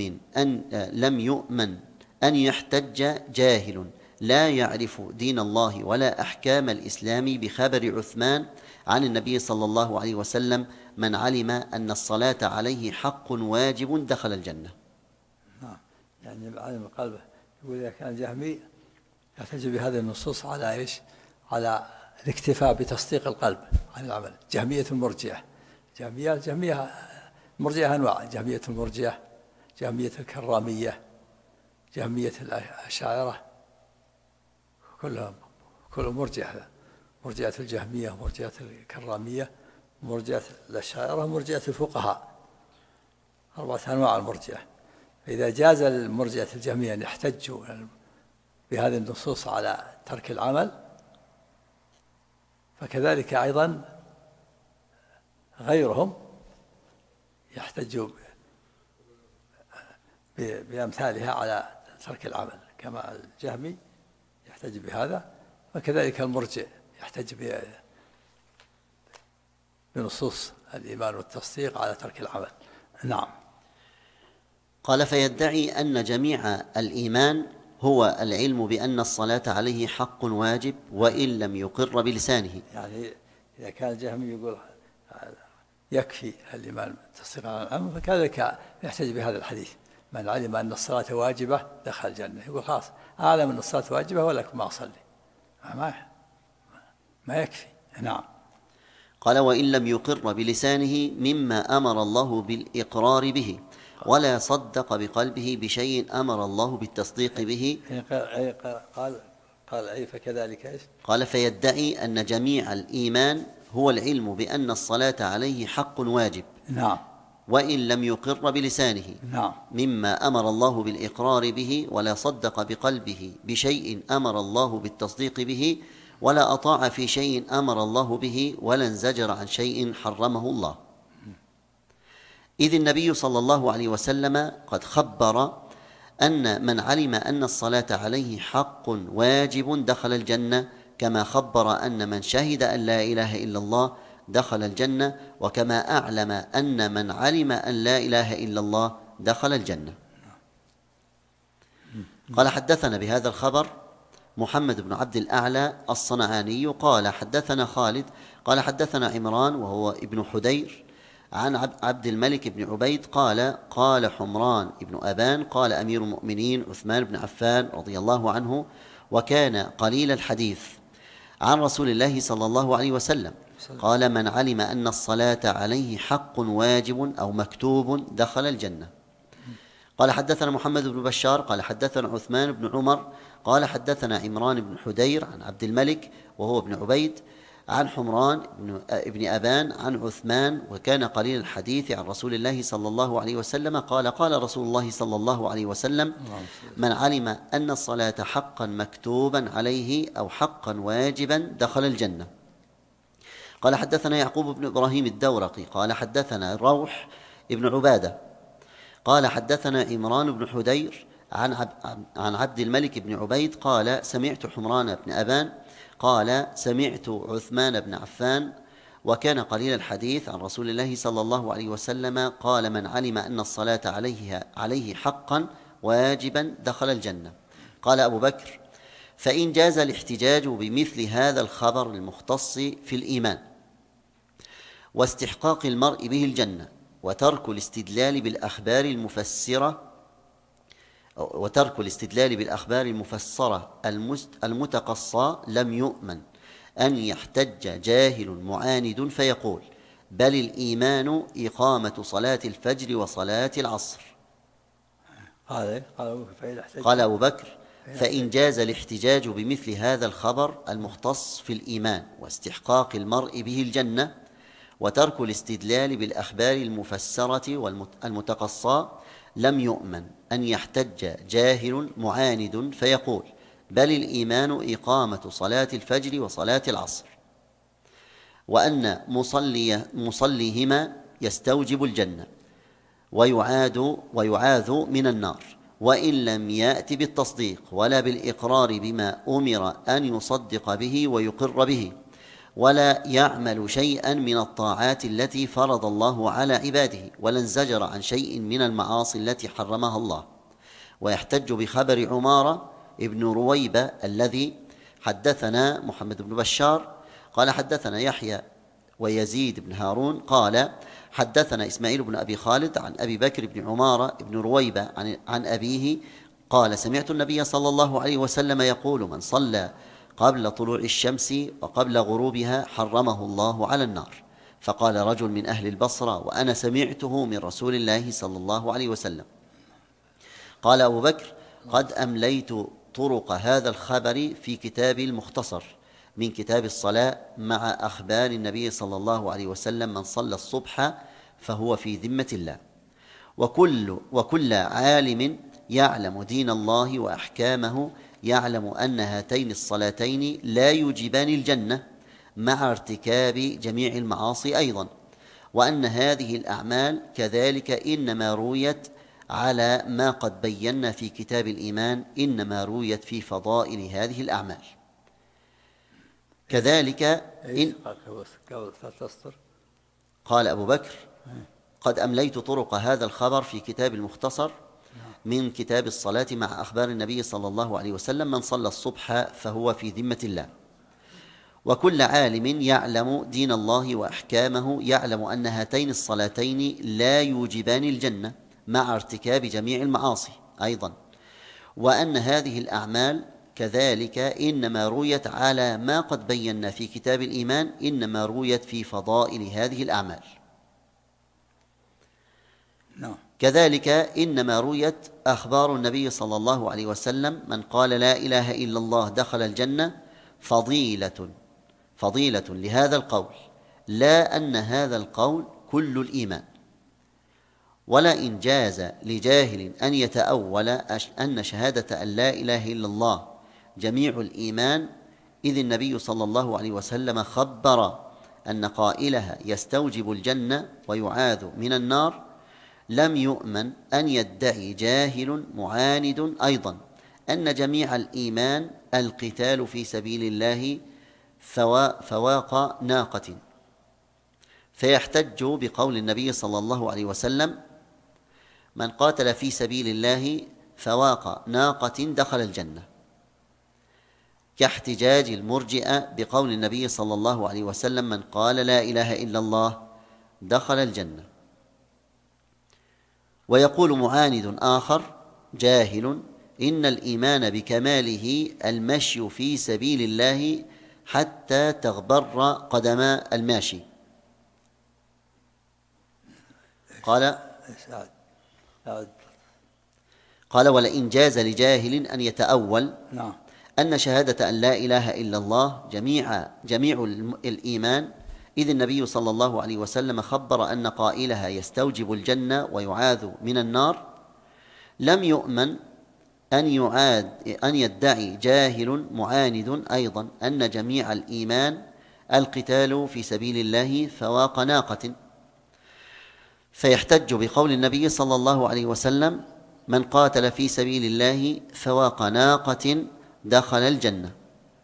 يؤمن أن يحتج جاهل لا يعرف دين الله ولا أحكام الإسلام بخبر عثمان عن النبي صلى الله عليه وسلم من علم أن الصلاة عليه حق واجب دخل الجنة. يعني علم قلبه. يقول إذا كان جهمي يحتج بهذه النصوص على إيش؟ على الاكتفاء بتصديق القلب عن العمل. جهمية المرجئة، جهمية مرجئة أنواع، جهمية المرجئة، جهمية الكرامية، جهمية الأشاعرة، كلهم مرجئة، مرجئة الجهمية، مرجئة الكرامية، مرجئة الأشاعرة، مرجئة الفقهاء، 4 أنواع المرجئة. فإذا جاز المرجئة الجهمية أن يحتجوا بهذه النصوص على ترك العمل، فكذلك أيضا غيرهم يحتجوا بأمثالها على ترك العمل، كما الجهمي يحتج بهذا، وكذلك المرجئ يحتج بنصوص الإيمان والتصديق على ترك العمل. نعم. قال فيدعي أن جميع الإيمان هو العلم بأن الصلاة عليه حق واجب وإن لم يقر بلسانه. يعني إذا كان الجهمي يقول يكفي الإيمان بالتصديق على العمل، فكذلك يحتج بهذا الحديث من علم أن الصلاة واجبة دخل الجنة. يقول خلاص أعلم أن الصلاة واجبة ولكن ما أصلي، ما يكفي. نعم. قال وإن لم يقر بلسانه مما أمر الله بالإقرار به ولا صدق بقلبه بشيء أمر الله بالتصديق به. قال أي فكذلك إيش؟ قال فيدعي أن جميع الإيمان هو العلم بأن الصلاة عليه حق واجب. نعم. وإن لم يقر بلسانه. نعم. مما أمر الله بالإقرار به ولا صدق بقلبه بشيء أمر الله بالتصديق به ولا أطاع في شيء أمر الله به ولا انزجر عن شيء حرمه الله. إذ النبي صلى الله عليه وسلم قد خبر أن من علم أن الصلاة عليه حق واجب دخل الجنة، كما خبر أن من شهد أن لا إله إلا الله دخل الجنة، وكما أعلم أن من علم أن لا إله إلا الله دخل الجنة. قال حدثنا بهذا الخبر محمد بن عبد الأعلى الصنعاني قال حدثنا خالد قال حدثنا عمران وهو ابن حدير عن عبد الملك بن عبيد قال حمران بن أبان قال أمير المؤمنين عثمان بن عفان رضي الله عنه وكان قليل الحديث عن رسول الله صلى الله عليه وسلم قال من علم أن الصلاة عليه حق واجب أو مكتوب دخل الجنة. قال حدثنا محمد بن بشار قال حدثنا عثمان بن عمر قال حدثنا عمران بن حدير عن عبد الملك وهو ابن عبيد عن حمران ابن أبان عن عثمان وكان قليل الحديث عن رسول الله صلى الله عليه وسلم قال قال رسول الله صلى الله عليه وسلم من علم أن الصلاة حقا مكتوبا عليه أو حقا واجبا دخل الجنة. قال حدثنا يعقوب بن إبراهيم الدورقي قال حدثنا روح ابن عبادة قال حدثنا عمران بن حدير عن عبد الملك بن عبيد قال سمعت حمران بن أبان قال سمعت عثمان بن عفان وكان قليل الحديث عن رسول الله صلى الله عليه وسلم قال من علم أن الصلاة عليه حقا واجبا دخل الجنة. قال أبو بكر فإن جاز الاحتجاج بمثل هذا الخبر المختص في الإيمان واستحقاق المرء به الجنة وترك الاستدلال بالأخبار المفسرة المتقصى لم يؤمن أن يحتج جاهل معاند فيقول بل الإيمان إقامة صلاة الفجر وصلاة العصر. قال أبو بكر فإن جاز الاحتجاج بمثل هذا الخبر المختص في الإيمان واستحقاق المرء به الجنة وترك الاستدلال بالأخبار المفسرة المتقصى لم يؤمن أن يحتج جاهل معاند فيقول بل الإيمان إقامة صلاة الفجر وصلاة العصر وأن مصليهما يستوجب الجنة ويعاذ من النار وإن لم يأت بالتصديق ولا بالإقرار بما أمر أن يصدق به ويقر به ولا يعمل شيئا من الطاعات التي فرض الله على عباده ولا انزجر عن شيء من المعاصي التي حرمها الله. ويحتج بخبر عمارة ابن رويبة الذي حدثنا محمد بن بشار قال حدثنا يحيى ويزيد بن هارون قال حدثنا إسماعيل بن أبي خالد عن أبي بكر بن عمارة بن رويبة عن أبيه قال سمعت النبي صلى الله عليه وسلم يقول من صلى قبل طلوع الشمس وقبل غروبها حرمه الله على النار. فقال رجل من أهل البصرة وأنا سمعته من رسول الله صلى الله عليه وسلم. قال أبو بكر قد أمليت طرق هذا الخبر في كتابي المختصر من كتاب الصلاة مع أخبار النبي صلى الله عليه وسلم من صلى الصبح فهو في ذمة الله. وكل عالم يعلم دين الله وأحكامه يعلم أن هاتين الصلاتين لا يوجبان الجنة مع ارتكاب جميع المعاصي أيضا وأن هذه الأعمال كذلك إنما رويت على ما قد بينا في كتاب الإيمان إنما رويت في فضائل هذه الأعمال كذلك قال أبو بكر قد أمليت طرق هذا الخبر في كتاب المختصر من كتاب الصلاة مع أخبار النبي صلى الله عليه وسلم من صلى الصبح فهو في ذمة الله. وكل عالم يعلم دين الله وأحكامه يعلم أن هاتين الصلاتين لا يوجبان الجنة مع ارتكاب جميع المعاصي أيضا وأن هذه الأعمال كذلك إنما رويت على ما قد بينا في كتاب الإيمان إنما رويت في فضائل هذه الأعمال كذلك إنما رويت أخبار النبي صلى الله عليه وسلم من قال لا إله إلا الله دخل الجنة فضيلة لهذا القول لا أن هذا القول كل الإيمان. ولا إن جاز لجاهل أن يتأول أن شهادة أن لا إله إلا الله جميع الإيمان إذ النبي صلى الله عليه وسلم خبر أن قائلها يستوجب الجنة ويعاذ من النار لم يؤمن أن يدعي جاهل معاند أيضا أن جميع الإيمان القتال في سبيل الله فواق ناقة فيحتج بقول النبي صلى الله عليه وسلم من قاتل في سبيل الله فواق ناقة دخل الجنة كاحتجاج المرجئة بقول النبي صلى الله عليه وسلم من قال لا إله إلا الله دخل الجنة. ويقول معاند آخر جاهل إن الإيمان بكماله المشي في سبيل الله حتى تغبر قدما الماشي. قال ولئن جاز لجاهل أن يتأول أن شهادة أن لا إله إلا الله جميع الإيمان، إذ النبي صلى الله عليه وسلم خبر أن قائلها يستوجب الجنة ويعاذ من النار. لم يؤمن أن يدعي جاهل معاند أيضا أن جميع الإيمان القتال في سبيل الله فواق ناقة، فيحتج بقول النبي صلى الله عليه وسلم: من قاتل في سبيل الله فواق ناقة دخل الجنة،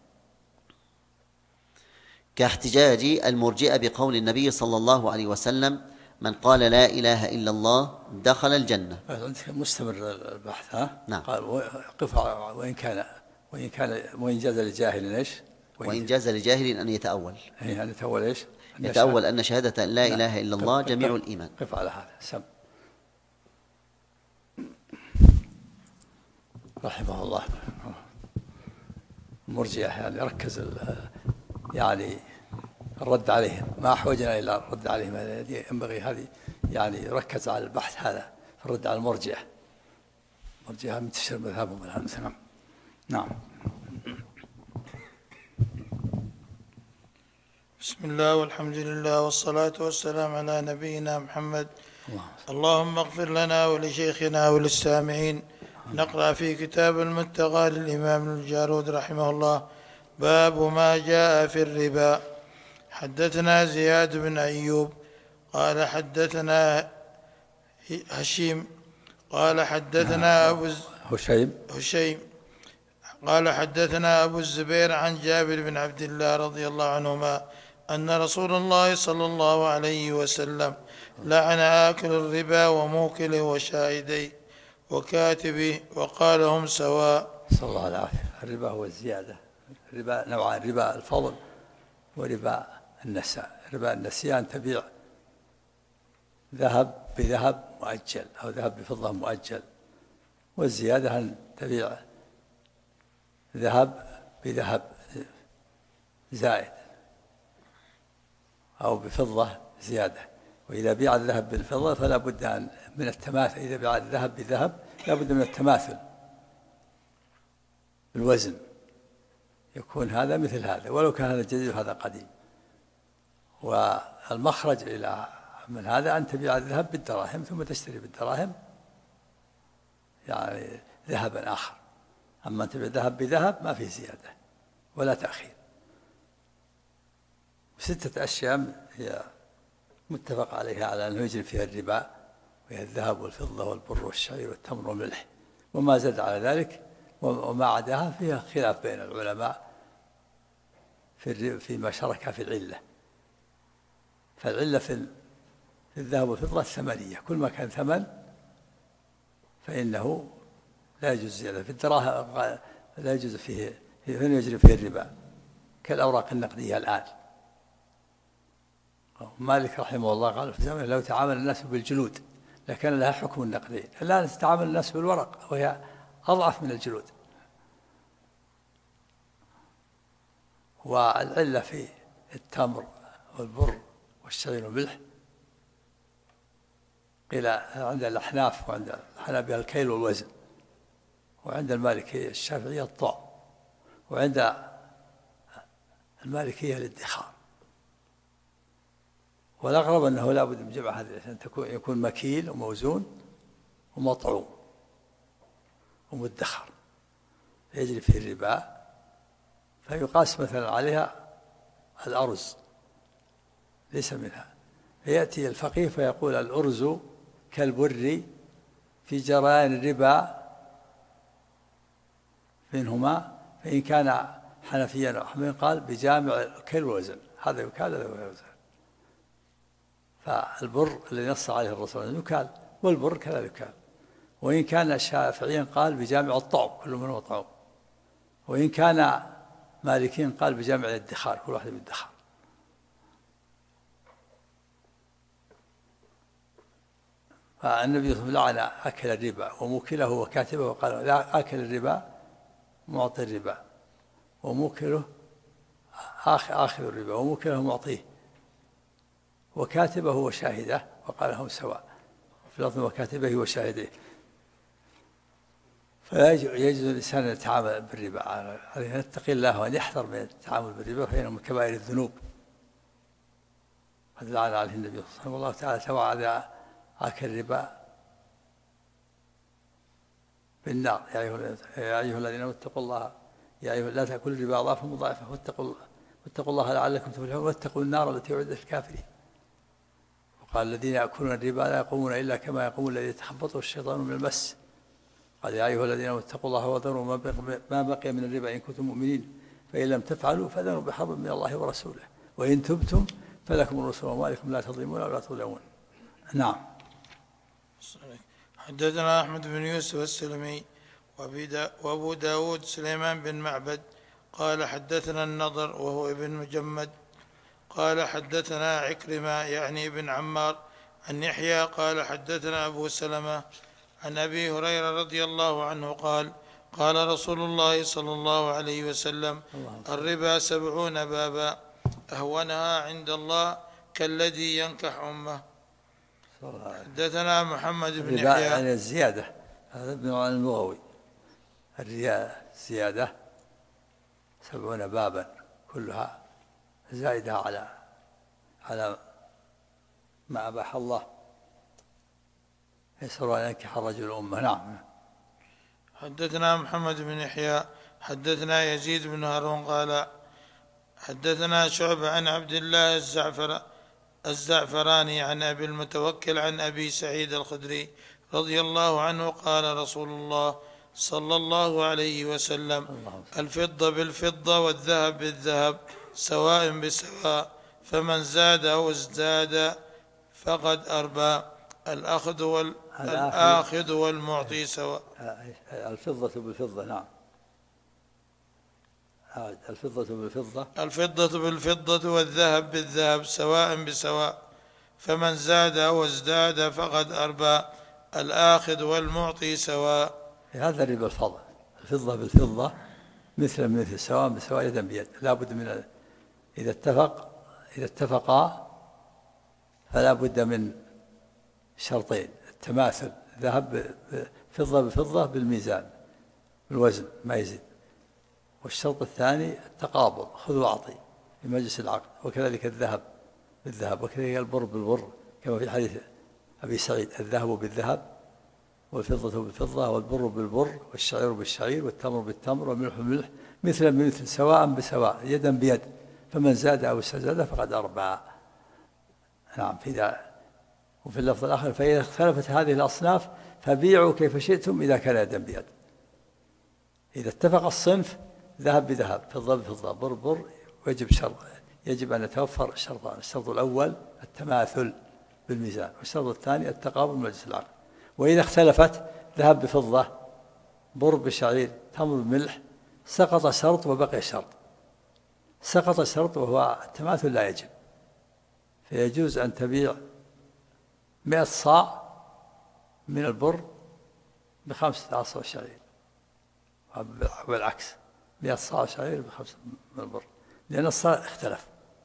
كاحتجاج المرجئة بقول النبي صلى الله عليه وسلم: من قال لا إله إلا الله دخل الجنة. مستمر البحث، ها؟ نعم. قال قف وإن جاز لجاهل إيش؟ وإن جاز لجاهل أن يتأول. يعني يتأول إيش؟ يتأول أن شهادة لا إله إلا الله جميع الإيمان. قف على هذا. سم رحمه الله. المرجئة يعني ركز يعني الرد عليهم، ما أحوجنا إلى الرد عليهم، ينبغي هذه يعني ركز على البحث هذا في الرد على المرجئة. المرجئة منتشر مذهبهم الآن. نعم. بسم الله والحمد لله والصلاة والسلام على نبينا محمد. اللهم اغفر لنا ولشيخنا وللسامعين. نقرأ في كتاب المنتقى للإمام الجارود رحمه الله: باب ما جاء في الربا. حدثنا زياد بن أيوب قال حدثنا هشيم قال حدثنا هشيم قال حدثنا أبو الزبير عن جابر بن عبد الله رضي الله عنهما أن رسول الله صلى الله عليه وسلم لعن آكل الربا وموكله وشاهديه وكاتبه وقال هم سواء. صلى الله العافية. الربا هو الزيادة. الربا نوعان: ربا الفضل وربا النساء. ربا النسيان تبيع ذهب بذهب مؤجل أو ذهب بفضة مؤجل، والزيادة أن تبيع ذهب بذهب زائد أو بفضة زيادة. وإذا بيع الذهب بالفضة فلا بد من التماثل. إذا بيع الذهب بذهب لا بد من التماثل بالوزن، يكون هذا مثل هذا ولو كان هذا جديد وهذا قديم. والمخرج إلى من هذا أن تبيع الذهب بالدراهم ثم تشتري بالدراهم يعني ذهبا آخر. أما أن تبيع ذهب بذهب ما فيه زيادة ولا تأخير. 6 أشياء هي متفق عليها على أنه يجري فيها الربا، وهي الذهب والفضة والبر والشعير والتمر والملح، وما زاد على ذلك وما عداها فيها خلاف بين العلماء فيما شرك في العلة. فالعلة في الذهب والفضة الثمنية، كل ما كان ثمن فإنه لا يجوز زيادة. في الدراهم لا يجوز فيه يجري فيه الربا كالأوراق النقدية الآن. مالك رحمه الله قال في زمانه: لو تعامل الناس بالجلود لكان لها حكم النقدين. الآن تتعامل الناس بالورق وهي أضعف من الجلود. والعلة في التمر والبر والشعير والملح قيل عند الأحناف وعند الحنابلة الكيل والوزن، وعند المالكية الشافعية الطعم، وعند المالكية الادخار. والأغرب أنه لا بد من جمع هذه عشان يكون مكيل وموزون ومطعوم ومدخر، يجري فيه الربا. فيقاس مثلا عليها الأرز ليس منها، فيأتي الفقيه فيقول: الأرز كالبر في جريان الربا منهما، فإن كان حنفيا أو قال بجامع الكيل والوزن، هذا يكال هذا يوزن. فالبر الذي نص عليه الرسول يكال، والبر كذلك يكال. وإن كان شافعيا قال بجامع الطعم، كل منه طعم. وإن كان مالكيا قال بجامع الادخار، كل واحد بالادخار. فالنبي صلى الله عليه وسلم لعن أكل الربا وموكله وكاتبه، وقال: لا أكل الربا معطي الربا، وموكله آخذ الربا، وموكله معطيه، وكاتبه وشاهده، وقال: هم سواء. في لفظ وكاتبه وشاهده. فيجوز الإنسان أن يتعامل بالربا، عليه أن يتقي الله وأن يحذر من التعامل بالربا، فإنه من كبائر الذنوب. قد لعن عليه النبي صلى الله تعالى توعد آكل الربا بالنار. يا أيها الذين آمنوا اتقوا الله، يا أيها لا تأكلوا الربا أضعافا مضاعفة واتقوا الله لعلكم تفلحون واتقوا النار التي أعدت للكافرين. وقال الذين يأكلون الربا لا يقومون إلا كما يقوم الذي يتخبطه الشيطان من المس. قال يا أيها الذين آمنوا اتقوا الله وذروا ما بقي من الربا إن كنتم مؤمنين فإن لم تفعلوا فأذنوا بحرب من الله ورسوله وإن تبتم فلكم رؤوس أموالكم لا تظلمون ولا تظلمون. نعم. حدثنا أحمد بن يوسف السلمي وأبو داود سليمان بن معبد قال حدثنا النضر وهو ابن مجمد قال حدثنا عكرمة يعني ابن عمار عن يحيى قال حدثنا أبو سلمة عن أبي هريرة رضي الله عنه قال قال رسول الله صلى الله عليه وسلم الربا 70 بابا أهونها عند الله كالذي ينكح أمه. حدثنا محمد بن يحيى يعني الزيادة، هذا ابن اللغوي، الزيادة 70 بابا كلها زائدة على ما أباح الله، يسر أن ينكح الرجل أمه. نعم. حدثنا محمد بن يحيى حدثنا يزيد بن هارون قال حدثنا شعبة عن عبد الله الزعفراني عن أبي المتوكل عن أبي سعيد الخدري رضي الله عنه قال رسول الله صلى الله عليه وسلم الفضة بالفضة والذهب بالذهب سواء بسواء فمن زاد أو ازداد فقد أربى الآخذ والمعطي سواء. الفضة بالفضة. نعم. الفضة بالفضة والذهب بالذهب سواء بسواء فمن زاد أو ازداد فقد أربى الآخذ والمعطي سواء. هذا ربا الفضل، الفضة بالفضة مثل مثل سواء بسواء يدا بيد. لا بد من إذا اتفقا فلا بد من شرطين: التماثل، ذهب فضة بفضة بالميزان بالوزن ما يزيد، والشرط الثاني التقابض خذ واعطي في مجلس العقد، وكذلك الذهب بالذهب، وكذلك البر بالبر كما في حديث أبي سعيد الذهب بالذهب والفضة بالفضة والبر بالبر والشعير بالشعير والتمر بالتمر والملح بالملح مثلا بمثل سواء بسواء يدا بيد فمن زاد أو استزاد فقد أربى. نعم. وفي اللفظ الآخر فإذا اختلفت هذه الأصناف فبيعوا كيف شئتم إذا كان يدا بيد. إذا اتفق الصنف ذهب بذهب فضة بفضة بر بر يجب أن يتوفر الشرطان: الشرط الأول التماثل بالميزان، والشرط الثاني التقابل مجلس العقد. وإذا اختلفت ذهب بفضة بر بشعير تمر بملح سقط شرط وبقي شرط. سقط الشرط وهو التماثل لا يجب، فيجوز أن تبيع 100 صاع من البر ب5 أصاع شعير، والعكس 100 صاع شعير ب5 من البر، لأن الصاع اختلف،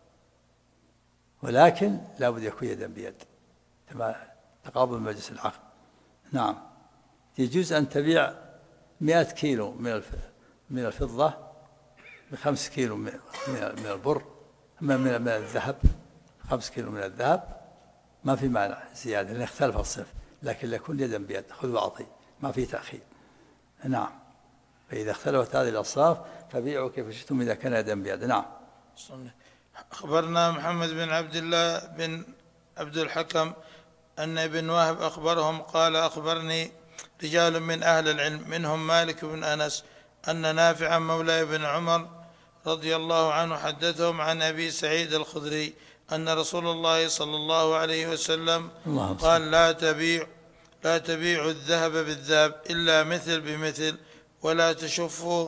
ولكن لا بد يكون يدا بيد تقابل مجلس العقد. نعم. يجوز أن تبيع 100 كيلو من الفضة ب5 كيلو من البر، من الذهب 5 كيلو من الذهب ما في مانع زيادة لأن اختلف الصنف، لكن يكون يدا بيد خذ واعطي ما في تأخير. نعم. فإذا اختلفت هذه الأصناف فبيعوا كيف شئتم إذا كان يدا بيد. نعم. أخبرنا محمد بن عبد الله بن عبد الحكم أن ابن وهب أخبرهم قال أخبرني رجال من أهل العلم منهم مالك بن أنس أن نافعا مولى ابن عمر رضي الله عنه حدثهم عن أبي سعيد الخدري أن رسول الله صلى الله عليه وسلم قال لا تبيع الذهب بالذهب إلا مثل بمثل ولا تشفوا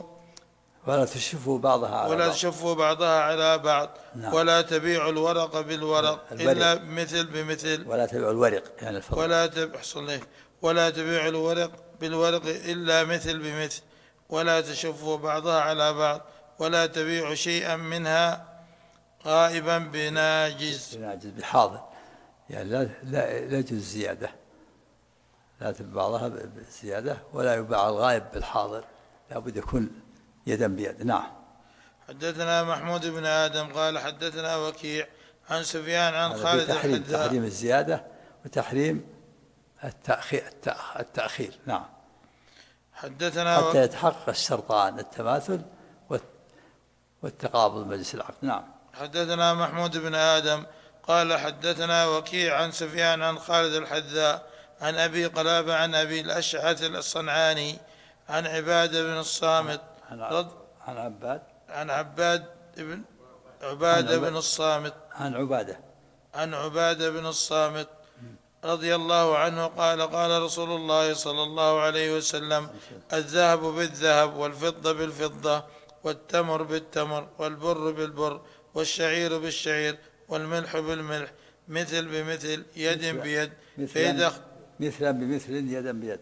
بعضها على بعض. نعم. ولا تبيع الورق بالورق إلا مثل بمثل. ولا تبيع الورق يعني الفضل. ولا تبيع الورق بالورق إلا مثل بمثل ولا تشفوا بعضها على بعض ولا تبيع شيئا منها غائبا بناجز بحاضر، يعني لا يجوز زيادة لا بعضها بالزيادة، ولا يباع الغائب بالحاضر، لابد يكون يدا بيد. نعم. حدثنا محمود بن آدم قال حدثنا وكيع عن سفيان عن خالد الحذاء. تحريم الزيادة وتحريم التأخير. نعم. حدثنا حتى يتحقق الشرطان، التماثل والتقابض مجلس العقد. نعم. حدثنا محمود بن آدم قال حدثنا وكيع عن سفيان عن خالد الحذاء عن أبي قلابة عن أبي الأشعث الصنعاني عن عبادة بن الصامت عن عبادة بن الصامت رضي الله عنه قال قال رسول الله صلى الله عليه وسلم: الذهب بالذهب والفضة بالفضة والتمر بالتمر والبر بالبر والشعير بالشعير والملح بالملح مثل بمثل يد بيد، مثلا بمثل يدا بيد،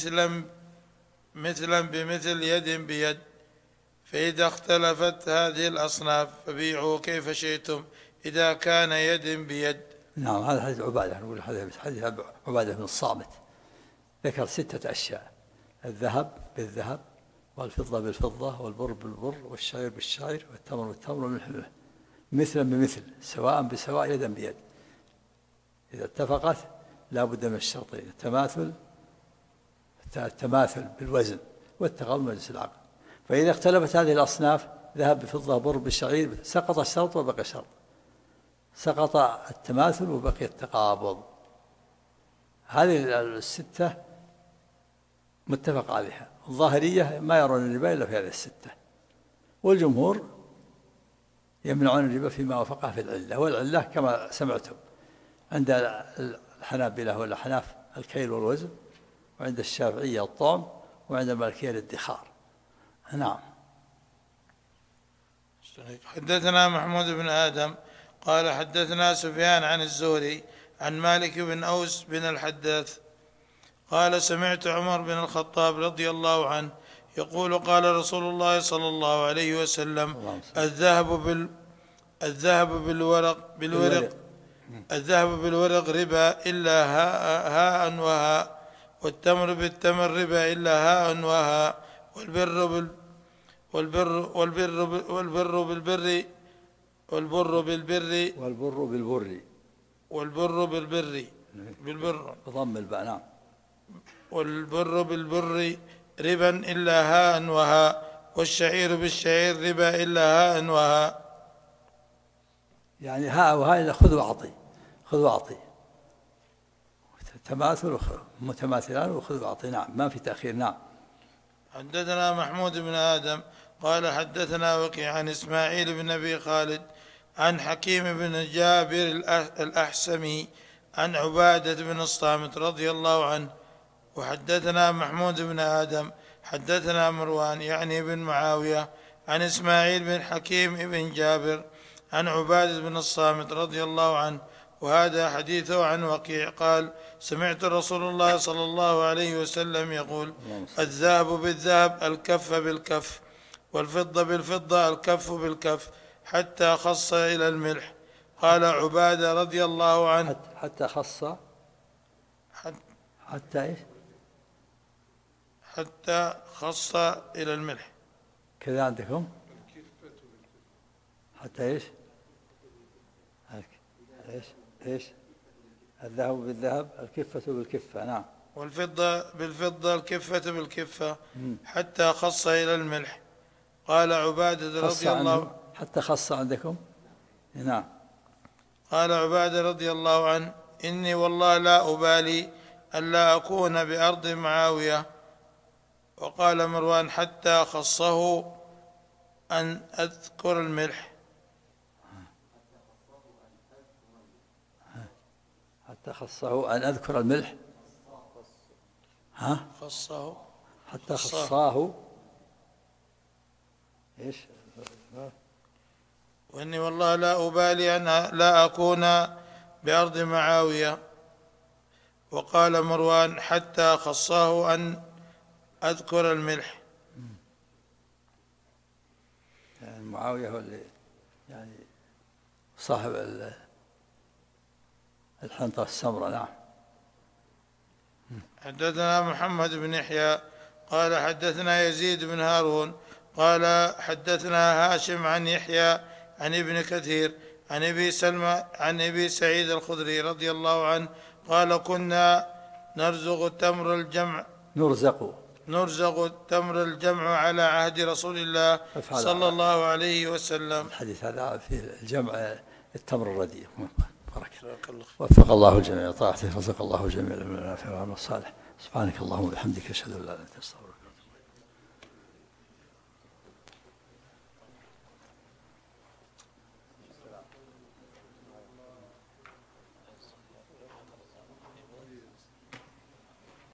مثلا بمثل يد بيد، فإذا اختلفت هذه الأصناف فبيعوا كيف شئتم إذا كان يد بيد. نعم. هذا حديث عبادة، نقول حديث عبادة بن الصامت، ذكر 6 أشياء: الذهب بالذهب والفضة بالفضة والبر بالبر والشعير بالشعير والتمر بالتمر والملح بالملح، مثلا بمثل سواء بسواء يدا بيد. إذا اتفقت لا بد من الشرطين: التماثل بالوزن والتقابل مجلس العقد. فإذا اختلفت هذه الأصناف، ذهب بفضة بر بالشعير، سقط الشرط وبقي الشرط، سقط التماثل وبقي التقابض. هذه 6 متفق عليها. الظاهرية ما يرون الربا إلا في هذه 6، والجمهور يمنعون الربا فيما وافقه في العلة، والعلة كما سمعتم عند الحنابلة والأحناف الكيل والوزن، وعند الشافعية الطعم، وعند المالكية الادخار. نعم. حدثنا محمود بن آدم قال حدثنا سفيان عن الزهري عن مالك بن أوس بن الحداث قال: سمعت عمر بن الخطاب رضي الله عنه يقول: قال رسول الله صلى الله عليه وسلم: الذهب بالورق ربا إلا هاء وهاء، والتمر بالتمر ربا إلا هاء وهاء، والبر بالبر بضم الباء. نعم. والبر بالبر ربا إلا هاء وهاء، والشعير بالشعير ربا إلا هاء وهاء. يعني هاء وهاء إلا خذ وأعطي، تماثل متماثلان وخذ وأعطي. نعم، ما في تأخير. نعم. حدثنا محمود بن آدم قال حدثنا وكيع عن إسماعيل بن أبي خالد عن حكيم بن جابر الأحسمي عن عبادة بن الصامت رضي الله عنه. وحدثنا محمود بن آدم حدثنا مروان يعني بن معاوية عن إسماعيل بن حكيم بن جابر عن عبادة بن الصامت رضي الله عنه، وهذا حديثه عن وكيع قال: سمعت رسول الله صلى الله عليه وسلم يقول: الذهب بالذهب الكف بالكف، والفضة بالفضة الكف بالكف، حتى خص إلى الملح. قال عبادة رضي الله عنه: حتى خص، حتى إيش؟ حتى خص إلى الملح. كذا عندكم؟ حتى إيش؟ إيش؟ الذهب بالذهب الكفة بالكفة. نعم. والفضة بالفضة الكفة بالكفة، حتى خص إلى الملح. قال عبادة رضي الله حتى خص عندكم. نعم. قال عبادة رضي الله عنه: إني والله لا أبالي ألا أكون بأرض معاوية. وقال مروان: حتى خصه أن أذكر الملح. حتى خصه أن أذكر الملح. خصه حتى خصاه إيش؟ وإني والله لا أبالي أن لا أكون بأرض معاوية. وقال مروان: حتى خصاه أن أذكر الملح. يعني معاوية هو اللي يعني صاحب الحنطة السمراء. نعم. حدثنا محمد بن يحيى قال حدثنا يزيد بن هارون قال حدثنا هاشم عن يحيى عن ابن كثير عن ابي سلمى عن ابي سعيد الخدري رضي الله عنه قال كنا نرزق التمر الجمع على عهد رسول الله صلى الله عليه وسلم. الحديث هذا في الجمع التمر الرديء. بارك الله. وفق الله الجميع طاعته، رزق الله الجميع من النافع والصالح. سبحانك اللهم وبحمدك، اشهد ان لا اله الا انت، استغفرك.